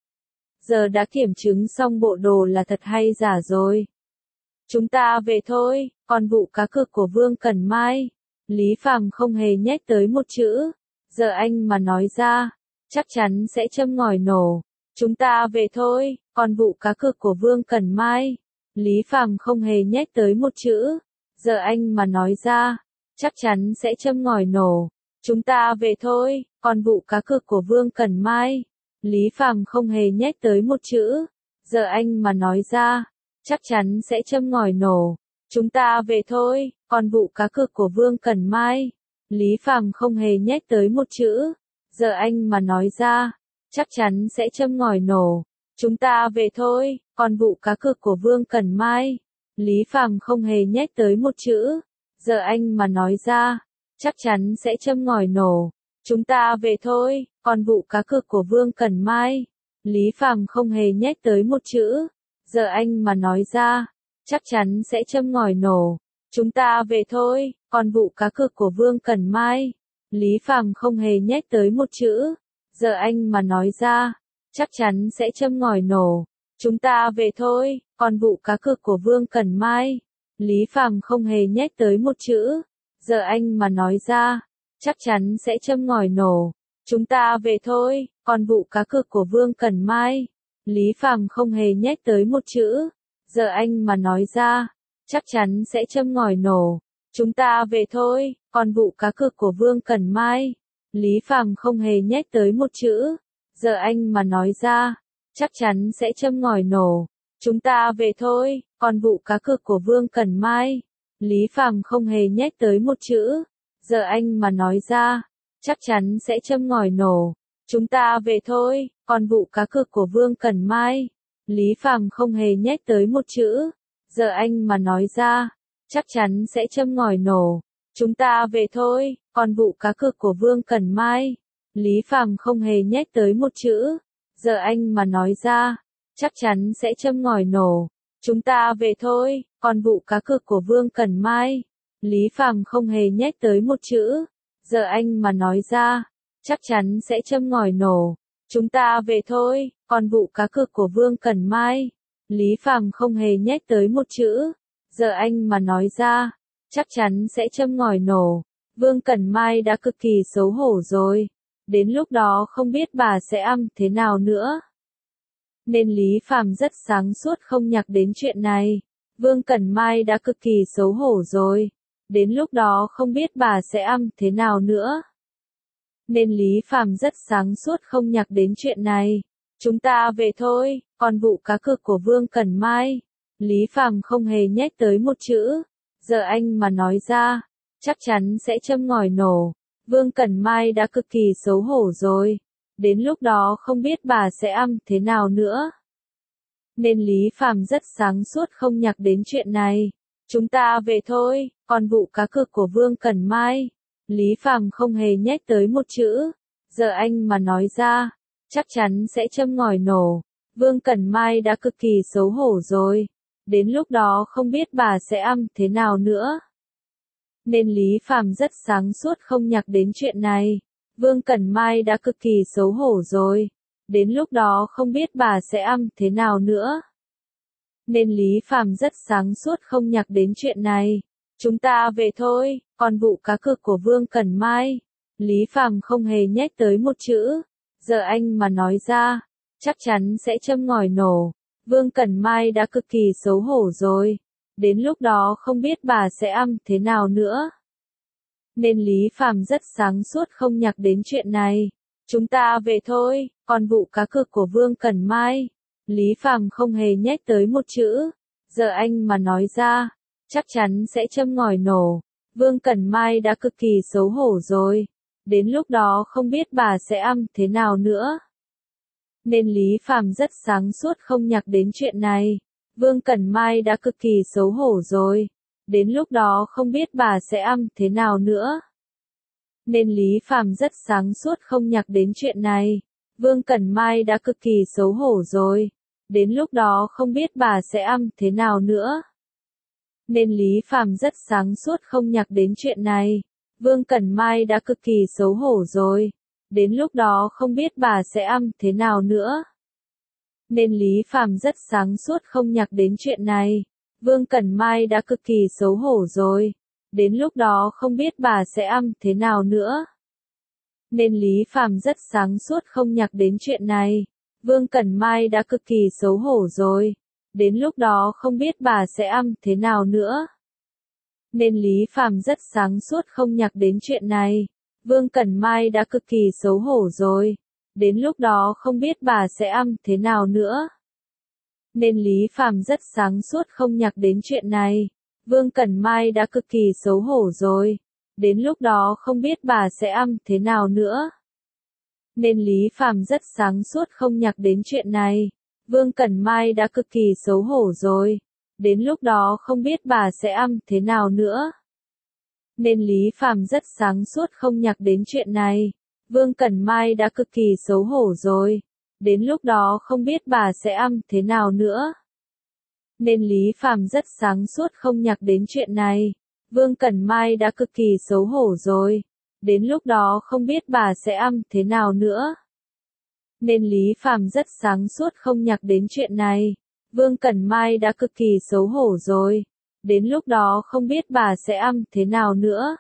Giờ đã kiểm chứng xong bộ đồ là thật hay giả rồi. Chúng ta về thôi, còn vụ cá cược của Vương Cẩn Mai. Lý Phàm không hề nhếch tới một chữ. Giờ anh mà nói ra, chắc chắn sẽ châm ngòi nổ. Chúng ta về thôi, còn vụ cá cược của Vương Cẩn Mai. Lý Phàm không hề nhếch tới một chữ. Giờ anh mà nói ra, chắc chắn sẽ châm ngòi nổ. Chúng ta về thôi, còn vụ cá cược của Vương Cẩn Mai. Lý Phàm không hề nhếch tới một chữ. Giờ anh mà nói ra, chắc chắn sẽ châm ngòi nổ. Chúng ta về thôi, còn vụ cá cược của Vương Cẩn Mai. Lý Phàm không hề nhếch tới một chữ. Giờ anh mà nói ra, chắc chắn sẽ châm ngòi nổ. Chúng ta về thôi, còn vụ cá cược của Vương Cẩn Mai. Lý Phàm không hề nhếch tới một chữ. Giờ anh mà nói ra, chắc chắn sẽ châm ngòi nổ. Chúng ta về thôi, còn vụ cá cược của Vương Cẩn Mai. Lý Phàm không hề nhếch tới một chữ. Giờ anh mà nói ra, chắc chắn sẽ châm ngòi nổ. Chúng ta về thôi, còn vụ cá cược của Vương Cẩn Mai. Lý Phàm không hề nhếch tới một chữ. Giờ anh mà nói ra, chắc chắn sẽ châm ngòi nổ. Chúng ta về thôi, còn vụ cá cược của Vương Cẩn Mai. Lý Phàm không hề nhếch tới một chữ. Giờ anh mà nói ra, chắc chắn sẽ châm ngòi nổ. Chúng ta về thôi, còn vụ cá cược của Vương Cẩn Mai. Lý Phàm không hề nhếch tới một chữ. Giờ anh mà nói ra, chắc chắn sẽ châm ngòi nổ. Chúng ta về thôi, còn vụ cá cược của Vương Cẩn Mai. Lý Phàm không hề nhếch tới một chữ. Giờ anh mà nói ra, chắc chắn sẽ châm ngòi nổ. Chúng ta về thôi, còn vụ cá cược của Vương Cẩn Mai. Lý Phàm không hề nhếch tới một chữ. Giờ anh mà nói ra, chắc chắn sẽ châm ngòi nổ. Chúng ta về thôi, còn vụ cá cược của Vương Cẩn Mai. Lý Phàm không hề nhếch tới một chữ. Giờ anh mà nói ra, chắc chắn sẽ châm ngòi nổ. Chúng ta về thôi, còn vụ cá cược của Vương Cẩn Mai. Lý Phàm không hề nhếch tới một chữ. Giờ anh mà nói ra, chắc chắn sẽ châm ngòi nổ. Chúng ta về thôi, còn vụ cá cược của Vương Cẩn Mai. Lý Phàm không hề nhếch tới một chữ. Giờ anh mà nói ra, chắc chắn sẽ châm ngòi nổ. Chúng ta về thôi, còn vụ cá cược của Vương Cẩn Mai. Lý Phàm không hề nhếch tới một chữ. Giờ anh mà nói ra, chắc chắn sẽ châm ngòi nổ. Vương Cẩn Mai đã cực kỳ xấu hổ rồi. Đến lúc đó không biết bà sẽ ăn thế nào nữa. Nên Lý Phàm rất sáng suốt không nhắc đến chuyện này. Vương Cẩn Mai đã cực kỳ xấu hổ rồi. Đến lúc đó không biết bà sẽ ăn thế nào nữa. Nên Lý Phàm rất sáng suốt không nhắc đến chuyện này. Chúng ta về thôi, còn vụ cá cược của Vương Cẩn Mai. Lý Phàm không hề nhếch tới một chữ. Giờ anh mà nói ra, chắc chắn sẽ châm ngòi nổ. Vương Cẩn Mai đã cực kỳ xấu hổ rồi. Đến lúc đó không biết bà sẽ ăn thế nào nữa. Nên Lý Phàm rất sáng suốt không nhắc đến chuyện này. Chúng ta về thôi, còn vụ cá cược của Vương Cẩn Mai. Lý Phàm không hề nhếch tới một chữ. Giờ anh mà nói ra, chắc chắn sẽ châm ngòi nổ. Vương Cẩn Mai đã cực kỳ xấu hổ rồi. Đến lúc đó không biết bà sẽ ăn thế nào nữa. Nên Lý Phàm rất sáng suốt không nhắc đến chuyện này. Vương Cẩn Mai đã cực kỳ xấu hổ rồi. Đến lúc đó không biết bà sẽ ăn thế nào nữa. Nên Lý Phàm rất sáng suốt không nhắc đến chuyện này. Chúng ta về thôi, còn vụ cá cược của Vương Cẩn Mai. Lý Phàm không hề nhếch tới một chữ. Giờ anh mà nói ra, chắc chắn sẽ châm ngòi nổ. Vương Cẩn Mai đã cực kỳ xấu hổ rồi. Đến lúc đó không biết bà sẽ ăn thế nào nữa. Nên Lý Phàm rất sáng suốt không nhắc đến chuyện này. Chúng ta về thôi, còn vụ cá cược của Vương Cẩn Mai. Lý Phàm không hề nhếch tới một chữ. Giờ anh mà nói ra, chắc chắn sẽ châm ngòi nổ. Vương Cẩn Mai đã cực kỳ xấu hổ rồi. Đến lúc đó không biết bà sẽ ăn thế nào nữa. Nên Lý Phàm rất sáng suốt không nhắc đến chuyện này. Vương Cẩn Mai đã cực kỳ xấu hổ rồi. Đến lúc đó không biết bà sẽ ăn thế nào nữa. Nên Lý Phàm rất sáng suốt không nhắc đến chuyện này. Vương Cẩn Mai đã cực kỳ xấu hổ rồi. Đến lúc đó không biết bà sẽ ăn thế nào nữa. Nên Lý Phàm rất sáng suốt không nhắc đến chuyện này. Vương Cẩn Mai đã cực kỳ xấu hổ rồi. Đến lúc đó không biết bà sẽ ăn thế nào nữa. Nên Lý Phàm rất sáng suốt không nhắc đến chuyện này. Vương Cẩn Mai đã cực kỳ xấu hổ rồi. Đến lúc đó không biết bà sẽ ăn thế nào nữa. Nên Lý Phàm rất sáng suốt không nhắc đến chuyện này. Vương Cẩn Mai đã cực kỳ xấu hổ rồi. Đến lúc đó không biết bà sẽ ăn thế nào nữa. Nên Lý Phàm rất sáng suốt không nhắc đến chuyện này. Vương Cẩn Mai đã cực kỳ xấu hổ rồi. Đến lúc đó không biết bà sẽ ăn thế nào nữa. Nên Lý Phàm rất sáng suốt không nhắc đến chuyện này. Vương Cẩn Mai đã cực kỳ xấu hổ rồi. Đến lúc đó không biết bà sẽ ăn thế nào nữa. Nên Lý Phàm rất sáng suốt không nhắc đến chuyện này. Vương Cẩn Mai đã cực kỳ xấu hổ rồi. Đến lúc đó không biết bà sẽ ăn thế nào nữa. Nên Lý Phàm rất sáng suốt không nhắc đến chuyện này. Vương Cẩn Mai đã cực kỳ xấu hổ rồi. Đến lúc đó không biết bà sẽ ăn thế nào nữa. Nên Lý Phàm rất sáng suốt không nhắc đến chuyện này. Vương Cẩn Mai đã cực kỳ xấu hổ rồi. Đến lúc đó không biết bà sẽ ăn thế nào nữa. Nên Lý Phàm rất sáng suốt không nhắc đến chuyện này. Vương Cẩn Mai đã cực kỳ xấu hổ rồi. Đến lúc đó không biết bà sẽ ăn thế nào nữa.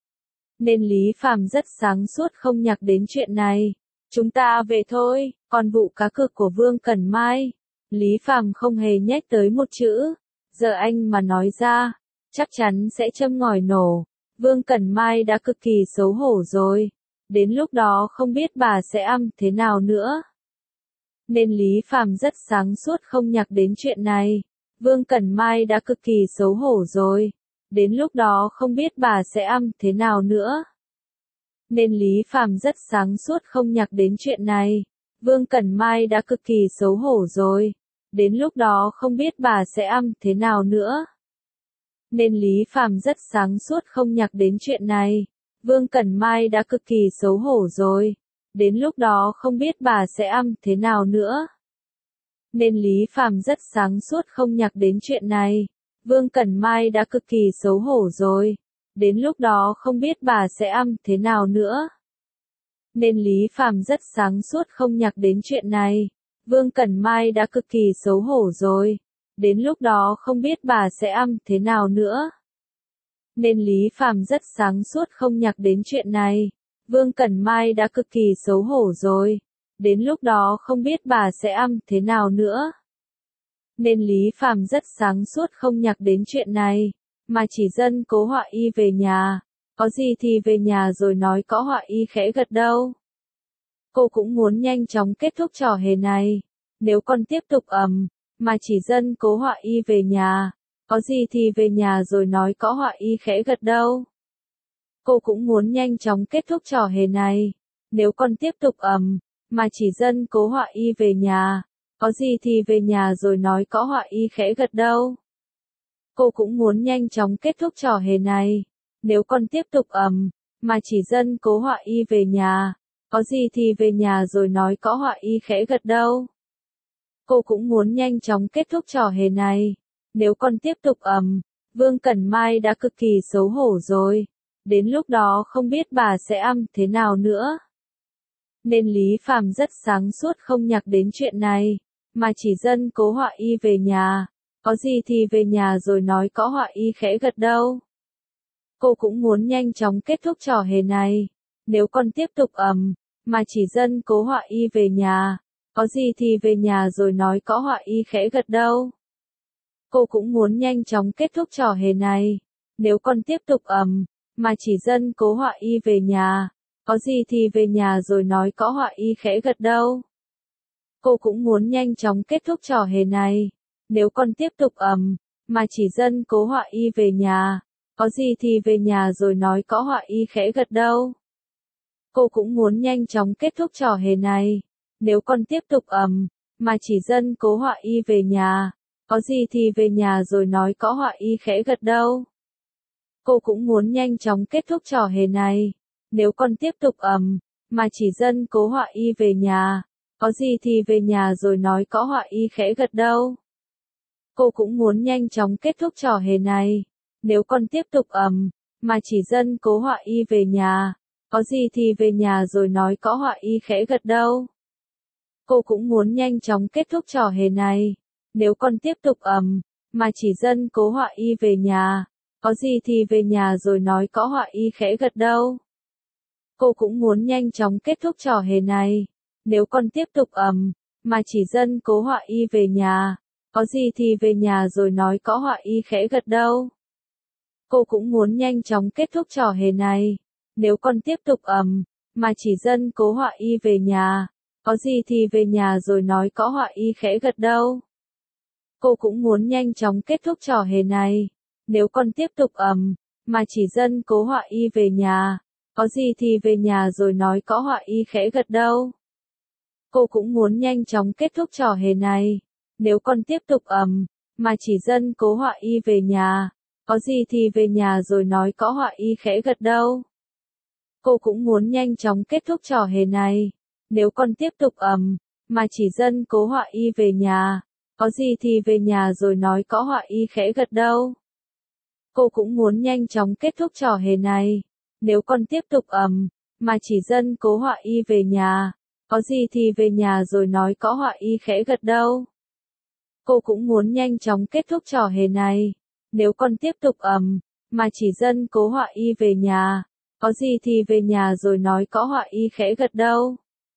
Nên Lý Phàm rất sáng suốt không nhắc đến chuyện này. Chúng ta về thôi, còn vụ cá cược của Vương Cẩn Mai. Lý Phàm không hề nhếch tới một chữ. Giờ anh mà nói ra, chắc chắn sẽ châm ngòi nổ. Vương Cẩn Mai đã cực kỳ xấu hổ rồi. Đến lúc đó không biết bà sẽ ăn thế nào nữa. Nên Lý Phàm rất sáng suốt không nhắc đến chuyện này. Vương Cẩn Mai đã cực kỳ xấu hổ rồi. Đến lúc đó không biết bà sẽ ăn thế nào nữa. Nên Lý Phàm rất sáng suốt không nhắc đến chuyện này. Vương Cẩn Mai đã cực kỳ xấu hổ rồi. Đến lúc đó không biết bà sẽ ăn thế nào nữa. Nên Lý Phàm rất sáng suốt không nhắc đến chuyện này. Vương Cẩn Mai đã cực kỳ xấu hổ rồi. Đến lúc đó không biết bà sẽ ăn thế nào nữa. Nên Lý Phàm rất sáng suốt không nhắc đến chuyện này. Vương Cẩn Mai đã cực kỳ xấu hổ rồi. Đến lúc đó không biết bà sẽ ăn thế nào nữa. Nên Lý Phàm rất sáng suốt không nhắc đến chuyện này. Vương Cẩn Mai đã cực kỳ xấu hổ rồi. Đến lúc đó không biết bà sẽ ăn thế nào nữa. Nên Lý Phàm rất sáng suốt không nhắc đến chuyện này. Vương Cẩn Mai đã cực kỳ xấu hổ rồi. Đến lúc đó không biết bà sẽ ăn thế nào nữa. Nên Lý Phàm rất sáng suốt không nhắc đến chuyện này. Mà chỉ dân Cố Họa Y về nhà. Có gì thì về nhà rồi nói. Có Họa Y khẽ gật đầu. Cô cũng muốn nhanh chóng kết thúc trò hề này. Nếu con tiếp tục mà chỉ dân Cố Họa Y về nhà. Có gì thì về nhà rồi nói. Có Họa Y khẽ gật đầu. Cô cũng muốn nhanh chóng kết thúc trò hề này. Nếu con tiếp tục mà chỉ dân Cố Họa Y về nhà. Có gì thì về nhà rồi nói. Có Họa Y khẽ gật đầu. Cô cũng muốn nhanh chóng kết thúc trò hề này. Nếu con tiếp tục mà chỉ dân Cố Họa Y về nhà. Có gì thì về nhà rồi nói. Có Họa Y khẽ gật đầu. Cô cũng muốn nhanh chóng kết thúc trò hề này. Nếu con tiếp tục Vương Cẩn Mai đã cực kỳ xấu hổ rồi. Đến lúc đó không biết bà sẽ ăn thế nào nữa. Nên Lý Phàm rất sáng suốt không nhắc đến chuyện này. Mà chỉ dân Cố Họa Y về nhà. Có gì thì về nhà rồi nói. Có Họa Y khẽ gật đầu. Cô cũng muốn nhanh chóng kết thúc trò hề này. Nếu con tiếp tục mà chỉ dân Cố Họa Y về nhà. Có gì thì về nhà rồi nói. Có Họa Y khẽ gật đầu. Cô cũng muốn nhanh chóng kết thúc trò hề này. Nếu con tiếp tục mà chỉ dân Cố Họa Y về nhà. Có gì thì về nhà rồi nói. Có Họa Y khẽ gật đầu. Cô cũng muốn nhanh chóng kết thúc trò hề này. Nếu con tiếp tục mà chỉ dân Cố Họa Y về nhà. Có gì thì về nhà rồi nói. Có Họa Y khẽ gật đầu. Cô cũng muốn nhanh chóng kết thúc trò hề này. Nếu con tiếp tục mà chỉ dân Cố Họa Y về nhà. Có gì thì về nhà rồi nói. Có Họa Y khẽ gật đầu. Cô cũng muốn nhanh chóng kết thúc trò hề này. Nếu con tiếp tục mà chỉ dân Cố Họa Y về nhà. Có gì thì về nhà rồi nói. Có Họa Y khẽ gật đầu. Cô cũng muốn nhanh chóng kết thúc trò hề này. Nếu con tiếp tục mà chỉ dân Cố Họa Y về nhà. Có gì thì về nhà rồi nói. Có Họa Y khẽ gật đầu. Cô cũng muốn nhanh chóng kết thúc trò hề này. Nếu con tiếp tục mà chỉ dân Cố Họa Y về nhà. Có gì thì về nhà rồi nói. Có Họa Y khẽ gật đầu. Cô cũng muốn nhanh chóng kết thúc trò hề này. Nếu con tiếp tục mà chỉ dân Cố Họa Y về nhà. Có gì thì về nhà rồi nói. Có Họa Y khẽ gật đầu. Cô cũng muốn nhanh chóng kết thúc trò hề này. Nếu con tiếp tục mà chỉ dân Cố Họa Y về nhà. Có gì thì về nhà rồi nói. Có Họa Y khẽ gật đầu. Cô cũng muốn nhanh chóng kết thúc trò hề này. Nếu con tiếp tục mà chỉ dân Cố Họa Y về nhà. Có gì thì về nhà rồi nói. Có Họa Y khẽ gật đầu. Cô cũng muốn nhanh chóng kết thúc trò hề này. Nếu con tiếp tục mà chỉ dân Cố Họa Y về nhà. Có gì thì về nhà rồi nói. Có Họa Y khẽ gật đầu. Cô cũng muốn nhanh chóng kết thúc trò hề này. Nếu con tiếp tục mà chỉ dân Cố Họa Y về nhà. Có gì thì về nhà rồi nói. Có Họa Y khẽ gật đầu. Cô cũng muốn nhanh chóng kết thúc trò hề này. Nếu con tiếp tục mà chỉ dân Cố Họa Y về nhà. Có gì thì về nhà rồi nói. Có Họa Y khẽ gật đầu. Cô cũng muốn nhanh chóng kết thúc trò hề này. Nếu con tiếp tục mà chỉ dân Cố Họa Y về nhà. Có gì thì về nhà rồi nói. Có Họa Y khẽ gật đầu.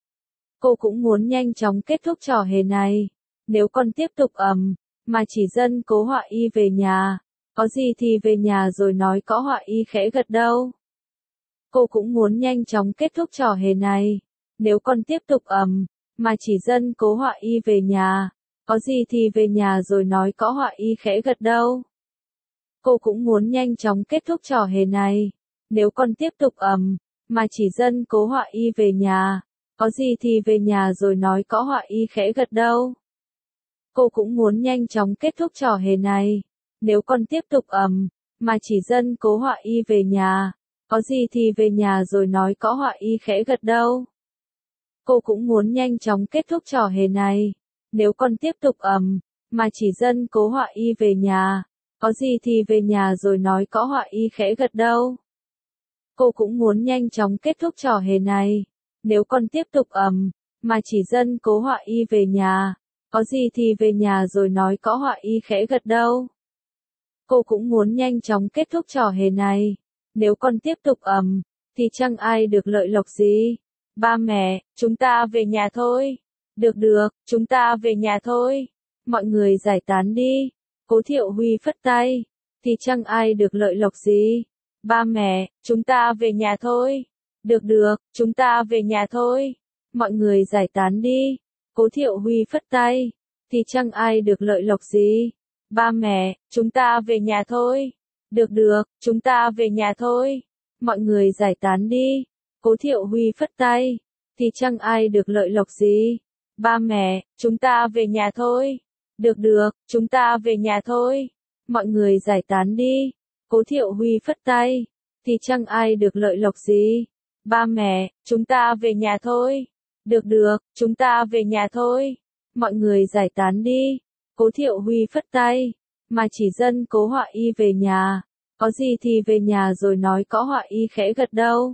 Cô cũng muốn nhanh chóng kết thúc trò hề này. Nếu con tiếp tục mà chỉ dân Cố Họa Y về nhà. Có gì thì về nhà rồi nói. Có Họa Y khẽ gật đầu. Cô cũng muốn nhanh chóng kết thúc trò hề này. Nếu con tiếp tục mà chỉ dân Cố Họa Y về nhà. Có gì thì về nhà rồi nói. Có Họa Y khẽ gật đầu. Cô cũng muốn nhanh chóng kết thúc trò hề này. Nếu con tiếp tục mà chỉ dân Cố Họa Y về nhà. Có gì thì về nhà rồi nói. Có Họa Y khẽ gật đầu. Cô cũng muốn nhanh chóng kết thúc trò hề này. Nếu con tiếp tục mà chỉ dân Cố Họa Y về nhà. Có gì thì về nhà rồi nói. Cõ Họa Y khẽ gật đầu. Cô cũng muốn nhanh chóng kết thúc trò hề này. Nếu con tiếp tục mà chỉ dân Cố Họa Y về nhà. Có gì thì về nhà rồi nói. Cõ Họa Y khẽ gật đầu. Cô cũng muốn nhanh chóng kết thúc trò hề này. Nếu con tiếp tục mà chỉ dân Cố Họa Y về nhà. Có gì thì về nhà rồi nói. Cõ Họa Y khẽ gật đầu. Cô cũng muốn nhanh chóng kết thúc trò hề này. Nếu con tiếp tục thì chẳng ai được lợi lộc gì. Ba mẹ, chúng ta về nhà thôi. Được được, chúng ta về nhà thôi. Mọi người giải tán đi. Cố Thiệu Huy phất tay. Thì chẳng ai được lợi lộc gì. Ba mẹ, chúng ta về nhà thôi. Được được, chúng ta về nhà thôi. Mọi người giải tán đi. Cố Thiệu Huy phất tay. Thì chẳng ai được lợi lộc gì. Ba mẹ, chúng ta về nhà thôi. Được được, chúng ta về nhà thôi. Mọi người giải tán đi. Cố Thiệu Huy phất tay. Thì chẳng ai được lợi lộc gì. Ba mẹ, chúng ta về nhà thôi. Được được, chúng ta về nhà thôi. Mọi người giải tán đi. Cố Thiệu Huy phất tay. Thì chẳng ai được lợi lộc gì. Ba mẹ, chúng ta về nhà thôi. Được được, chúng ta về nhà thôi. Mọi người giải tán đi. Cố Thiệu Huy phất tay. Mà chỉ dân Cố Họa Y về nhà. Có gì thì về nhà rồi nói. Cõ Họa Y khẽ gật đầu.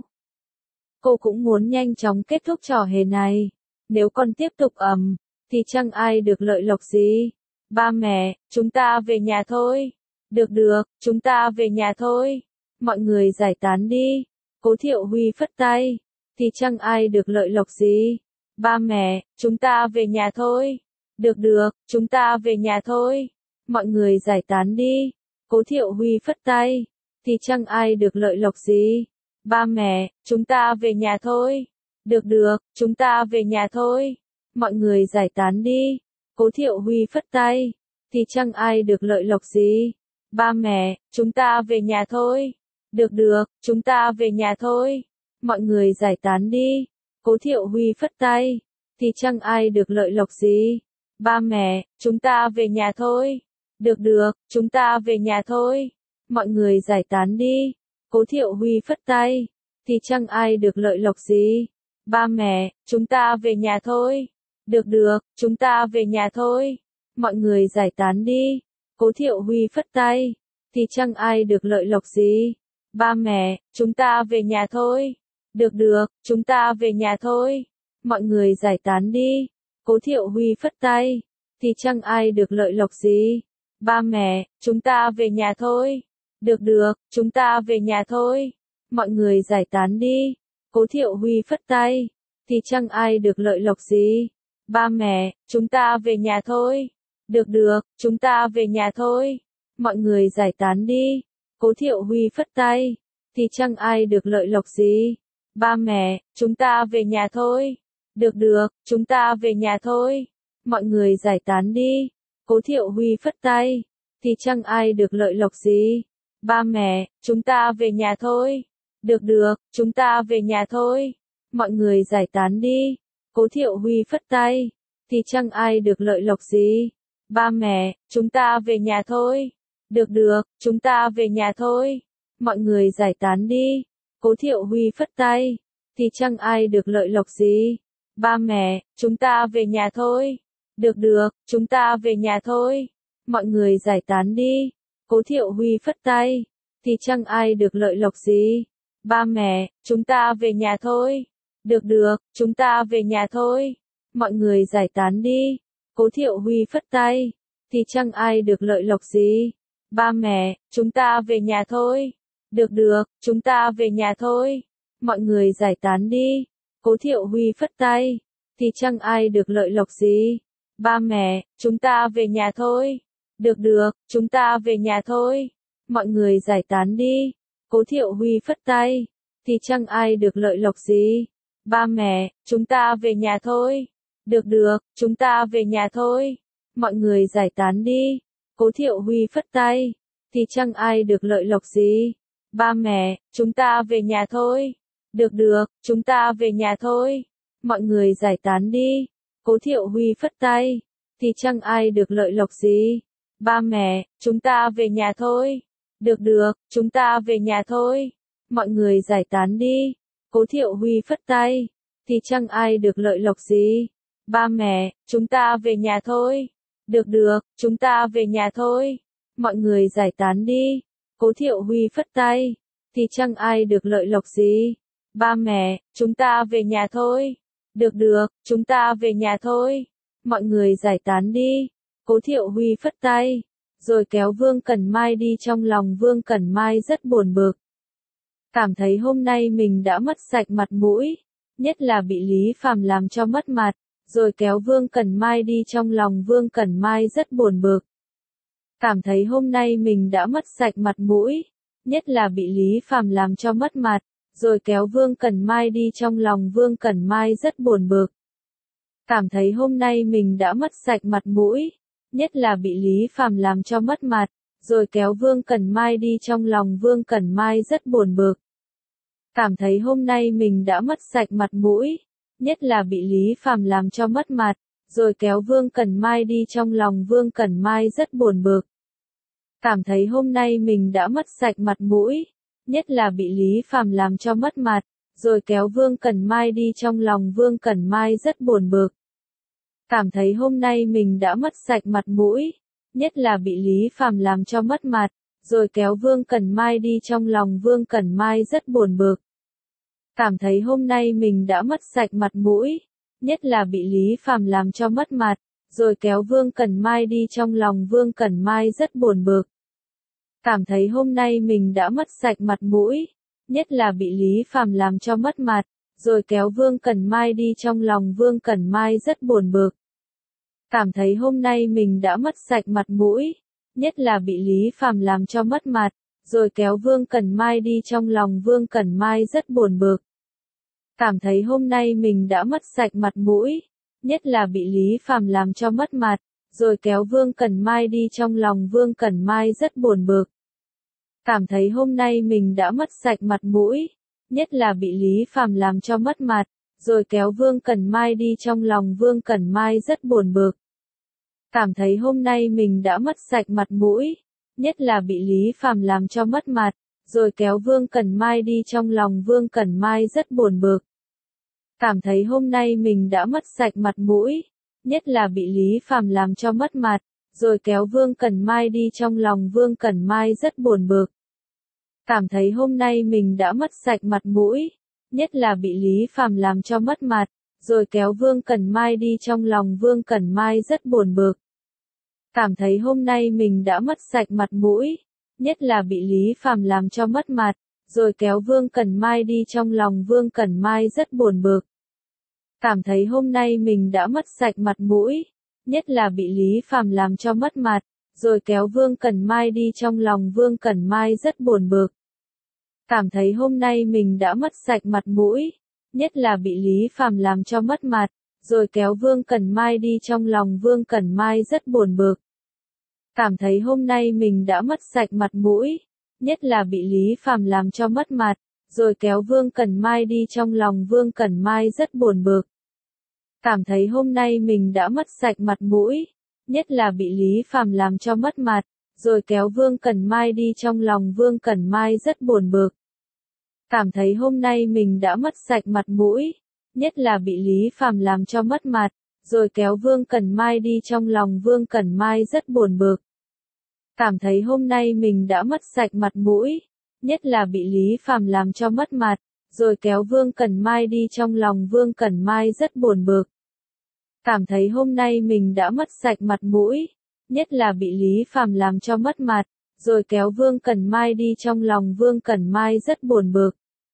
Cô cũng muốn nhanh chóng kết thúc trò hề này. Nếu con tiếp tục thì chẳng ai được lợi lộc gì. Ba mẹ, chúng ta về nhà thôi. Được được, chúng ta về nhà thôi. Mọi người giải tán đi. Cố Thiệu Huy phất tay. Thì chẳng ai được lợi lộc gì. Ba mẹ, chúng ta về nhà thôi. Được được, chúng ta về nhà thôi. Mọi người giải tán đi. Cố Thiệu Huy phất tay. Thì chẳng ai được lợi lộc gì. Ba mẹ, chúng ta về nhà thôi. Được được, chúng ta về nhà thôi. Mọi người giải tán đi. Cố Thiệu Huy phất tay. Thì chẳng ai được lợi lộc gì. Ba mẹ, chúng ta về nhà thôi. Được được, chúng ta về nhà thôi. Mọi người giải tán đi. Cố Thiệu Huy phất tay. Thì chẳng ai được lợi lộc gì. Ba mẹ, chúng ta về nhà thôi. Được được, chúng ta về nhà thôi. Mọi người giải tán đi. Cố Thiệu Huy phất tay. Thì chẳng ai được lợi lộc gì. Ba mẹ, chúng ta về nhà thôi. Được được, chúng ta về nhà thôi. Mọi người giải tán đi. Cố Thiệu Huy phất tay. Thì chẳng ai được lợi lộc gì. Ba mẹ, chúng ta về nhà thôi. Được được, chúng ta về nhà thôi. Mọi người giải tán đi. Cố Thiệu Huy phất tay. Thì chẳng ai được lợi lộc gì. Ba mẹ, chúng ta về nhà thôi. Được được, chúng ta về nhà thôi. Mọi người giải tán đi. Cố Thiệu Huy phất tay. Thì chẳng ai được lợi lộc gì. Ba mẹ, chúng ta về nhà thôi. Được được, chúng ta về nhà thôi. Mọi người giải tán đi. Cố Thiệu Huy phất tay. Thì chẳng ai được lợi lộc gì. Ba mẹ, chúng ta về nhà thôi. Được được, chúng ta về nhà thôi. Mọi người giải tán đi. Cố Thiệu Huy phất tay. Thì chẳng ai được lợi lộc gì. Ba mẹ, chúng ta về nhà thôi. Được được, chúng ta về nhà thôi. Mọi người giải tán đi. Cố Thiệu Huy phất tay. Thì chẳng ai được lợi lộc gì. Ba mẹ, chúng ta về nhà thôi. Được được, chúng ta về nhà thôi. Mọi người giải tán đi. Cố Thiệu Huy phất tay. Thì chẳng ai được lợi lộc gì. Ba mẹ, chúng ta về nhà thôi. Được được, chúng ta về nhà thôi. Mọi người giải tán đi. Cố Thiệu Huy phất tay. Thì chẳng ai được lợi lộc gì. Ba mẹ, chúng ta về nhà thôi. Được được, chúng ta về nhà thôi. Mọi người giải tán đi. Cố Thiệu Huy phất tay. Thì chẳng ai được lợi lộc gì. Ba mẹ, chúng ta về nhà thôi. Được được, chúng ta về nhà thôi. Mọi người giải tán đi. Cố Thiệu Huy phất tay. Thì chẳng ai được lợi lộc gì. Ba mẹ, chúng ta về nhà thôi. Được được, chúng ta về nhà thôi. Mọi người giải tán đi. Cố Thiệu Huy phất tay. Thì chẳng ai được lợi lộc gì. Ba mẹ, chúng ta về nhà thôi. Được được, chúng ta về nhà thôi. Mọi người giải tán đi. Cố Thiệu Huy phất tay. Thì chẳng ai được lợi lộc gì. Ba mẹ, chúng ta về nhà thôi. Được được, chúng ta về nhà thôi. Mọi người giải tán đi. Cố Thiệu Huy phất tay. Thì chẳng ai được lợi lộc gì. Ba mẹ, chúng ta về nhà thôi. Được được, chúng ta về nhà thôi. Mọi người giải tán đi. Cố Thiệu Huy phất tay. Thì chẳng ai được lợi lộc gì. Ba mẹ, chúng ta về nhà thôi. Được được, chúng ta về nhà thôi. Mọi người giải tán đi. Cố Thiệu Huy phất tay. Thì chẳng ai được lợi lộc gì. Ba mẹ, chúng ta về nhà thôi. Được được, chúng ta về nhà thôi. Mọi người giải tán đi. Cố Thiệu Huy phất tay. Rồi kéo Vương Cẩn Mai đi, trong lòng Vương Cẩn Mai rất buồn bực. Cảm thấy hôm nay mình đã mất sạch mặt mũi. Nhất là bị Lý Phàm làm cho mất mặt. Rồi kéo Vương Cẩn Mai đi, trong lòng Vương Cẩn Mai rất buồn bực. Cảm thấy hôm nay mình đã mất sạch mặt mũi. Nhất là bị Lý Phàm làm cho mất mặt. Rồi kéo Vương Cẩn Mai đi, trong lòng Vương Cẩn Mai rất buồn bực. Cảm thấy hôm nay mình đã mất sạch mặt mũi. Nhất là bị Lý Phàm làm cho mất mặt. Rồi kéo Vương Cẩn Mai đi, trong lòng Vương Cẩn Mai rất buồn bực. Cảm thấy hôm nay mình đã mất sạch mặt mũi. Nhất là bị Lý Phàm làm cho mất mặt. Rồi kéo Vương Cẩn Mai đi, trong lòng Vương Cẩn Mai rất buồn bực. Cảm thấy hôm nay mình đã mất sạch mặt mũi. Nhất là bị Lý Phàm làm cho mất mặt. Rồi kéo Vương Cẩn Mai đi, trong lòng Vương Cẩn Mai rất buồn bực. Cảm thấy hôm nay mình đã mất sạch mặt mũi. Nhất là bị Lý Phàm làm cho mất mặt. Rồi kéo Vương Cẩn Mai đi, trong lòng Vương Cẩn Mai rất buồn bực. Cảm thấy hôm nay mình đã mất sạch mặt mũi. Nhất là bị Lý Phàm làm cho mất mặt. Rồi kéo Vương Cẩn Mai đi, trong lòng Vương Cẩn Mai rất buồn bực. Cảm thấy hôm nay mình đã mất sạch mặt mũi. Nhất là bị Lý Phàm làm cho mất mặt. Rồi kéo Vương Cẩn Mai đi, trong lòng Vương Cẩn Mai rất buồn bực. Cảm thấy hôm nay mình đã mất sạch mặt mũi. Nhất là bị Lý Phàm làm cho mất mặt. Rồi kéo Vương Cẩn Mai đi, trong lòng Vương Cẩn Mai rất buồn bực. Cảm thấy hôm nay mình đã mất sạch mặt mũi. Nhất là bị Lý Phàm làm cho mất mặt. Rồi kéo Vương Cẩn Mai đi, trong lòng Vương Cẩn Mai rất buồn bực. Cảm thấy hôm nay mình đã mất sạch mặt mũi. Nhất là bị Lý Phàm làm cho mất mặt. Rồi kéo Vương Cẩn Mai đi, trong lòng Vương Cẩn Mai rất buồn bực. Cảm thấy hôm nay mình đã mất sạch mặt mũi. Nhất là bị Lý Phàm làm cho mất mặt. Rồi kéo Vương Cẩn Mai đi, trong lòng Vương Cẩn Mai rất buồn bực. Cảm thấy hôm nay mình đã mất sạch mặt mũi. Nhất là bị Lý Phàm làm cho mất mặt. Rồi kéo Vương Cẩn Mai đi, trong lòng Vương Cẩn Mai rất buồn bực. Cảm thấy hôm nay mình đã mất sạch mặt mũi. Nhất là bị Lý Phàm làm cho mất mặt. Rồi kéo Vương Cẩn Mai đi, trong lòng Vương Cẩn Mai rất buồn bực. Cảm thấy hôm nay mình đã mất sạch mặt mũi. Nhất là bị Lý Phàm làm cho mất mặt. Rồi kéo Vương Cẩn Mai đi, trong lòng Vương Cẩn Mai rất buồn bực. Cảm thấy hôm nay mình đã mất sạch mặt mũi. Nhất là bị Lý Phàm làm cho mất mặt. Rồi kéo Vương Cẩn Mai đi, trong lòng Vương Cẩn Mai rất buồn bực. Cảm thấy hôm nay mình đã mất sạch mặt mũi. Nhất là bị Lý Phàm làm cho mất mặt. Rồi kéo Vương Cẩn Mai đi, trong lòng Vương Cẩn Mai rất buồn bực. Cảm thấy hôm nay mình đã mất sạch mặt mũi. Nhất là bị Lý Phàm làm cho mất mặt. Rồi kéo Vương Cẩn Mai đi, trong lòng Vương Cẩn Mai rất buồn bực. Cảm thấy hôm nay mình đã mất sạch mặt mũi. Nhất là bị Lý Phàm làm cho mất mặt. Rồi kéo Vương Cẩn Mai đi, trong lòng Vương Cẩn Mai rất buồn bực. Cảm thấy hôm nay mình đã mất sạch mặt mũi. Nhất là bị Lý Phàm làm cho mất mặt. Rồi kéo Vương Cẩn Mai đi, trong lòng Vương Cẩn Mai rất buồn bực. Cảm thấy hôm nay mình đã mất sạch mặt mũi. Nhất là bị Lý Phàm làm cho mất mặt. Rồi kéo Vương Cẩn Mai đi, trong lòng Vương Cẩn Mai rất buồn bực. Cảm thấy hôm nay mình đã mất sạch mặt mũi. Nhất là bị Lý Phàm làm cho mất mặt. Rồi kéo Vương Cẩn Mai đi, trong lòng Vương Cẩn Mai rất buồn bực.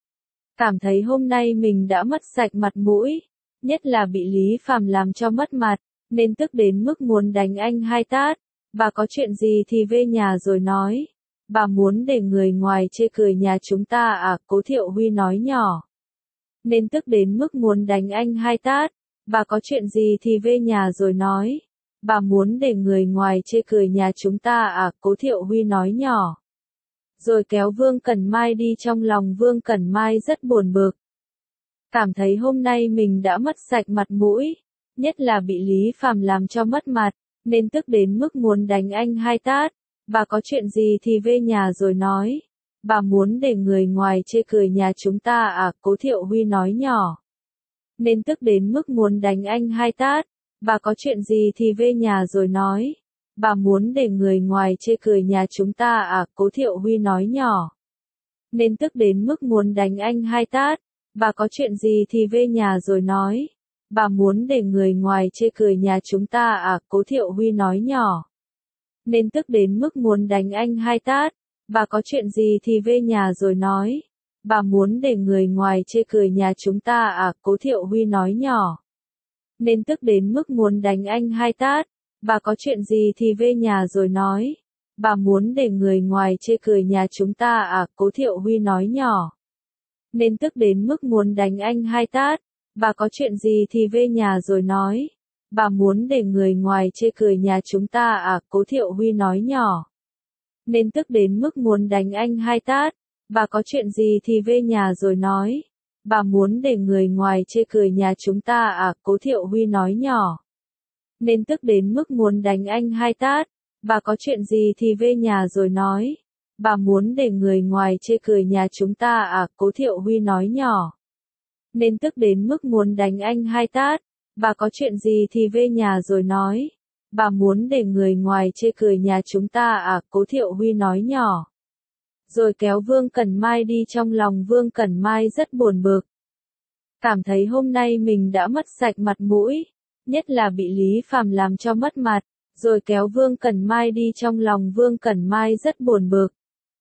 Cảm thấy hôm nay mình đã mất sạch mặt mũi. Nhất là bị Lý Phàm làm cho mất mặt. Nên tức đến mức muốn đánh anh 2 tát. Bà có chuyện gì thì về nhà rồi nói. Bà muốn để người ngoài chê cười nhà chúng ta à? Cố Thiệu Huy nói nhỏ. Nên tức đến mức muốn đánh anh 2 tát. Bà có chuyện gì thì về nhà rồi nói. Bà muốn để người ngoài chê cười nhà chúng ta à? Cố Thiệu Huy nói nhỏ. Rồi kéo Vương Cẩn Mai đi, trong lòng Vương Cẩn Mai rất buồn bực. Cảm thấy hôm nay mình đã mất sạch mặt mũi. Nhất là bị Lý Phàm làm cho mất mặt. Nên tức đến mức muốn đánh anh 2 tát. Bà có chuyện gì thì về nhà rồi nói. Bà muốn để người ngoài chê cười nhà chúng ta à, Cố Thiệu Huy nói nhỏ. Nên tức đến mức muốn đánh anh 2 tát. Bà có chuyện gì thì về nhà rồi nói. Bà muốn để người ngoài chê cười nhà chúng ta à, Cố Thiệu Huy nói nhỏ. Nên tức đến mức muốn đánh anh 2 tát. Bà có chuyện gì thì về nhà rồi nói. Bà muốn để người ngoài chê cười nhà chúng ta à, Cố Thiệu Huy nói nhỏ. Nên tức đến mức muốn đánh anh 2 tát. Bà có chuyện gì thì về nhà rồi nói. Bà muốn để người ngoài chê cười nhà chúng ta à, Cố Thiệu Huy nói nhỏ. Nên tức đến mức muốn đánh anh 2 tát. Bà có chuyện gì thì về nhà rồi nói. Bà muốn để người ngoài chê cười nhà chúng ta à, Cố Thiệu Huy nói nhỏ. Nên tức đến mức muốn đánh anh 2 tát. Bà có chuyện gì thì về nhà rồi nói. Bà muốn để người ngoài chê cười nhà chúng ta à, Cố Thiệu Huy nói nhỏ. Nên tức đến mức muốn đánh anh 2 tát. Bà có chuyện gì thì về nhà rồi nói. Bà muốn để người ngoài chê cười nhà chúng ta à, Cố Thiệu Huy nói nhỏ. Nên tức đến mức muốn đánh anh 2 tát. Bà có chuyện gì thì về nhà rồi nói. Bà muốn để người ngoài chê cười nhà chúng ta à, Cố Thiệu Huy nói nhỏ. Nên tức đến mức muốn đánh anh 2 tát. Bà có chuyện gì thì về nhà rồi nói. Bà muốn để người ngoài chê cười nhà chúng ta à, Cố Thiệu Huy nói nhỏ. Rồi kéo Vương Cẩn Mai đi, trong lòng Vương Cẩn Mai rất buồn bực. Cảm thấy hôm nay mình đã mất sạch mặt mũi, nhất là bị Lý Phàm làm cho mất mặt. Rồi kéo Vương Cẩn Mai đi, trong lòng Vương Cẩn Mai rất buồn bực.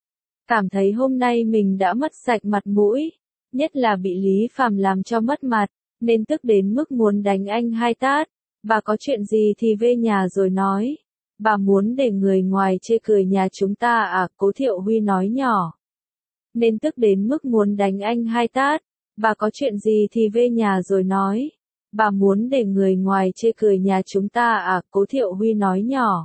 Cảm thấy hôm nay mình đã mất sạch mặt mũi, nhất là bị Lý Phàm làm cho mất mặt, nên tức đến mức muốn đánh anh 2 tát. Bà có chuyện gì thì về nhà rồi nói. Bà muốn để người ngoài chê cười nhà chúng ta à, Cố Thiệu Huy nói nhỏ. Nên tức đến mức muốn đánh anh 2 tát. Bà có chuyện gì thì về nhà rồi nói. Bà muốn để người ngoài chê cười nhà chúng ta à, Cố Thiệu Huy nói nhỏ.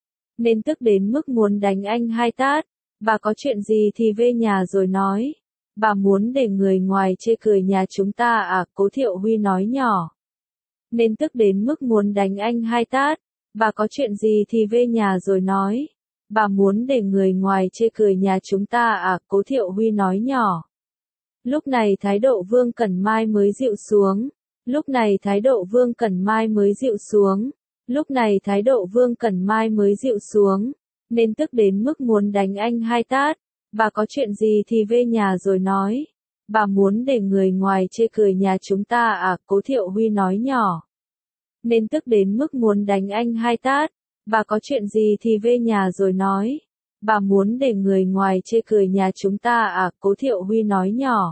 Nên tức đến mức muốn đánh anh 2 tát. Bà có chuyện gì thì về nhà rồi nói. Bà muốn để người ngoài chê cười nhà chúng ta à, Cố Thiệu Huy nói nhỏ. Nên tức đến mức muốn đánh anh 2 tát. Bà có chuyện gì thì về nhà rồi nói. Bà muốn để người ngoài chê cười nhà chúng ta à, Cố Thiệu Huy nói nhỏ. Lúc này thái độ Vương Cẩn Mai mới dịu xuống. Lúc này thái độ Vương Cẩn Mai mới dịu xuống. Lúc này thái độ Vương Cẩn Mai mới dịu xuống. Nên tức đến mức muốn đánh anh 2 tát. Bà có chuyện gì thì về nhà rồi nói. Bà muốn để người ngoài chê cười nhà chúng ta à, Cố Thiệu Huy nói nhỏ. Nên tức đến mức muốn đánh anh 2 tát. Bà có chuyện gì thì về nhà rồi nói. Bà muốn để người ngoài chê cười nhà chúng ta à, Cố Thiệu Huy nói nhỏ.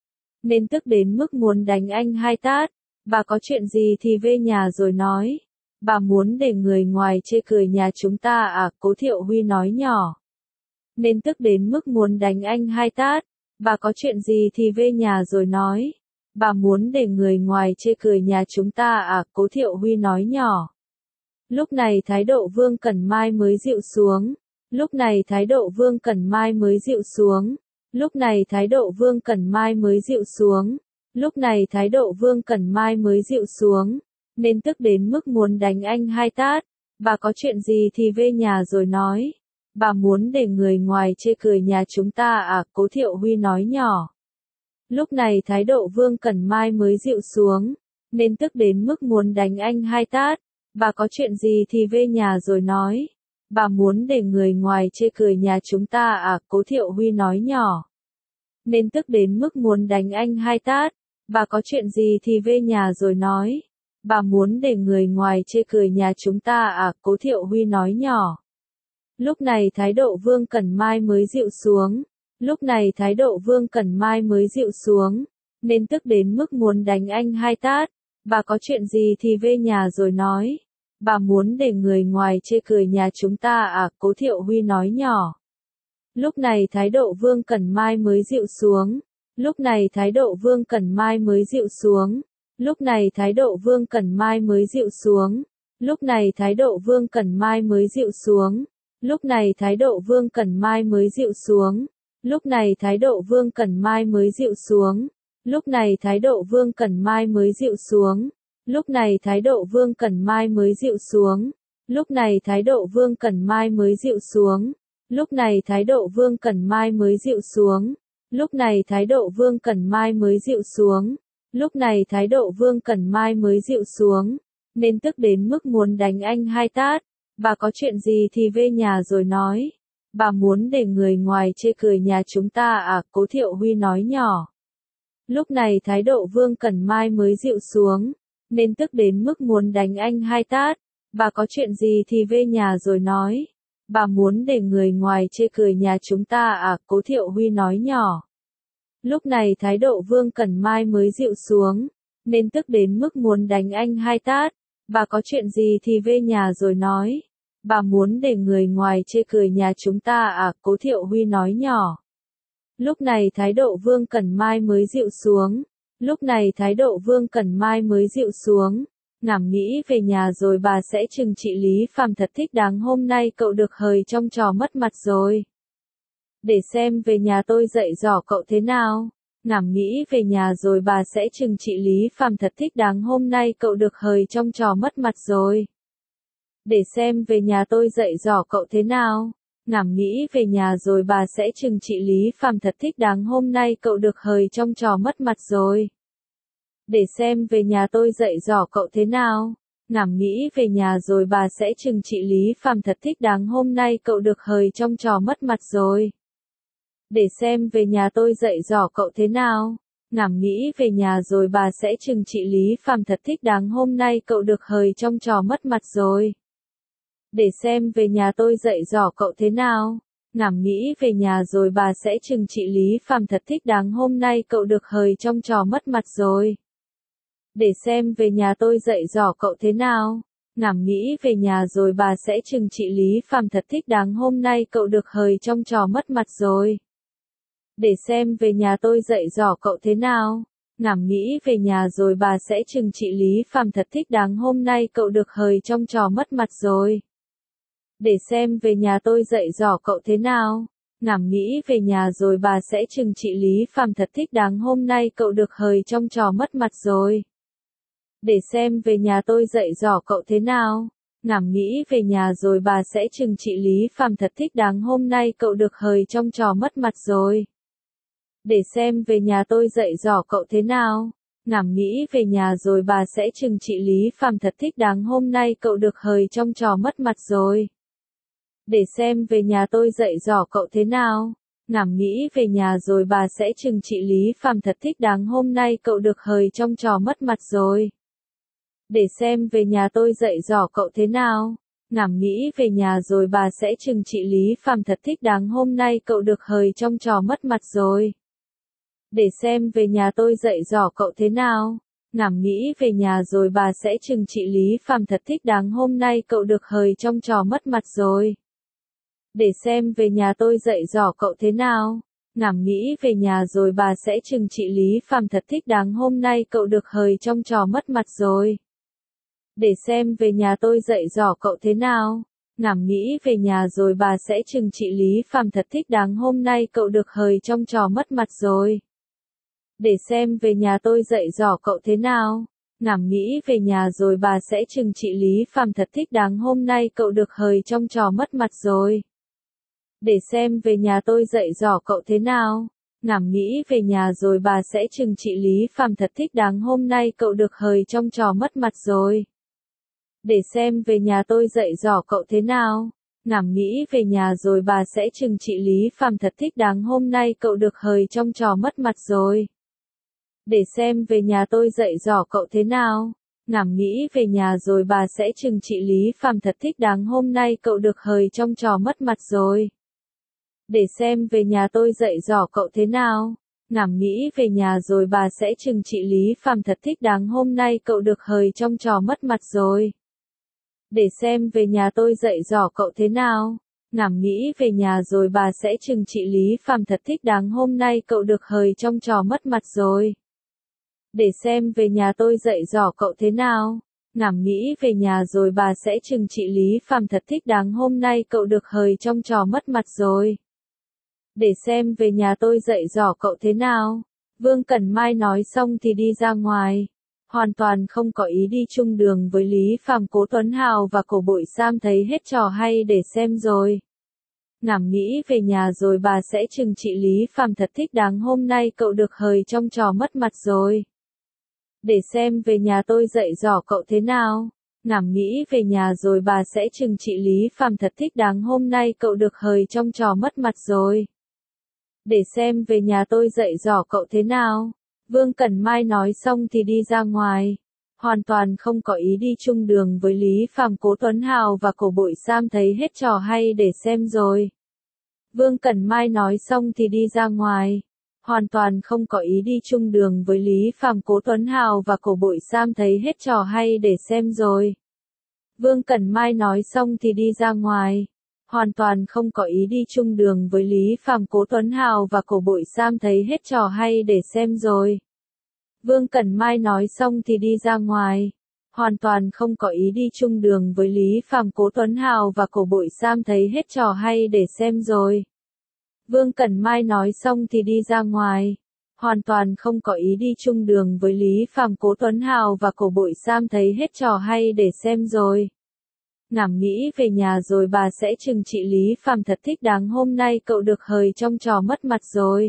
Nên tức đến mức muốn đánh anh 2 tát. Bà có chuyện gì thì về nhà rồi nói. Bà muốn để người ngoài chê cười nhà chúng ta à, Cố Thiệu Huy nói nhỏ. Nên tức đến mức muốn đánh anh 2 tát. Bà có chuyện gì thì về nhà rồi nói. Bà muốn để người ngoài chê cười nhà chúng ta à, Cố Thiệu Huy nói nhỏ. Lúc này thái độ Vương Cẩn Mai mới dịu xuống. Lúc này thái độ Vương Cẩn Mai mới dịu xuống. Lúc này thái độ Vương Cẩn Mai mới dịu xuống. Lúc này thái độ Vương Cẩn Mai mới dịu xuống. Nên tức đến mức muốn đánh anh 2 tát. Bà có chuyện gì thì về nhà rồi nói. Bà muốn để người ngoài chê cười nhà chúng ta à, Cố Thiệu Huy nói nhỏ. Lúc này thái độ Vương Cẩn Mai mới dịu xuống. Nên tức đến mức muốn đánh anh 2 tát. Bà có chuyện gì thì về nhà rồi nói. Bà muốn để người ngoài chê cười nhà chúng ta à, Cố Thiệu Huy nói nhỏ. Nên tức đến mức muốn đánh anh 2 tát. Bà có chuyện gì thì về nhà rồi nói. Bà muốn để người ngoài chê cười nhà chúng ta à, Cố Thiệu Huy nói nhỏ. Lúc này thái độ Vương Cẩn Mai mới dịu xuống. Lúc này thái độ Vương Cẩn Mai mới dịu xuống. Nên tức đến mức muốn đánh anh 2 tát. Bà có chuyện gì thì về nhà rồi nói. Bà muốn để người ngoài chê cười nhà chúng ta à, Cố Thiệu Huy nói nhỏ. Lúc này thái độ Vương Cẩn Mai mới dịu xuống. Lúc này thái độ Vương Cẩn Mai mới dịu xuống. Lúc này thái độ Vương Cẩn Mai mới dịu xuống. Lúc này thái độ Vương Cẩn Mai mới dịu xuống. Lúc này thái độ Vương Cẩn Mai mới dịu xuống. Lúc này thái độ Vương Cẩn Mai mới dịu xuống. Lúc này thái độ Vương Cẩn Mai mới dịu xuống. Lúc này thái độ Vương Cẩn Mai mới dịu xuống. Lúc này thái độ Vương Cẩn Mai mới dịu xuống. Lúc này thái độ Vương Cẩn Mai mới dịu xuống. Lúc này thái độ Vương Cẩn Mai mới dịu xuống. Lúc này thái độ Vương Cẩn Mai mới dịu xuống. Nên tức đến mức muốn đánh anh 2 tát. Bà có chuyện gì thì về nhà rồi nói. Bà muốn để người ngoài chê cười nhà chúng ta à, Cố Thiệu Huy nói nhỏ. Lúc này thái độ Vương Cẩn Mai mới dịu xuống. Nên tức đến mức muốn đánh anh 2 tát. Bà có chuyện gì thì về nhà rồi nói. Bà muốn để người ngoài chê cười nhà chúng ta à, Cố Thiệu Huy nói nhỏ. Lúc này thái độ Vương Cẩn Mai mới dịu xuống. Nên tức đến mức muốn đánh anh 2 tát. Bà có chuyện gì thì về nhà rồi nói. Bà muốn để người ngoài chê cười nhà chúng ta à, Cố Thiệu Huy nói nhỏ. Lúc này thái độ Vương Cẩn Mai mới dịu xuống. Lúc này thái độ Vương Cẩn Mai mới dịu xuống. Ngảm nghĩ về nhà rồi bà sẽ trừng trị Lý Phàm thật thích đáng, hôm nay cậu được hời trong trò mất mặt rồi. Để xem về nhà tôi dạy dỗ cậu thế nào. Ngảm nghĩ về nhà rồi bà sẽ trừng trị Lý Phàm thật thích đáng, hôm nay cậu được hời trong trò mất mặt rồi. Để xem về nhà tôi dạy dỗ cậu thế nào. Ngảm nghĩ về nhà rồi bà sẽ trừng trị Lý Phàm thật thích đáng, hôm nay cậu được hời trong trò mất mặt rồi. Để xem về nhà tôi dạy dỗ cậu thế nào. Ngảm nghĩ về nhà rồi bà sẽ trừng trị Lý Phàm thật thích đáng, hôm nay cậu được hời trong trò mất mặt rồi. Để xem về nhà tôi dạy dỗ cậu thế nào. Ngảm nghĩ về nhà rồi bà sẽ trừng trị Lý Phàm thật thích đáng, hôm nay cậu được hời trong trò mất mặt rồi. Để xem về nhà tôi dạy dỗ cậu thế nào. Ngảm nghĩ về nhà rồi bà sẽ trừng trị Lý Phàm thật thích đáng, hôm nay cậu được hời trong trò mất mặt rồi. Để xem về nhà tôi dạy dỗ cậu thế nào. Ngảm nghĩ về nhà rồi bà sẽ trừng trị Lý Phàm thật thích đáng, hôm nay cậu được hời trong trò mất mặt rồi. Để xem về nhà tôi dạy dỗ cậu thế nào. Ngảm nghĩ về nhà rồi bà sẽ trừng trị Lý Phàm thật thích đáng, hôm nay cậu được hời trong trò mất mặt rồi. Để xem về nhà tôi dạy dỗ cậu thế nào. Ngảm nghĩ về nhà rồi bà sẽ trừng trị Lý Phàm thật thích đáng, hôm nay cậu được hời trong trò mất mặt rồi. Để xem về nhà tôi dạy dỗ cậu thế nào. Ngảm nghĩ về nhà rồi bà sẽ trừng trị Lý Phàm thật thích đáng, hôm nay cậu được hời trong trò mất mặt rồi. Để xem về nhà tôi dạy dỗ cậu thế nào. Ngảm nghĩ về nhà rồi bà sẽ trừng trị Lý Phàm thật thích đáng, hôm nay cậu được hời trong trò mất mặt rồi. Để xem về nhà tôi dạy dỗ cậu thế nào. Ngảm nghĩ về nhà rồi bà sẽ trừng trị Lý Phàm thật thích đáng, hôm nay cậu được hời trong trò mất mặt rồi. Để xem về nhà tôi dạy dỗ cậu thế nào. Ngảm nghĩ về nhà rồi bà sẽ trừng trị Lý Phàm thật thích đáng, hôm nay cậu được hời trong trò mất mặt rồi. Để xem về nhà tôi dạy dỗ cậu thế nào. Ngảm nghĩ về nhà rồi bà sẽ trừng trị Lý Phàm thật thích đáng, hôm nay cậu được hời trong trò mất mặt rồi. Để xem về nhà tôi dạy dỗ cậu thế nào. Ngảm nghĩ về nhà rồi bà sẽ trừng trị Lý Phàm thật thích đáng, hôm nay cậu được hời trong trò mất mặt rồi. Để xem về nhà tôi dạy dỗ cậu thế nào. Ngảm nghĩ về nhà rồi bà sẽ trừng trị Lý Phàm thật thích đáng, hôm nay cậu được hời trong trò mất mặt rồi. Để xem về nhà tôi dạy dỗ cậu thế nào. Ngảm nghĩ về nhà rồi bà sẽ trừng trị Lý Phàm thật thích đáng, hôm nay cậu được hời trong trò mất mặt rồi. Để xem về nhà tôi dạy dỗ cậu thế nào. Ngảm nghĩ về nhà rồi bà sẽ trừng trị Lý Phàm thật thích đáng, hôm nay cậu được hời trong trò mất mặt rồi. Để xem về nhà tôi dạy dỗ cậu thế nào. Ngảm nghĩ về nhà rồi bà sẽ trừng trị Lý Phàm thật thích đáng, hôm nay cậu được hời trong trò mất mặt rồi. Để xem về nhà tôi dạy dỗ cậu thế nào. Ngảm nghĩ về nhà rồi bà sẽ trừng trị Lý Phàm thật thích đáng, hôm nay cậu được hời trong trò mất mặt rồi. Để xem về nhà tôi dạy dỗ cậu thế nào. Ngảm nghĩ về nhà rồi bà sẽ trừng trị Lý Phàm thật thích đáng, hôm nay cậu được hời trong trò mất mặt rồi. Để xem về nhà tôi dạy dỗ cậu thế nào. Ngảm nghĩ về nhà rồi bà sẽ trừng trị Lý Phàm thật thích đáng, hôm nay cậu được hời trong trò mất mặt rồi. Để xem về nhà tôi dạy dỗ cậu thế nào. Ngảm nghĩ về nhà rồi bà sẽ trừng trị Lý Phàm thật thích đáng, hôm nay cậu được hời trong trò mất mặt rồi. Để xem về nhà tôi dạy dỗ cậu thế nào. Vương Cẩn Mai nói xong thì đi ra ngoài. hoàn toàn không có ý đi chung đường với Lý Phàm. Cố Tuấn Hào và Cổ Bội Sam thấy hết trò hay để xem rồi. Ngảm nghĩ về nhà rồi bà sẽ trừng trị Lý Phàm thật thích đáng, hôm nay cậu được hời trong trò mất mặt rồi. Để xem về nhà tôi dạy dỗ cậu thế nào. Ngảm nghĩ về nhà rồi bà sẽ trừng trị Lý Phàm thật thích đáng, hôm nay cậu được hời trong trò mất mặt rồi. Để xem về nhà tôi dạy dỗ cậu thế nào. Vương Cẩn Mai nói xong thì đi ra ngoài. Hoàn toàn không có ý đi chung đường với Lý Phàm. Cố Tuấn Hào và Cổ Bội Sam thấy hết trò hay để xem rồi. Vương Cẩn Mai nói xong thì đi ra ngoài. Hoàn toàn không có ý đi chung đường với Lý Phàm. Cố Tuấn Hào và Cổ Bội Sam thấy hết trò hay để xem rồi. Vương Cẩn Mai nói xong thì đi ra ngoài. Hoàn toàn không có ý đi chung đường với Lý Phàm. Cố Tuấn Hào và Cổ Bội Sam thấy hết trò hay để xem rồi. Vương Cẩn Mai nói xong thì đi ra ngoài. Hoàn toàn không có ý đi chung đường với Lý Phàm. Cố Tuấn Hào và Cổ Bội Sam thấy hết trò hay để xem rồi. Vương Cẩn Mai nói xong thì đi ra ngoài. Hoàn toàn không có ý đi chung đường với Lý Phàm. Cố Tuấn Hào và Cổ Bội Sam thấy hết trò hay để xem rồi. Ngảm nghĩ về nhà rồi bà sẽ trừng trị Lý Phàm thật thích đáng, hôm nay cậu được hời trong trò mất mặt rồi.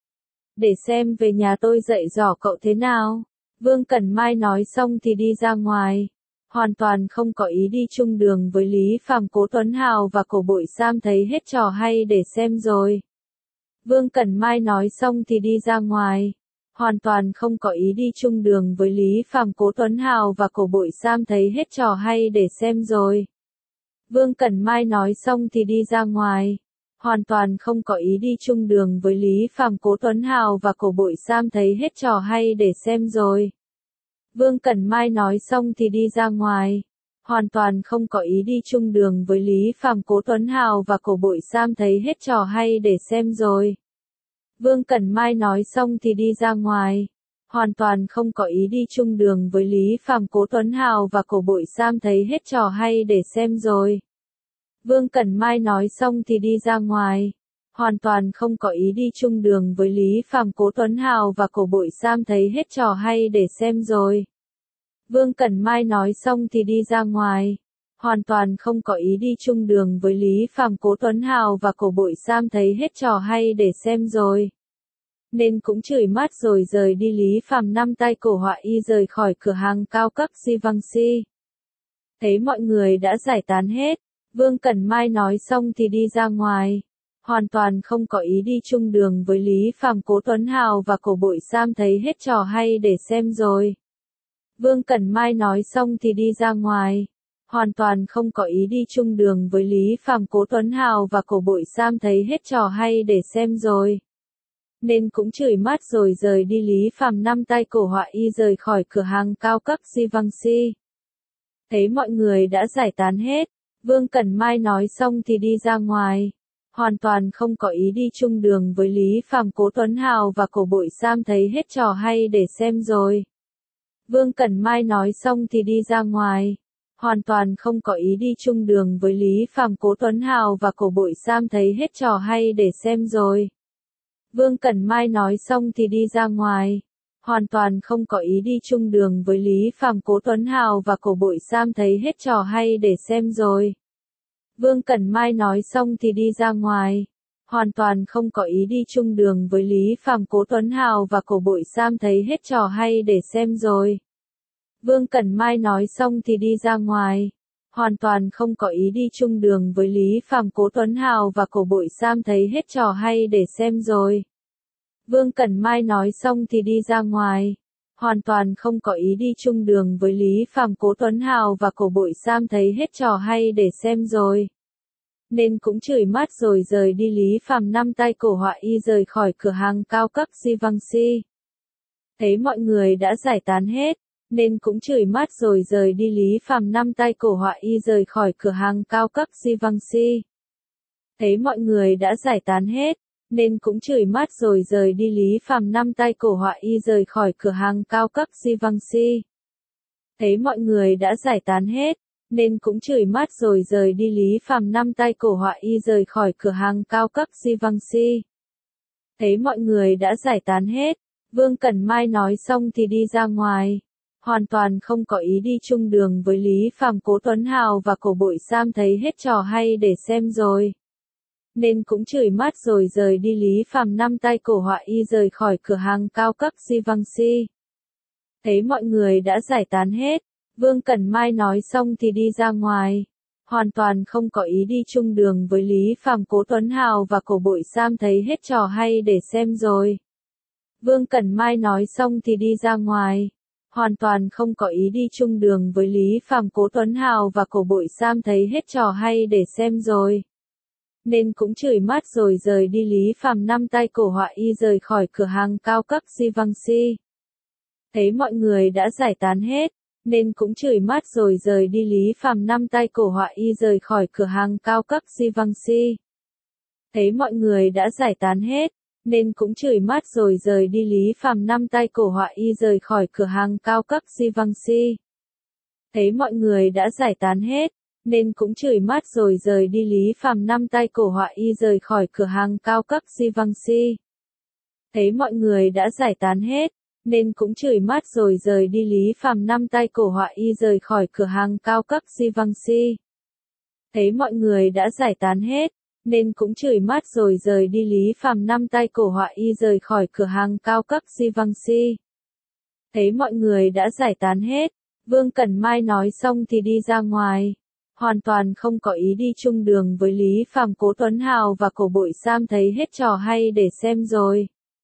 Để xem về nhà tôi dạy dỗ cậu thế nào. Vương Cẩn Mai nói xong thì đi ra ngoài. Hoàn toàn không có ý đi chung đường với Lý Phàm. Cố Tuấn Hào và Cổ Bội Sam thấy hết trò hay để xem rồi. Vương Cẩn Mai nói xong thì đi ra ngoài. Hoàn toàn không có ý đi chung đường với Lý Phàm. Cố Tuấn Hào và Cổ Bội Sam thấy hết trò hay để xem rồi. Vương Cẩn Mai nói xong thì đi ra ngoài. Hoàn toàn không có ý đi chung đường với Lý Phàm. Cố Tuấn Hào và Cổ Bội Sam thấy hết trò hay để xem rồi. Vương Cẩn Mai nói xong thì đi ra ngoài. Hoàn toàn không có ý đi chung đường với Lý Phàm. Cố Tuấn Hào và Cổ Bội Sam thấy hết trò hay để xem rồi. Vương Cẩn Mai nói xong thì đi ra ngoài. Hoàn toàn không có ý đi chung đường với Lý Phàm. Cố Tuấn Hào và Cổ Bội Sam thấy hết trò hay để xem rồi. Vương Cẩn Mai nói xong thì đi ra ngoài. Hoàn toàn không có ý đi chung đường với Lý Phàm. Cố Tuấn Hào và Cổ Bội Sam thấy hết trò hay để xem rồi. Vương Cẩn Mai nói xong thì đi ra ngoài. Hoàn toàn không có ý đi chung đường với Lý Phàm. Cố Tuấn Hào và Cổ Bội Sam thấy hết trò hay để xem rồi. Nên cũng chửi mát rồi rời đi. Lý Phàm năm tay cổ họa y rời khỏi cửa hàng cao cấp Givenchy. Thấy mọi người đã giải tán hết. Vương Cẩn Mai nói xong thì đi ra ngoài. Hoàn toàn không có ý đi chung đường với Lý Phàm. Cố Tuấn Hào và Cổ Bội Sam thấy hết trò hay để xem rồi. Vương Cẩn Mai nói xong thì đi ra ngoài. Hoàn toàn không có ý đi chung đường với Lý Phàm. Cố Tuấn Hào và Cổ Bội Sam thấy hết trò hay để xem rồi. Nên cũng chửi mát rồi rời đi. Lý Phàm năm tay cổ họa y rời khỏi cửa hàng cao cấp Givenchy. Thấy mọi người đã giải tán hết. Vương Cẩn Mai nói xong thì đi ra ngoài. Hoàn toàn không có ý đi chung đường với Lý Phàm. Cố Tuấn Hào và Cổ Bội Sam thấy hết trò hay để xem rồi. Vương Cẩn Mai nói xong thì đi ra ngoài. Hoàn toàn không có ý đi chung đường với Lý Phàm. Cố Tuấn Hào và Cổ Bội Sam thấy hết trò hay để xem rồi. Vương Cẩn Mai nói xong thì đi ra ngoài. Hoàn toàn không có ý đi chung đường với Lý Phàm. Cố Tuấn Hào và Cổ Bội Sam thấy hết trò hay để xem rồi. Vương Cẩn Mai nói xong thì đi ra ngoài. Hoàn toàn không có ý đi chung đường với Lý Phàm. Cố Tuấn Hào và Cổ Bội Sam thấy hết trò hay để xem rồi. Vương Cẩn Mai nói xong thì đi ra ngoài. Hoàn toàn không có ý đi chung đường với Lý Phàm. Cố Tuấn Hào và Cổ Bội Sam thấy hết trò hay để xem rồi. Vương Cẩn Mai nói xong thì đi ra ngoài. Hoàn toàn không có ý đi chung đường với Lý Phàm. Cố Tuấn Hào và Cổ Bội Sam thấy hết trò hay để xem rồi. Nên cũng chửi mát rồi rời đi. Lý Phàm năm tay cổ họa y rời khỏi cửa hàng cao cấp Givenchy. Thấy mọi người đã giải tán hết. Nên cũng chửi mát rồi rời đi. Lý Phàm năm tay cổ họa y rời khỏi cửa hàng cao cấp Givenchy. Thấy mọi người đã giải tán hết. Nên cũng chửi mát rồi rời đi. Lý Phàm năm tay cổ họa y rời khỏi cửa hàng cao cấp Givenchy. Thấy mọi người đã giải tán hết. Nên cũng chửi mát rồi rời đi. Lý Phàm năm tay cổ họa y rời khỏi cửa hàng cao cấp Givenchy. Thấy mọi người đã giải tán hết. Vương Cẩn Mai nói xong thì đi ra ngoài. hoàn toàn không có ý đi chung đường với Lý Phàm. Cố Tuấn Hào và Cổ Bội Sam thấy hết trò hay để xem rồi, nên cũng chửi mát rồi rời đi. Lý Phàm năm tay cổ họa y rời khỏi cửa hàng cao cấp Givenchy. Thấy mọi người đã giải tán hết, Vương Cẩn Mai nói xong thì đi ra ngoài, hoàn toàn không có ý đi chung đường với Lý Phàm. Cố Tuấn Hào và Cổ Bội Sam thấy hết trò hay để xem rồi, Vương Cẩn Mai nói xong thì đi ra ngoài, hoàn toàn không có ý đi chung đường với Lý Phàm. Cố Tuấn Hào và Cổ Bội Sam thấy hết trò hay để xem rồi, nên cũng chửi mát rồi rời đi. Lý Phàm năm tay cổ họa y rời khỏi cửa hàng cao cấp Givenchy. Thấy mọi người đã giải tán hết, nên cũng chửi mát rồi rời đi. Lý Phàm năm tay cổ họa y rời khỏi cửa hàng cao cấp Givenchy. Thấy mọi người đã giải tán hết, nên cũng chửi mát rồi rời đi. Lý Phàm năm tay cổ họa y rời khỏi cửa hàng cao cấp Givenchy. Thấy mọi người đã giải tán hết, nên cũng chửi mát rồi rời đi. Lý Phàm năm tay cổ họa y rời khỏi cửa hàng cao cấp Givenchy. Thấy mọi người đã giải tán hết, nên cũng chửi mát rồi rời đi. Lý Phàm năm tay cổ họa y rời khỏi cửa hàng cao cấp Givenchy. Thấy mọi người đã giải tán hết, nên cũng chửi mát rồi rời đi. Lý Phàm năm tay cổ họa y rời khỏi cửa hàng cao cấp Givenchy. Thấy mọi người đã giải tán hết, Vương Cẩn Mai nói xong thì đi ra ngoài, hoàn toàn không có ý đi chung đường với Lý Phàm. Cố Tuấn Hào và Cổ Bội Sam thấy hết trò hay để xem rồi,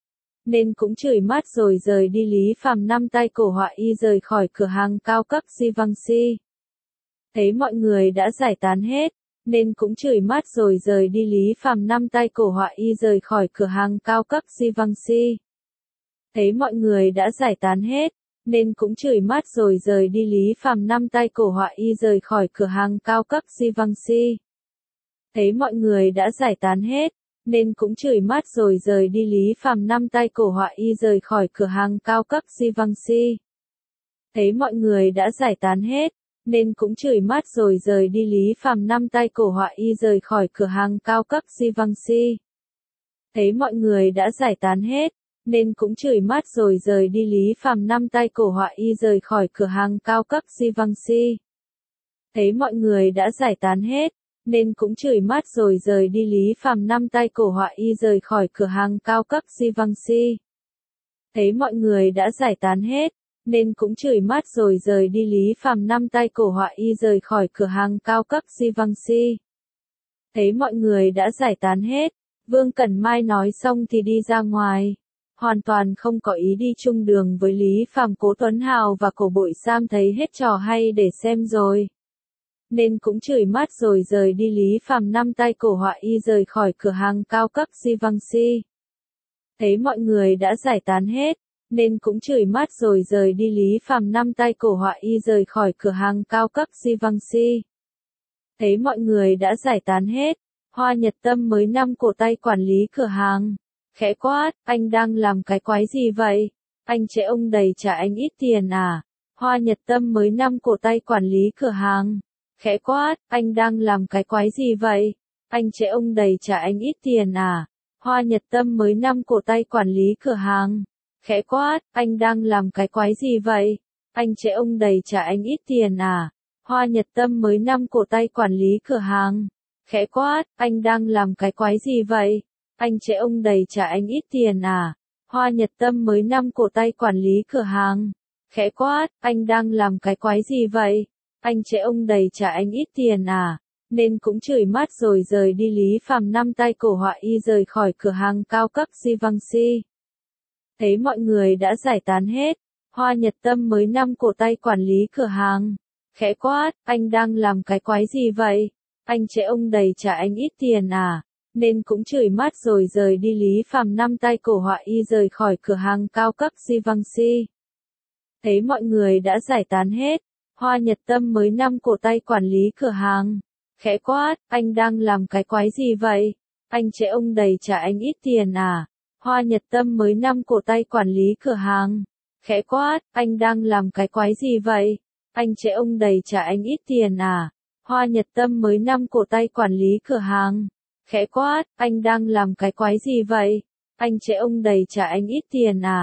nên cũng chửi mát rồi rời đi. Lý Phàm năm tay cổ họa y rời khỏi cửa hàng cao cấp Givenchy. Thấy mọi người đã giải tán hết, nên cũng chửi mát rồi rời đi. Lý Phàm năm tay cổ họa y rời khỏi cửa hàng cao cấp Givenchy. Thấy mọi người đã giải tán hết, nên cũng chửi mát rồi rời đi. Lý Phàm năm tay cổ họa y rời khỏi cửa hàng cao cấp Givenchy. Thấy mọi người đã giải tán hết, nên cũng chửi mát rồi rời đi. Lý Phàm năm tay cổ họa y rời khỏi cửa hàng cao cấp Givenchy. Thấy mọi người đã giải tán hết, nên cũng chửi mát rồi rời đi. Lý Phàm năm tay cổ họa y rời khỏi cửa hàng cao cấp Givenchy. Thấy mọi người đã giải tán hết, nên cũng chửi mát rồi rời đi. Lý Phàm năm tay cổ họa y rời khỏi cửa hàng cao cấp Givenchy. Thấy mọi người đã giải tán hết, nên cũng chửi mát rồi rời đi. Lý Phàm năm tay cổ họa y rời khỏi cửa hàng cao cấp Givenchy. Thấy mọi người đã giải tán hết, nên cũng chửi mát rồi rời đi. Lý Phàm năm tay cổ họa y rời khỏi cửa hàng cao cấp Givenchy. Thấy mọi người đã giải tán hết, Vương Cẩn Mai nói xong thì đi ra ngoài, hoàn toàn không có ý đi chung đường với Lý Phàm. Cố Tuấn Hào và Cổ Bội Sam thấy hết trò hay để xem rồi, nên cũng chửi mát rồi rời đi. Lý Phàm năm tay cổ họa y rời khỏi cửa hàng cao cấp Givenchy. Thấy mọi người đã giải tán hết, nên cũng chửi mát rồi rời đi. Lý Phàm năm tay cổ họa y rời khỏi cửa hàng cao cấp Givenchy. Thấy mọi người đã giải tán hết, Hoa Nhật Tâm mới năm cổ tay quản lý cửa hàng, khẽ quát, anh đang làm cái quái gì vậy? Anh trễ ông đầy trả anh ít tiền à? Hoa Nhật Tâm mới năm cổ tay quản lý cửa hàng, khẽ quát, anh đang làm cái quái gì vậy? Anh trễ ông đầy trả anh ít tiền à? Hoa Nhật Tâm mới năm cổ tay quản lý cửa hàng, khẽ quát, anh đang làm cái quái gì vậy? Anh trễ ông đầy trả anh ít tiền à? Hoa Nhật Tâm mới năm cổ tay quản lý cửa hàng, khẽ quát, anh đang làm cái quái gì vậy? Anh trễ ông đầy trả anh ít tiền à? Hoa Nhật Tâm mới năm cổ tay quản lý cửa hàng, khẽ quát, anh đang làm cái quái gì vậy? Anh trễ ông đầy trả anh ít tiền à? Nên cũng chửi mát rồi rời đi. Lý Phàm năm tay cổ họa y rời khỏi cửa hàng cao cấp Givenchy. Thấy mọi người đã giải tán hết, Hoa Nhật Tâm mới năm cổ tay quản lý cửa hàng, khẽ quát, anh đang làm cái quái gì vậy? Anh trễ ông đầy trả anh ít tiền à? Nên cũng chửi mát rồi rời đi. Lý Phàm năm tay cổ họa y rời khỏi cửa hàng cao cấp Givenchy. Thấy mọi người đã giải tán hết, Hoa Nhật Tâm mới năm cổ tay quản lý cửa hàng, khẽ quát, anh đang làm cái quái gì vậy? Anh trễ ông đầy trả anh ít tiền à? Hoa Nhật Tâm mới năm cổ tay quản lý cửa hàng, khẽ quát, anh đang làm cái quái gì vậy? Anh trễ ông đầy trả anh ít tiền à? Hoa Nhật Tâm mới năm cổ tay quản lý cửa hàng, khẽ quát, anh đang làm cái quái gì vậy? Anh trễ ông đầy trả anh ít tiền à?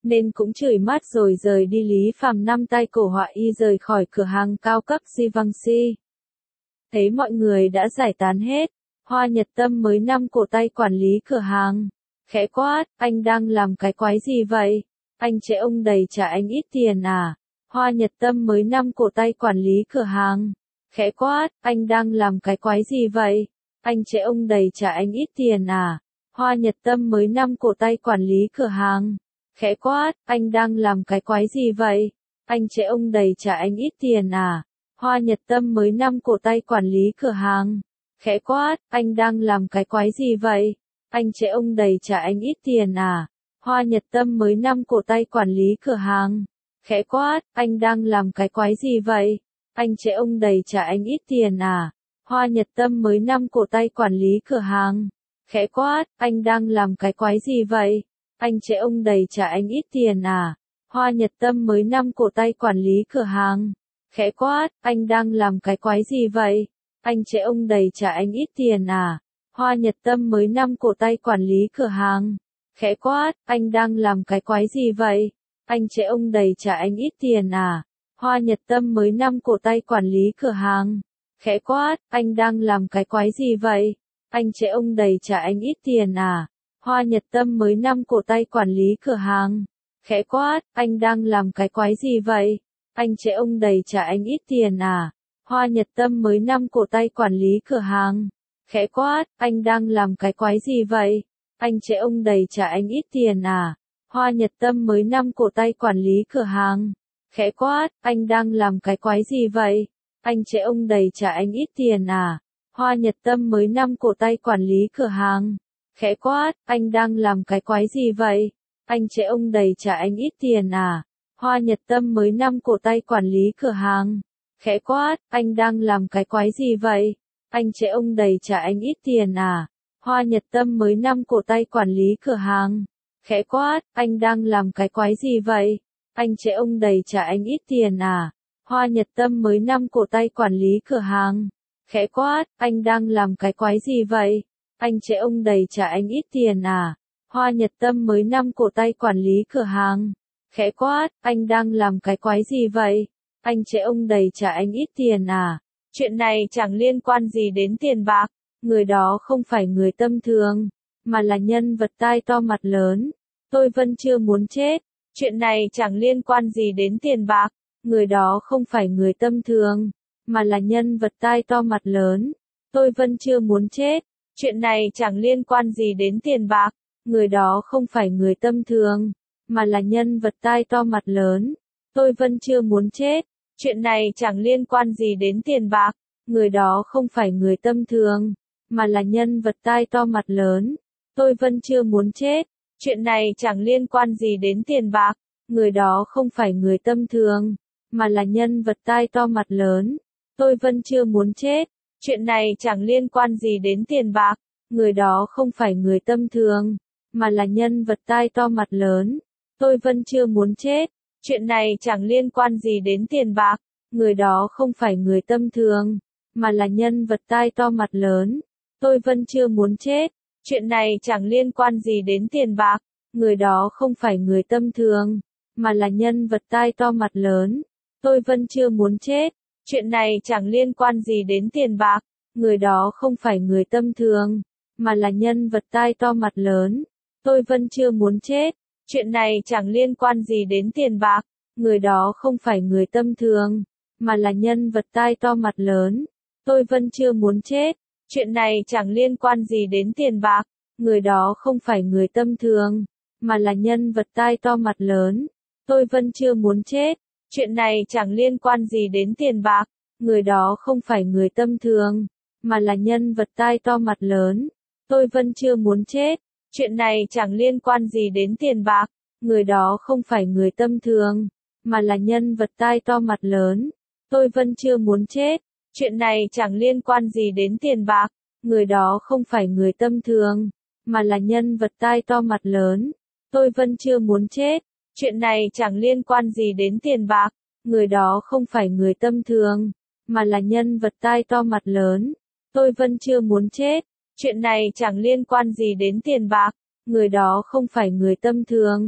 nên cũng chửi mắt rồi rời đi. Lý Phàm năm tay cổ họa y rời khỏi cửa hàng cao cấp Givenchy. Thấy mọi người đã giải tán hết, Hoa Nhật Tâm mới nắm cổ tay quản lý cửa hàng. Khẽ quát, anh đang làm cái quái gì vậy? Anh trễ ông đầy trả anh ít tiền à? Hoa Nhật Tâm mới nắm cổ tay quản lý cửa hàng. Khẽ quát, anh đang làm cái quái gì vậy? Anh trễ ông đầy trả anh ít tiền à? Hoa Nhật Tâm mới nắm cổ tay quản lý cửa hàng. Khẽ quát, anh đang làm cái quái gì vậy? Anh trễ ông đầy trả anh ít tiền à? Hoa Nhật Tâm mới nắm cổ tay quản lý cửa hàng. Khẽ quát, anh đang làm cái quái gì vậy? Anh trễ ông đầy trả anh ít tiền à? Hoa Nhật Tâm mới nắm cổ tay quản lý cửa hàng. Khẽ quát, anh đang làm cái quái gì vậy? Anh trễ ông đầy trả anh ít tiền à? Hoa Nhật Tâm mới nắm cổ tay quản lý cửa hàng. Khẽ quát, anh đang làm cái quái gì vậy? Anh trễ ông đầy trả anh ít tiền à? Hoa Nhật Tâm mới nắm cổ tay quản lý cửa hàng. Khẽ quát, anh đang làm cái quái gì vậy? Anh trễ ông đầy trả anh ít tiền à? Hoa Nhật Tâm mới nắm cổ tay quản lý cửa hàng. Khẽ quát, anh đang làm cái quái gì vậy? Anh trễ ông đầy trả anh ít tiền à? Hoa Nhật Tâm mới nắm cổ tay quản lý cửa hàng. Khẽ quát, anh đang làm cái quái gì vậy? Anh trễ ông đầy trả anh ít tiền à? Hoa Nhật Tâm mới nắm cổ tay quản lý cửa hàng. Khẽ quát, anh đang làm cái quái gì vậy? Anh trễ ông đầy trả anh ít tiền à? Hoa Nhật Tâm mới nắm cổ tay quản lý cửa hàng. Khẽ quát, anh đang làm cái quái gì vậy? Anh trễ ông đầy trả anh ít tiền à? Hoa Nhật Tâm mới nắm cổ tay quản lý cửa hàng. Khẽ quát, anh đang làm cái quái gì vậy? Anh trễ ông đầy trả anh ít tiền à? Hoa Nhật Tâm mới nắm cổ tay quản lý cửa hàng. Khẽ quát, anh đang làm cái quái gì vậy? Anh trễ ông đầy trả anh ít tiền à? Hoa Nhật Tâm mới nắm cổ tay quản lý cửa hàng. Khẽ quát, anh đang làm cái quái gì vậy? Anh trễ ông đầy trả anh ít tiền à? Hoa Nhật Tâm mới nắm cổ tay quản lý cửa hàng. Khẽ quát, anh đang làm cái quái gì vậy? Anh trễ ông đầy trả anh ít tiền à? Hoa Nhật Tâm mới nắm cổ tay quản lý cửa hàng. Khẽ quát, anh đang làm cái quái gì vậy? Anh trễ ông đầy trả anh ít tiền à? Hoa Nhật Tâm mới nắm cổ tay quản lý cửa hàng. Khẽ quát, anh đang làm cái quái gì vậy? Anh trễ ông đầy trả anh ít tiền à? Chuyện này chẳng liên quan gì đến tiền bạc. Người đó không phải người tâm thường, mà là nhân vật tai to mặt lớn. Tôi vẫn chưa muốn chết. Chuyện này chẳng liên quan gì đến tiền bạc. Người đó không phải người tâm thường, mà là nhân vật tai to mặt lớn. Tôi vẫn chưa muốn chết. Chuyện này chẳng liên quan gì đến tiền bạc. Người đó không phải người tâm thường, mà là nhân vật tai to mặt lớn. Tôi vẫn chưa muốn chết. Chuyện này chẳng liên quan gì đến tiền bạc. Người đó không phải người tâm thường, mà là nhân vật tai to mặt lớn. Tôi vẫn chưa muốn chết. Chuyện này chẳng liên quan gì đến tiền bạc. Người đó không phải người tâm thường, mà là nhân vật tai to mặt lớn. Tôi vẫn chưa muốn chết. Chuyện này chẳng liên quan gì đến tiền bạc. Người đó không phải người tâm thường, mà là nhân vật tai to mặt lớn. Tôi vẫn chưa muốn chết. Chuyện này chẳng liên quan gì đến tiền bạc. Người đó không phải người tâm thường, mà là nhân vật tai to mặt lớn. Tôi vẫn chưa muốn chết. Chuyện này chẳng liên quan gì đến tiền bạc. Người đó không phải người tâm thường, mà là nhân vật tai to mặt lớn. Tôi vẫn chưa muốn chết. Chuyện này chẳng liên quan gì đến tiền bạc. Người đó không phải người tâm thường, mà là nhân vật tai to mặt lớn. Tôi vẫn chưa muốn chết. Chuyện này chẳng liên quan gì đến tiền bạc. Người đó không phải người tâm thường, mà là nhân vật tai to mặt lớn. Tôi vẫn chưa muốn chết. Chuyện này chẳng liên quan gì đến tiền bạc. Người đó không phải người tâm thường, mà là nhân vật tai to mặt lớn. Tôi vẫn chưa muốn chết. Chuyện này chẳng liên quan gì đến tiền bạc. Người đó không phải người tâm thường, mà là nhân vật tai to mặt lớn. Tôi vẫn chưa muốn chết. Chuyện này chẳng liên quan gì đến tiền bạc. Người đó không phải người tâm thường, mà là nhân vật tai to mặt lớn. Tôi vẫn chưa muốn chết. Chuyện này chẳng liên quan gì đến tiền bạc. Người đó không phải người tâm thường, mà là nhân vật tai to mặt lớn. Tôi vẫn chưa muốn chết. Chuyện này chẳng liên quan gì đến tiền bạc. Người đó không phải người tâm thường, mà là nhân vật tai to mặt lớn. Tôi vẫn chưa muốn chết. Chuyện này chẳng liên quan gì đến tiền bạc. Người đó không phải người tâm thường,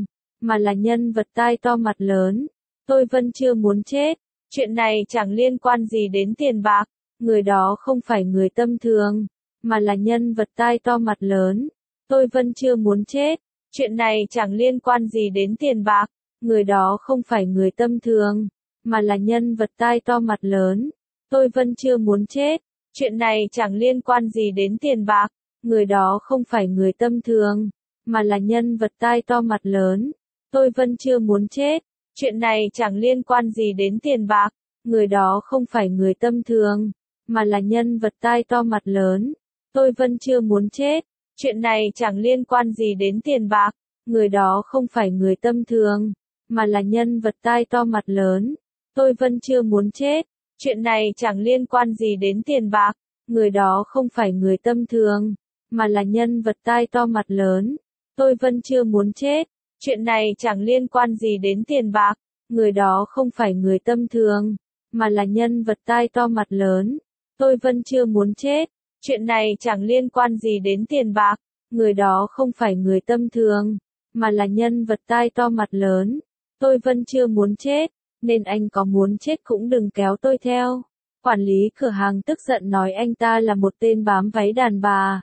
mà là nhân vật tai to mặt lớn. Tôi vẫn chưa muốn chết. Chuyện này chẳng liên quan gì đến tiền bạc. Người đó không phải người tâm thường, mà là nhân vật tai to mặt lớn. Tôi vẫn chưa muốn chết. Chuyện này chẳng liên quan gì đến tiền bạc. Người đó không phải người tâm thường, mà là nhân vật tai to mặt lớn. Tôi vẫn chưa muốn chết. Chuyện này chẳng liên quan gì đến tiền bạc. Người đó không phải người tâm thường, mà là nhân vật tai to mặt lớn. Tôi vẫn chưa muốn chết. Chuyện này chẳng liên quan gì đến tiền bạc. Người đó không phải người tâm thường, mà là nhân vật tai to mặt lớn. Tôi vẫn chưa muốn chết. Chuyện này chẳng liên quan gì đến tiền bạc. Người đó không phải người tâm thường, mà là nhân vật tai to mặt lớn. Tôi vẫn chưa muốn chết. Chuyện này chẳng liên quan gì đến tiền bạc. Người đó không phải người tâm thường, mà là nhân vật tai to mặt lớn. Tôi vẫn chưa muốn chết. Chuyện này chẳng liên quan gì đến tiền bạc. Người đó không phải người tâm thường, mà là nhân vật tai to mặt lớn. Tôi vẫn chưa muốn chết. Chuyện này chẳng liên quan gì đến tiền bạc. Người đó không phải người tâm thường, mà là nhân vật tai to mặt lớn. Tôi vẫn chưa muốn chết, nên anh có muốn chết cũng đừng kéo tôi theo. Quản lý cửa hàng tức giận nói anh ta là một tên bám váy đàn bà.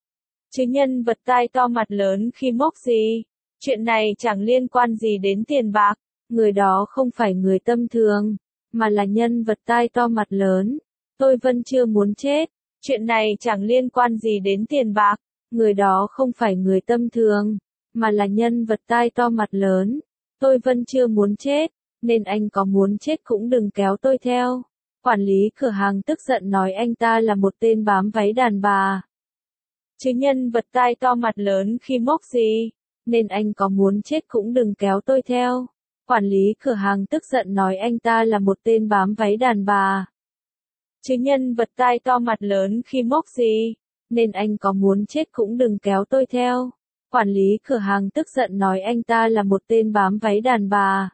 Chứ nhân vật tai to mặt lớn khi mốc gì? Chuyện này chẳng liên quan gì đến tiền bạc. Người đó không phải người tâm thường, mà là nhân vật tai to mặt lớn. Tôi vẫn chưa muốn chết. Chuyện này chẳng liên quan gì đến tiền bạc. Người đó không phải người tâm thường, mà là nhân vật tai to mặt lớn. Tôi vẫn chưa muốn chết, nên anh có muốn chết cũng đừng kéo tôi theo. Quản lý cửa hàng tức giận nói anh ta là một tên bám váy đàn bà. Chứ nhân vật tai to mặt lớn khi mốc gì? Nên anh có muốn chết cũng đừng kéo tôi theo. Quản lý cửa hàng tức giận nói anh ta là một tên bám váy đàn bà. Chứ nhân vật tai to mặt lớn khi mốc gì? Nên anh có muốn chết cũng đừng kéo tôi theo. Quản lý cửa hàng tức giận nói anh ta là một tên bám váy đàn bà.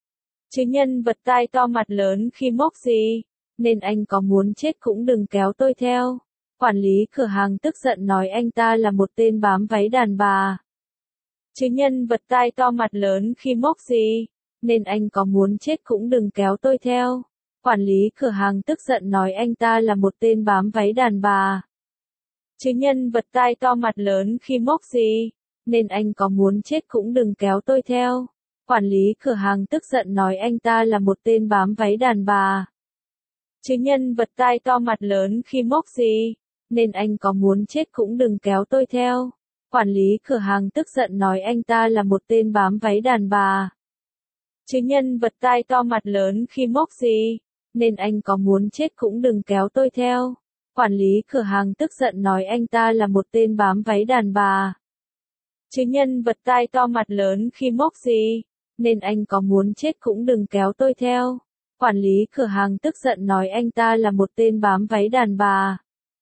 Chứ nhân vật tai to mặt lớn khi mốc gì? Nên anh có muốn chết cũng đừng kéo tôi theo. Quản lý cửa hàng tức giận nói anh ta là một tên bám váy đàn bà. Chứ nhân vật tai to mặt lớn khi mốc gì? Nên anh có muốn chết cũng đừng kéo tôi theo. Quản lý cửa hàng tức giận nói anh ta là một tên bám váy đàn bà. Chứ nhân vật tai to mặt lớn khi mốc gì? Nên anh có muốn chết cũng đừng kéo tôi theo. Quản lý cửa hàng tức giận nói anh ta là một tên bám váy đàn bà. Chứ nhân vật tai to mặt lớn khi mốc gì? Nên anh có muốn chết cũng đừng kéo tôi theo. Quản lý cửa hàng tức giận nói anh ta là một tên bám váy đàn bà. Chứ nhân vật tai to mặt lớn khi mốc gì? Nên anh có muốn chết cũng đừng kéo tôi theo. Quản lý cửa hàng tức giận nói anh ta là một tên bám váy đàn bà. Chứ nhân vật tai to mặt lớn khi mốc gì? Nên anh có muốn chết cũng đừng kéo tôi theo. Quản lý cửa hàng tức giận nói anh ta là một tên bám váy đàn bà.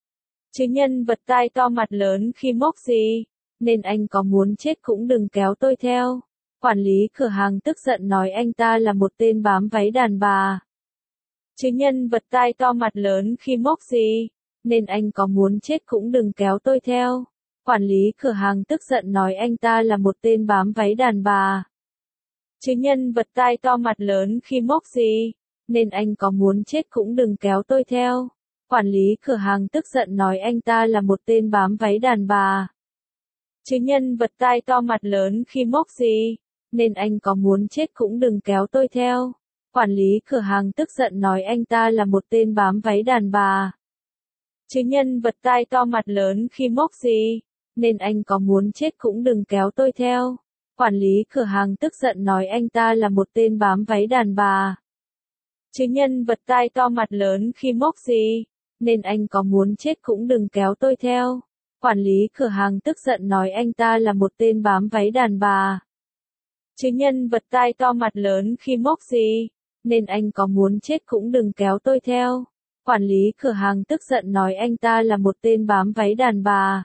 Chứ nhân vật tai to mặt lớn khi mốc gì? Nên anh có muốn chết cũng đừng kéo tôi theo. Quản lý cửa hàng tức giận nói anh ta là một tên bám váy đàn bà. Chứ nhân vật tai to mặt lớn khi mốc gì? Nên anh có muốn chết cũng đừng kéo tôi theo. Quản lý cửa hàng tức giận nói anh ta là một tên bám váy đàn bà. Chứ nhân vật tai to mặt lớn khi mốc gì? Nên anh có muốn chết cũng đừng kéo tôi theo. Quản lý cửa hàng tức giận nói anh ta là một tên bám váy đàn bà. Chứ nhân vật tai to mặt lớn khi mốc gì? Nên anh có muốn chết cũng đừng kéo tôi theo. Quản lý cửa hàng tức giận nói anh ta là một tên bám váy đàn bà. Chứ nhân vật tai to mặt lớn khi mốc gì? Nên anh có muốn chết cũng đừng kéo tôi theo. Quản lý cửa hàng tức giận nói anh ta là một tên bám váy đàn bà. Chứ nhân vật tai to mặt lớn khi mốc gì? Nên anh có muốn chết cũng đừng kéo tôi theo. Quản lý cửa hàng tức giận nói anh ta là một tên bám váy đàn bà. Chứ nhân vật tai to mặt lớn khi mốc gì? Nên anh có muốn chết cũng đừng kéo tôi theo. Quản lý cửa hàng tức giận nói anh ta là một tên bám váy đàn bà.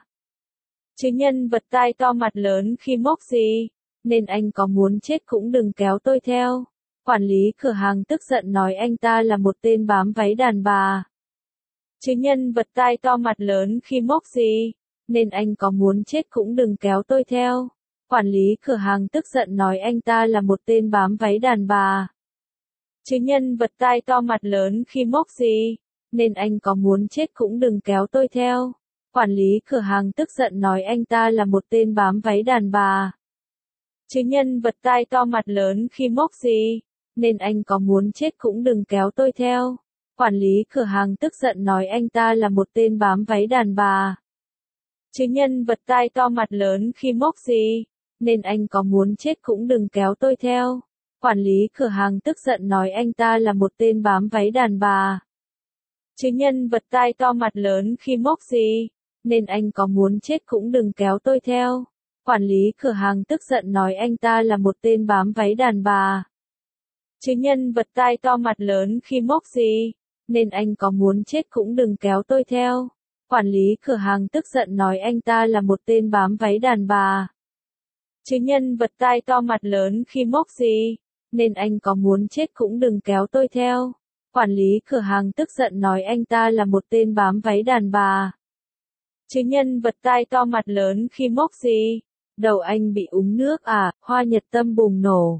Chứ nhân vật tai to mặt lớn khi mốc gì? Nên anh có muốn chết cũng đừng kéo tôi theo. Quản lý cửa hàng tức giận nói anh ta là một tên bám váy đàn bà. Chứ nhân vật tai to mặt lớn khi mốc gì? Nên anh có muốn chết cũng đừng kéo tôi theo. Quản lý cửa hàng tức giận nói anh ta là một tên bám váy đàn bà. Chứ nhân vật tai to mặt lớn khi mốc gì, nên anh có muốn chết cũng đừng kéo tôi theo. Quản lý cửa hàng tức giận nói anh ta là một tên bám váy đàn bà. Chứ nhân vật tai to mặt lớn khi mốc gì, nên anh có muốn chết cũng đừng kéo tôi theo. Quản lý cửa hàng tức giận nói anh ta là một tên bám váy đàn bà. Chứ nhân vật tai to mặt lớn khi mốc gì, nên anh có muốn chết cũng đừng kéo tôi theo. Quản lý cửa hàng tức giận nói anh ta là một tên bám váy đàn bà. Chứ nhân vật tai to mặt lớn khi mốc gì, nên anh có muốn chết cũng đừng kéo tôi theo. Quản lý cửa hàng tức giận nói anh ta là một tên bám váy đàn bà. Chứ nhân vật tai to mặt lớn khi mốc gì, nên anh có muốn chết cũng đừng kéo tôi theo. Quản lý cửa hàng tức giận nói anh ta là một tên bám váy đàn bà. Chứ nhân vật tai to mặt lớn khi mốc gì, nên anh có muốn chết cũng đừng kéo tôi theo. Quản lý cửa hàng tức giận nói anh ta là một tên bám váy đàn bà. Chứ nhân vật tai to mặt lớn khi mốc gì, đầu anh bị úng nước à, Hoa Nhật Tâm bùng nổ.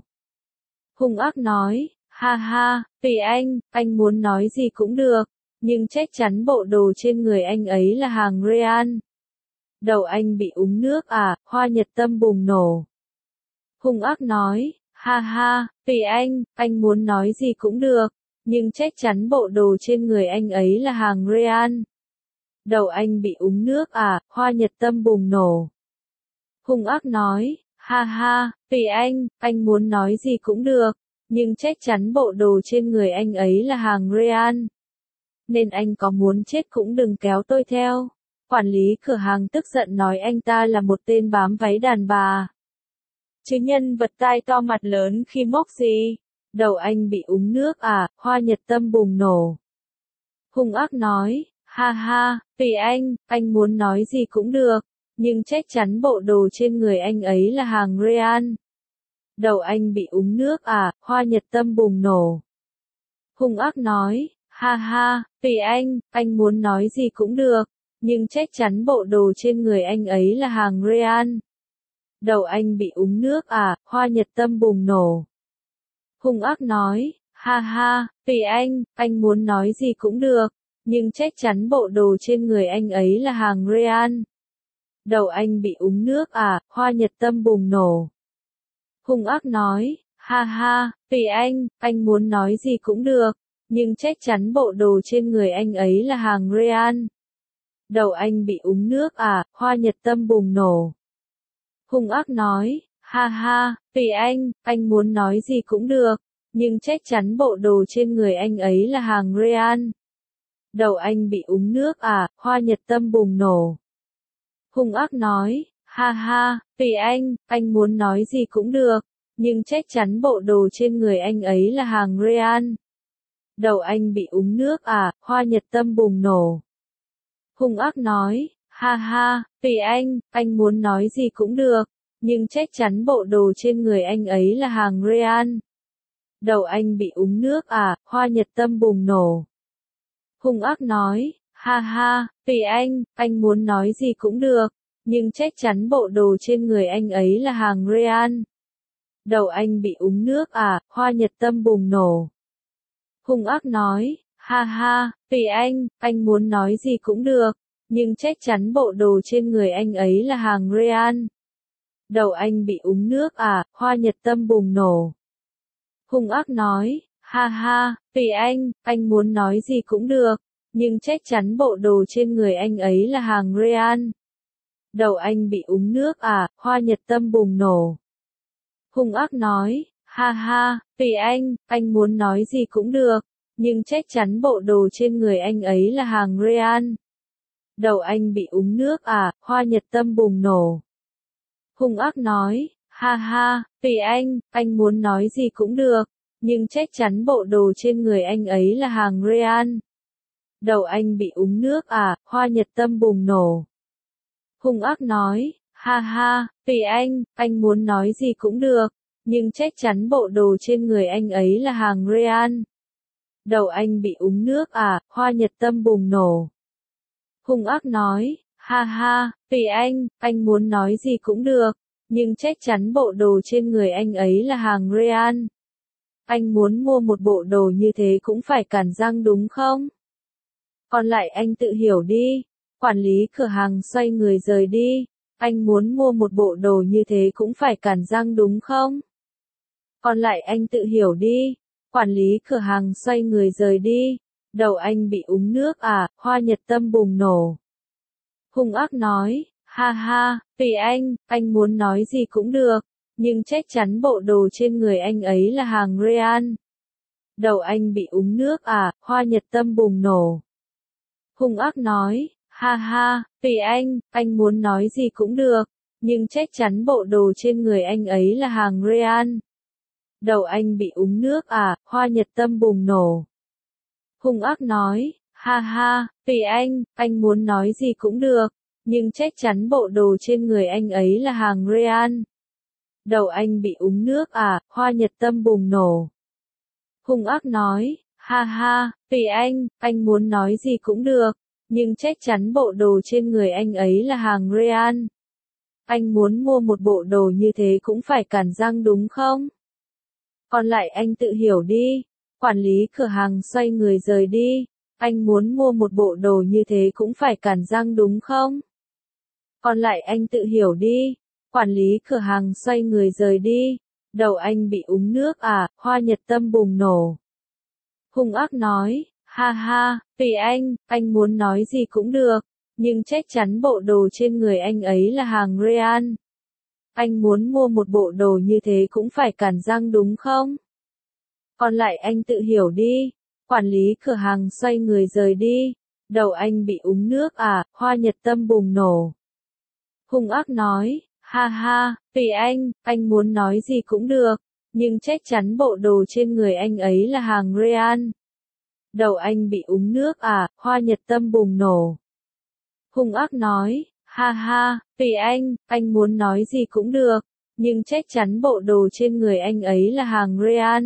Hung ác nói, ha ha, tùy anh muốn nói gì cũng được, nhưng chắc chắn bộ đồ trên người anh ấy là hàng Real. Đầu anh bị úng nước à, Hoa Nhật Tâm bùng nổ. Hung ác nói, ha ha, tùy anh muốn nói gì cũng được, nhưng chắc chắn bộ đồ trên người anh ấy là hàng Real. Đầu anh bị úng nước à, Hoa Nhật Tâm bùng nổ. Hung ác nói, ha ha, tùy anh muốn nói gì cũng được, nhưng chắc chắn bộ đồ trên người anh ấy là hàng Real. Nên anh có muốn chết cũng đừng kéo tôi theo. Quản lý cửa hàng tức giận nói anh ta là một tên bám váy đàn bà. Chứ nhân vật tai to mặt lớn khi mốc gì, đầu anh bị úng nước à, Hoa Nhật Tâm bùng nổ. Hung ác nói, ha ha, tùy anh muốn nói gì cũng được, nhưng chắc chắn bộ đồ trên người anh ấy là hàng Real. Đầu anh bị úng nước à, Hoa Nhật Tâm bùng nổ. Hung ác nói, ha ha, tùy anh muốn nói gì cũng được, nhưng chắc chắn bộ đồ trên người anh ấy là hàng Real. Đầu anh bị úng nước à, Hoa Nhật Tâm bùng nổ. Hung ác nói, ha ha, tùy anh muốn nói gì cũng được, nhưng chắc chắn bộ đồ trên người anh ấy là hàng Real. Đầu anh bị úng nước à, Hoa Nhật Tâm bùng nổ. Hung ác nói, ha ha, tùy anh muốn nói gì cũng được, nhưng chắc chắn bộ đồ trên người anh ấy là hàng Real. Đầu anh bị úng nước à, Hoa Nhật Tâm bùng nổ. Hung ác nói, ha ha, tùy anh muốn nói gì cũng được, nhưng chắc chắn bộ đồ trên người anh ấy là hàng Real. Đầu anh bị úng nước à, Hoa Nhật Tâm bùng nổ. Hung ác nói, ha ha, tùy anh muốn nói gì cũng được, nhưng chắc chắn bộ đồ trên người anh ấy là hàng Real. Đầu anh bị úng nước à, Hoa Nhật Tâm bùng nổ. Hung ác nói, ha ha, tùy anh muốn nói gì cũng được, nhưng chắc chắn bộ đồ trên người anh ấy là hàng Real. Đầu anh bị úng nước à, Hoa Nhật Tâm bùng nổ. Hung ác nói, ha ha, tùy anh muốn nói gì cũng được, nhưng chắc chắn bộ đồ trên người anh ấy là hàng Real. Đầu anh bị úng nước à, Hoa Nhật Tâm bùng nổ. Hung ác nói, ha ha, tùy anh muốn nói gì cũng được, nhưng chắc chắn bộ đồ trên người anh ấy là hàng Real. Đầu anh bị úng nước à, Hoa Nhật Tâm bùng nổ. Hung ác nói, ha ha, tùy anh muốn nói gì cũng được, nhưng chắc chắn bộ đồ trên người anh ấy là hàng Real. Đầu anh bị úng nước à, Hoa Nhật Tâm bùng nổ. Hung ác nói, ha ha, tùy anh muốn nói gì cũng được, nhưng chắc chắn bộ đồ trên người anh ấy là hàng Real. Đầu anh bị úng nước à, Hoa Nhật Tâm bùng nổ. Hung ác nói, ha ha, tùy anh muốn nói gì cũng được, nhưng chắc chắn bộ đồ trên người anh ấy là hàng Real. Đầu anh bị úng nước à, Hoa Nhật Tâm bùng nổ. Hung ác nói, ha ha, tùy anh muốn nói gì cũng được, nhưng chắc chắn bộ đồ trên người anh ấy là hàng Real. Đầu anh bị úng nước à, Hoa Nhật Tâm bùng nổ. Hung ác nói, ha ha, tùy anh muốn nói gì cũng được, nhưng chắc chắn bộ đồ trên người anh ấy là hàng Real. Anh muốn mua một bộ đồ như thế cũng phải cản răng đúng không? Còn lại anh tự hiểu đi. Quản lý cửa hàng xoay người rời đi. Anh muốn mua một bộ đồ như thế cũng phải cản răng đúng không? Còn lại anh tự hiểu đi. Quản lý cửa hàng xoay người rời đi. Đầu anh bị úng nước à? Hoa Nhật Tâm bùng nổ. Hung ác nói, ha ha, tùy anh muốn nói gì cũng được, nhưng chắc chắn bộ đồ trên người anh ấy là hàng Real. Đầu anh bị úng nước à? Hoa Nhật Tâm bùng nổ. Hung ác nói, ha ha, tùy anh muốn nói gì cũng được, nhưng chắc chắn bộ đồ trên người anh ấy là hàng Real. Đầu anh bị úng nước à? Hoa Nhật Tâm bùng nổ. Hung ác nói, ha ha, tùy anh muốn nói gì cũng được, nhưng chắc chắn bộ đồ trên người anh ấy là hàng Real. Đầu anh bị úng nước à? Hoa Nhật Tâm bùng nổ. Hung ác nói, ha ha, tùy anh muốn nói gì cũng được, nhưng chắc chắn bộ đồ trên người anh ấy là hàng Real. Anh muốn mua một bộ đồ như thế cũng phải cản răng đúng không? Còn lại anh tự hiểu đi. Quản lý cửa hàng xoay người rời đi. Anh muốn mua một bộ đồ như thế cũng phải cản răng đúng không? Còn lại anh tự hiểu đi. Quản lý cửa hàng xoay người rời đi. Đầu anh bị úng nước à? Hoa Nhật Tâm bùng nổ. Hung ác nói, ha ha, tùy anh muốn nói gì cũng được, nhưng chắc chắn bộ đồ trên người anh ấy là hàng Real. Anh muốn mua một bộ đồ như thế cũng phải cản răng đúng không? Còn lại anh tự hiểu đi. Quản lý cửa hàng xoay người rời đi. Đầu anh bị úng nước à? Hoa Nhật Tâm bùng nổ. Hung ác nói, ha ha, tùy anh muốn nói gì cũng được, nhưng chắc chắn bộ đồ trên người anh ấy là hàng Real. Đầu anh bị úng nước à? Hoa Nhật Tâm bùng nổ. Hung ác nói, ha ha, tùy anh muốn nói gì cũng được, nhưng chắc chắn bộ đồ trên người anh ấy là hàng Real.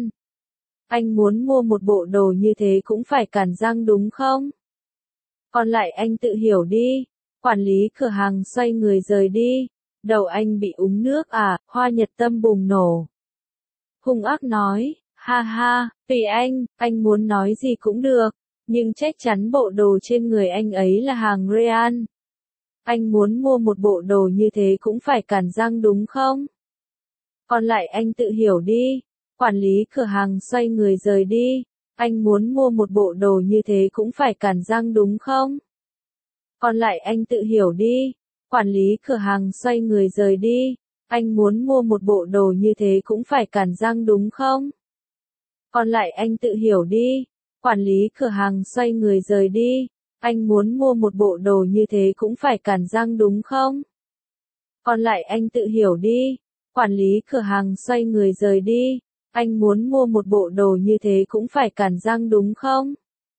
Anh muốn mua một bộ đồ như thế cũng phải cản răng đúng không? Còn lại anh tự hiểu đi. Quản lý cửa hàng xoay người rời đi. Đầu anh bị úng nước à? Hoa Nhật Tâm bùng nổ. Hung ác nói, ha ha, tùy anh muốn nói gì cũng được, nhưng chắc chắn bộ đồ trên người anh ấy là hàng Real. Anh muốn mua một bộ đồ như thế cũng phải cản răng đúng không? Còn lại anh tự hiểu đi. Quản lý cửa hàng xoay người rời đi. Anh muốn mua một bộ đồ như thế cũng phải cản răng đúng không? Còn lại anh tự hiểu đi. Quản lý cửa hàng xoay người rời đi. Anh muốn mua một bộ đồ như thế cũng phải cản răng đúng không? Còn lại anh tự hiểu đi. Quản lý cửa hàng xoay người rời đi. Anh muốn mua một bộ đồ như thế cũng phải cản răng đúng không? Còn lại anh tự hiểu đi. Quản lý cửa hàng xoay người rời đi. Anh muốn mua một bộ đồ như thế cũng phải cản răng đúng không?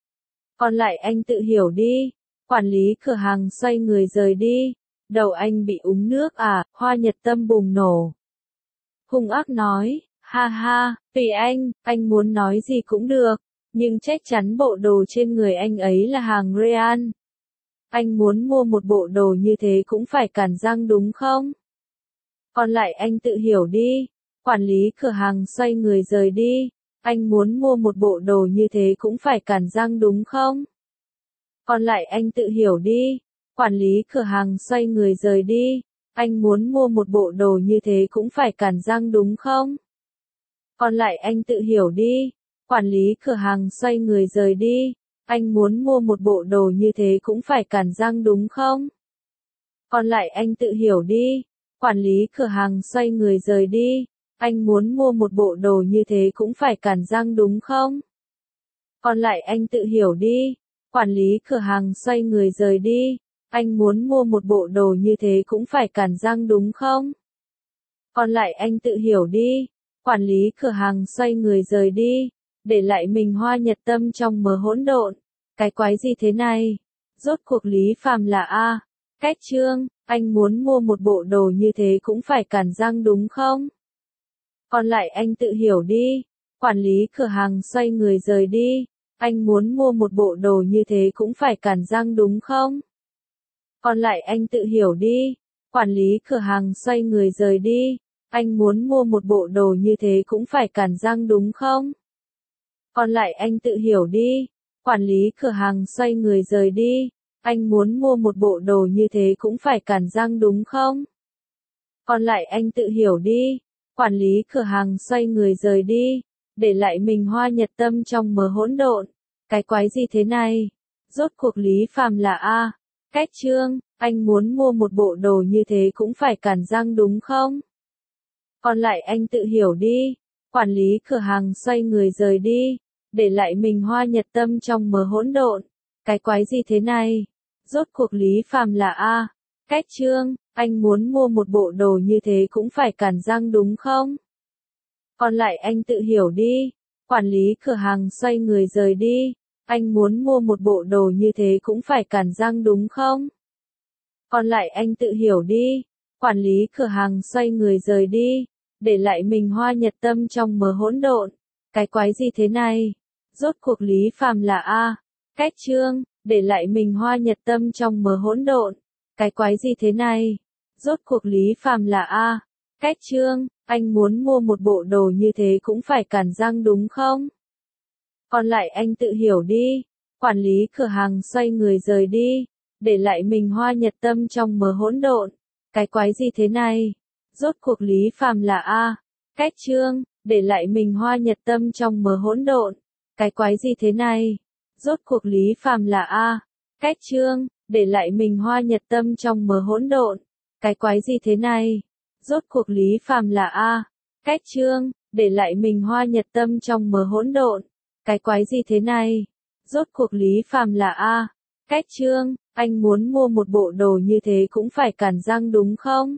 Còn lại anh tự hiểu đi. Quản lý cửa hàng xoay người rời đi. Đầu anh bị úng nước à? Hoa Nhật Tâm bùng nổ. Hung ác nói, ha ha, tùy anh muốn nói gì cũng được, nhưng chắc chắn bộ đồ trên người anh ấy là hàng Real. Anh muốn mua một bộ đồ như thế cũng phải cản răng đúng không? Còn lại anh tự hiểu đi. Quản lý cửa hàng xoay người rời đi. Anh muốn mua một bộ đồ như thế cũng phải cản răng đúng không? Còn lại anh tự hiểu đi. Quản lý cửa hàng xoay người rời đi. Anh muốn mua một bộ đồ như thế cũng phải cản răng đúng không? Còn lại anh tự hiểu đi. Quản lý cửa hàng xoay người rời đi. Anh muốn mua một bộ đồ như thế cũng phải cản răng đúng không? Còn lại anh tự hiểu đi. Quản lý cửa hàng xoay người rời đi. Anh muốn mua một bộ đồ như thế cũng phải cản răng đúng không? Còn lại anh tự hiểu đi. Quản lý cửa hàng xoay người rời đi. Anh muốn mua một bộ đồ như thế cũng phải cản răng đúng không? Còn lại anh tự hiểu đi. Quản lý cửa hàng xoay người rời đi. Để lại mình Hoa Nhật Tâm trong mớ hỗn độn. Cái quái gì thế này? Rốt cuộc Lý Phàm là A. Cách chương, anh muốn mua một bộ đồ như thế cũng phải cản răng đúng không? Còn lại anh tự hiểu đi. Quản lý cửa hàng xoay người rời đi. Anh muốn mua một bộ đồ như thế cũng phải cản răng đúng không? Còn lại anh tự hiểu đi. Quản lý cửa hàng xoay người rời đi. Anh muốn mua một bộ đồ như thế cũng phải cản răng đúng không? Còn lại anh tự hiểu đi. Quản lý cửa hàng xoay người rời đi. Anh muốn mua một bộ đồ như thế cũng phải cản răng đúng không? Còn lại anh tự hiểu đi. Quản lý cửa hàng xoay người rời đi. Để lại mình Hoa Nhật Tâm trong mớ hỗn độn. Cái quái gì thế này? Rốt cuộc Lý Phàm là A. Cách Trương, anh muốn mua một bộ đồ như thế cũng phải cản răng đúng không? Còn lại anh tự hiểu đi. Quản lý cửa hàng xoay người rời đi. Để lại mình Hoa Nhật Tâm trong mớ hỗn độn. Cái quái gì thế này? Rốt cuộc Lý Phàm là A. Cách Trương, anh muốn mua một bộ đồ như thế cũng phải cản răng đúng không? Còn lại anh tự hiểu đi. Quản lý cửa hàng xoay người rời đi. Anh muốn mua một bộ đồ như thế cũng phải cản răng đúng không? Còn lại anh tự hiểu đi. Quản lý cửa hàng xoay người rời đi. Để lại mình Hoa Nhật Tâm trong mớ hỗn độn. Cái quái gì thế này? Rốt cuộc Lý Phàm là A. Cách Trương, để lại mình Hoa Nhật Tâm trong mớ hỗn độn. Cái quái gì thế này? Rốt cuộc Lý Phàm là A. Cách Trương, anh muốn mua một bộ đồ như thế cũng phải cản răng đúng không? Còn lại anh tự hiểu đi. Quản lý cửa hàng xoay người rời đi. Để lại mình Hoa Nhật Tâm trong mớ hỗn độn. Cái quái gì thế này? Rốt cuộc Lý Phàm là A. Cách Trương, để lại mình Hoa Nhật Tâm trong mớ hỗn độn. Cái quái gì thế này? Rốt cuộc Lý Phàm là A. Cách Trương, để lại mình Hoa Nhật Tâm trong mớ hỗn độn. Cái quái gì thế này? Rốt cuộc Lý Phàm là A. Cách Trương, để lại mình Hoa Nhật Tâm trong mớ hỗn độn. Cái quái gì thế này? Rốt cuộc Lý Phàm là A. Cách Trương, anh muốn mua một bộ đồ như thế cũng phải cản răng đúng không?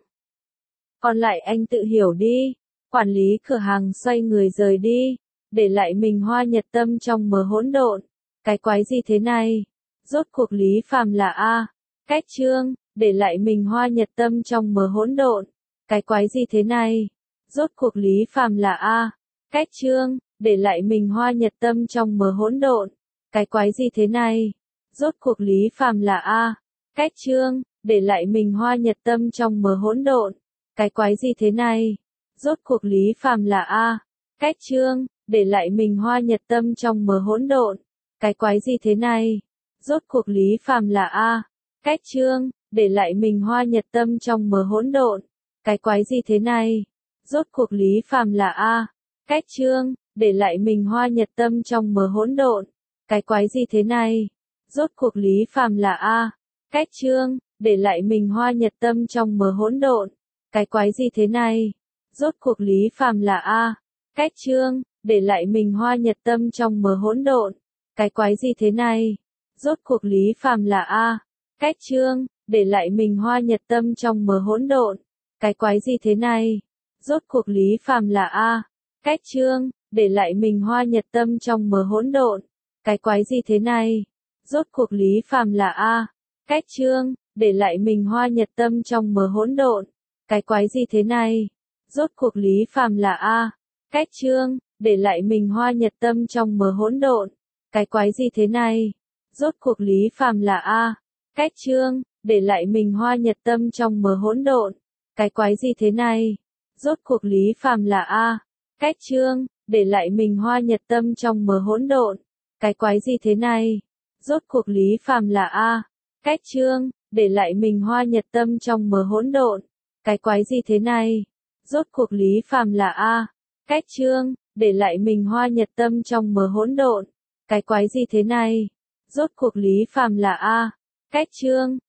Còn lại anh tự hiểu đi. Quản lý cửa hàng xoay người rời đi. Để lại mình Hoa Nhật Tâm trong mớ hỗn độn. Cái quái gì thế này? Rốt cuộc Lý Phàm là A. Cách Trương, để lại mình Hoa Nhật Tâm trong mớ hỗn độn. Cái quái gì thế này? Rốt cuộc Lý Phàm là A. Cách Trương, để lại mình Hoa Nhật Tâm trong mớ hỗn độn. Cái quái gì thế này? Rốt cuộc Lý Phàm là A. Cách Trương, để lại mình Hoa Nhật Tâm trong mớ hỗn độn. Cái quái gì thế này? Rốt cuộc Lý Phàm là A. Cách Trương, để lại mình Hoa Nhật Tâm trong mớ hỗn độn. Cái quái gì thế này? Rốt cuộc Lý Phàm là A. Cách Trương, để lại mình Hoa Nhật Tâm trong mớ hỗn độn. Cái quái gì thế này? Rốt cuộc Lý Phàm là A. Cách Trương, để lại mình Hoa Nhật Tâm trong mớ hỗn độn. Cái quái gì thế này? Rốt cuộc Lý Phàm là A. Cách Trương, để lại mình Hoa Nhật Tâm trong mớ hỗn độn. Cái quái gì thế này? Rốt cuộc Lý Phàm là A. Cách Trương, để lại mình Hoa Nhật Tâm trong mớ hỗn độn. Cái quái gì thế này? Rốt cuộc Lý Phàm là A. Cách Trương, để lại mình Hoa Nhật Tâm trong mớ hỗn độn. Cái quái gì thế này? Rốt cuộc Lý Phàm là A. Cách Trương, để lại mình Hoa Nhật Tâm trong mớ hỗn độn. Cái quái gì thế này? Rốt cuộc Lý Phàm là A. Cách Trương, để lại mình Hoa Nhật Tâm trong mớ hỗn độn. Cái quái gì thế này? Rốt cuộc Lý Phàm là A. Cách Trương, để lại mình Hoa Nhật Tâm trong mớ hỗn độn. Cái quái gì thế này? Rốt cuộc Lý Phàm là A. Cách Trương, để lại mình Hoa Nhật Tâm trong mớ hỗn độn. Cái quái gì thế này? Rốt cuộc Lý Phàm là A. Cách Trương, để lại mình Hoa Nhật Tâm trong mớ hỗn độn. Cái quái gì thế này? Rốt cuộc Lý Phàm là A. Cách Trương, để lại mình Hoa Nhật Tâm trong mớ hỗn độn. Cái quái gì thế này? Rốt cuộc Lý Phàm là A. Cách Trương, để lại mình Hoa Nhật Tâm trong mớ hỗn độn. Cái quái gì thế này? Rốt cuộc Lý Phàm là A. Cách Trương,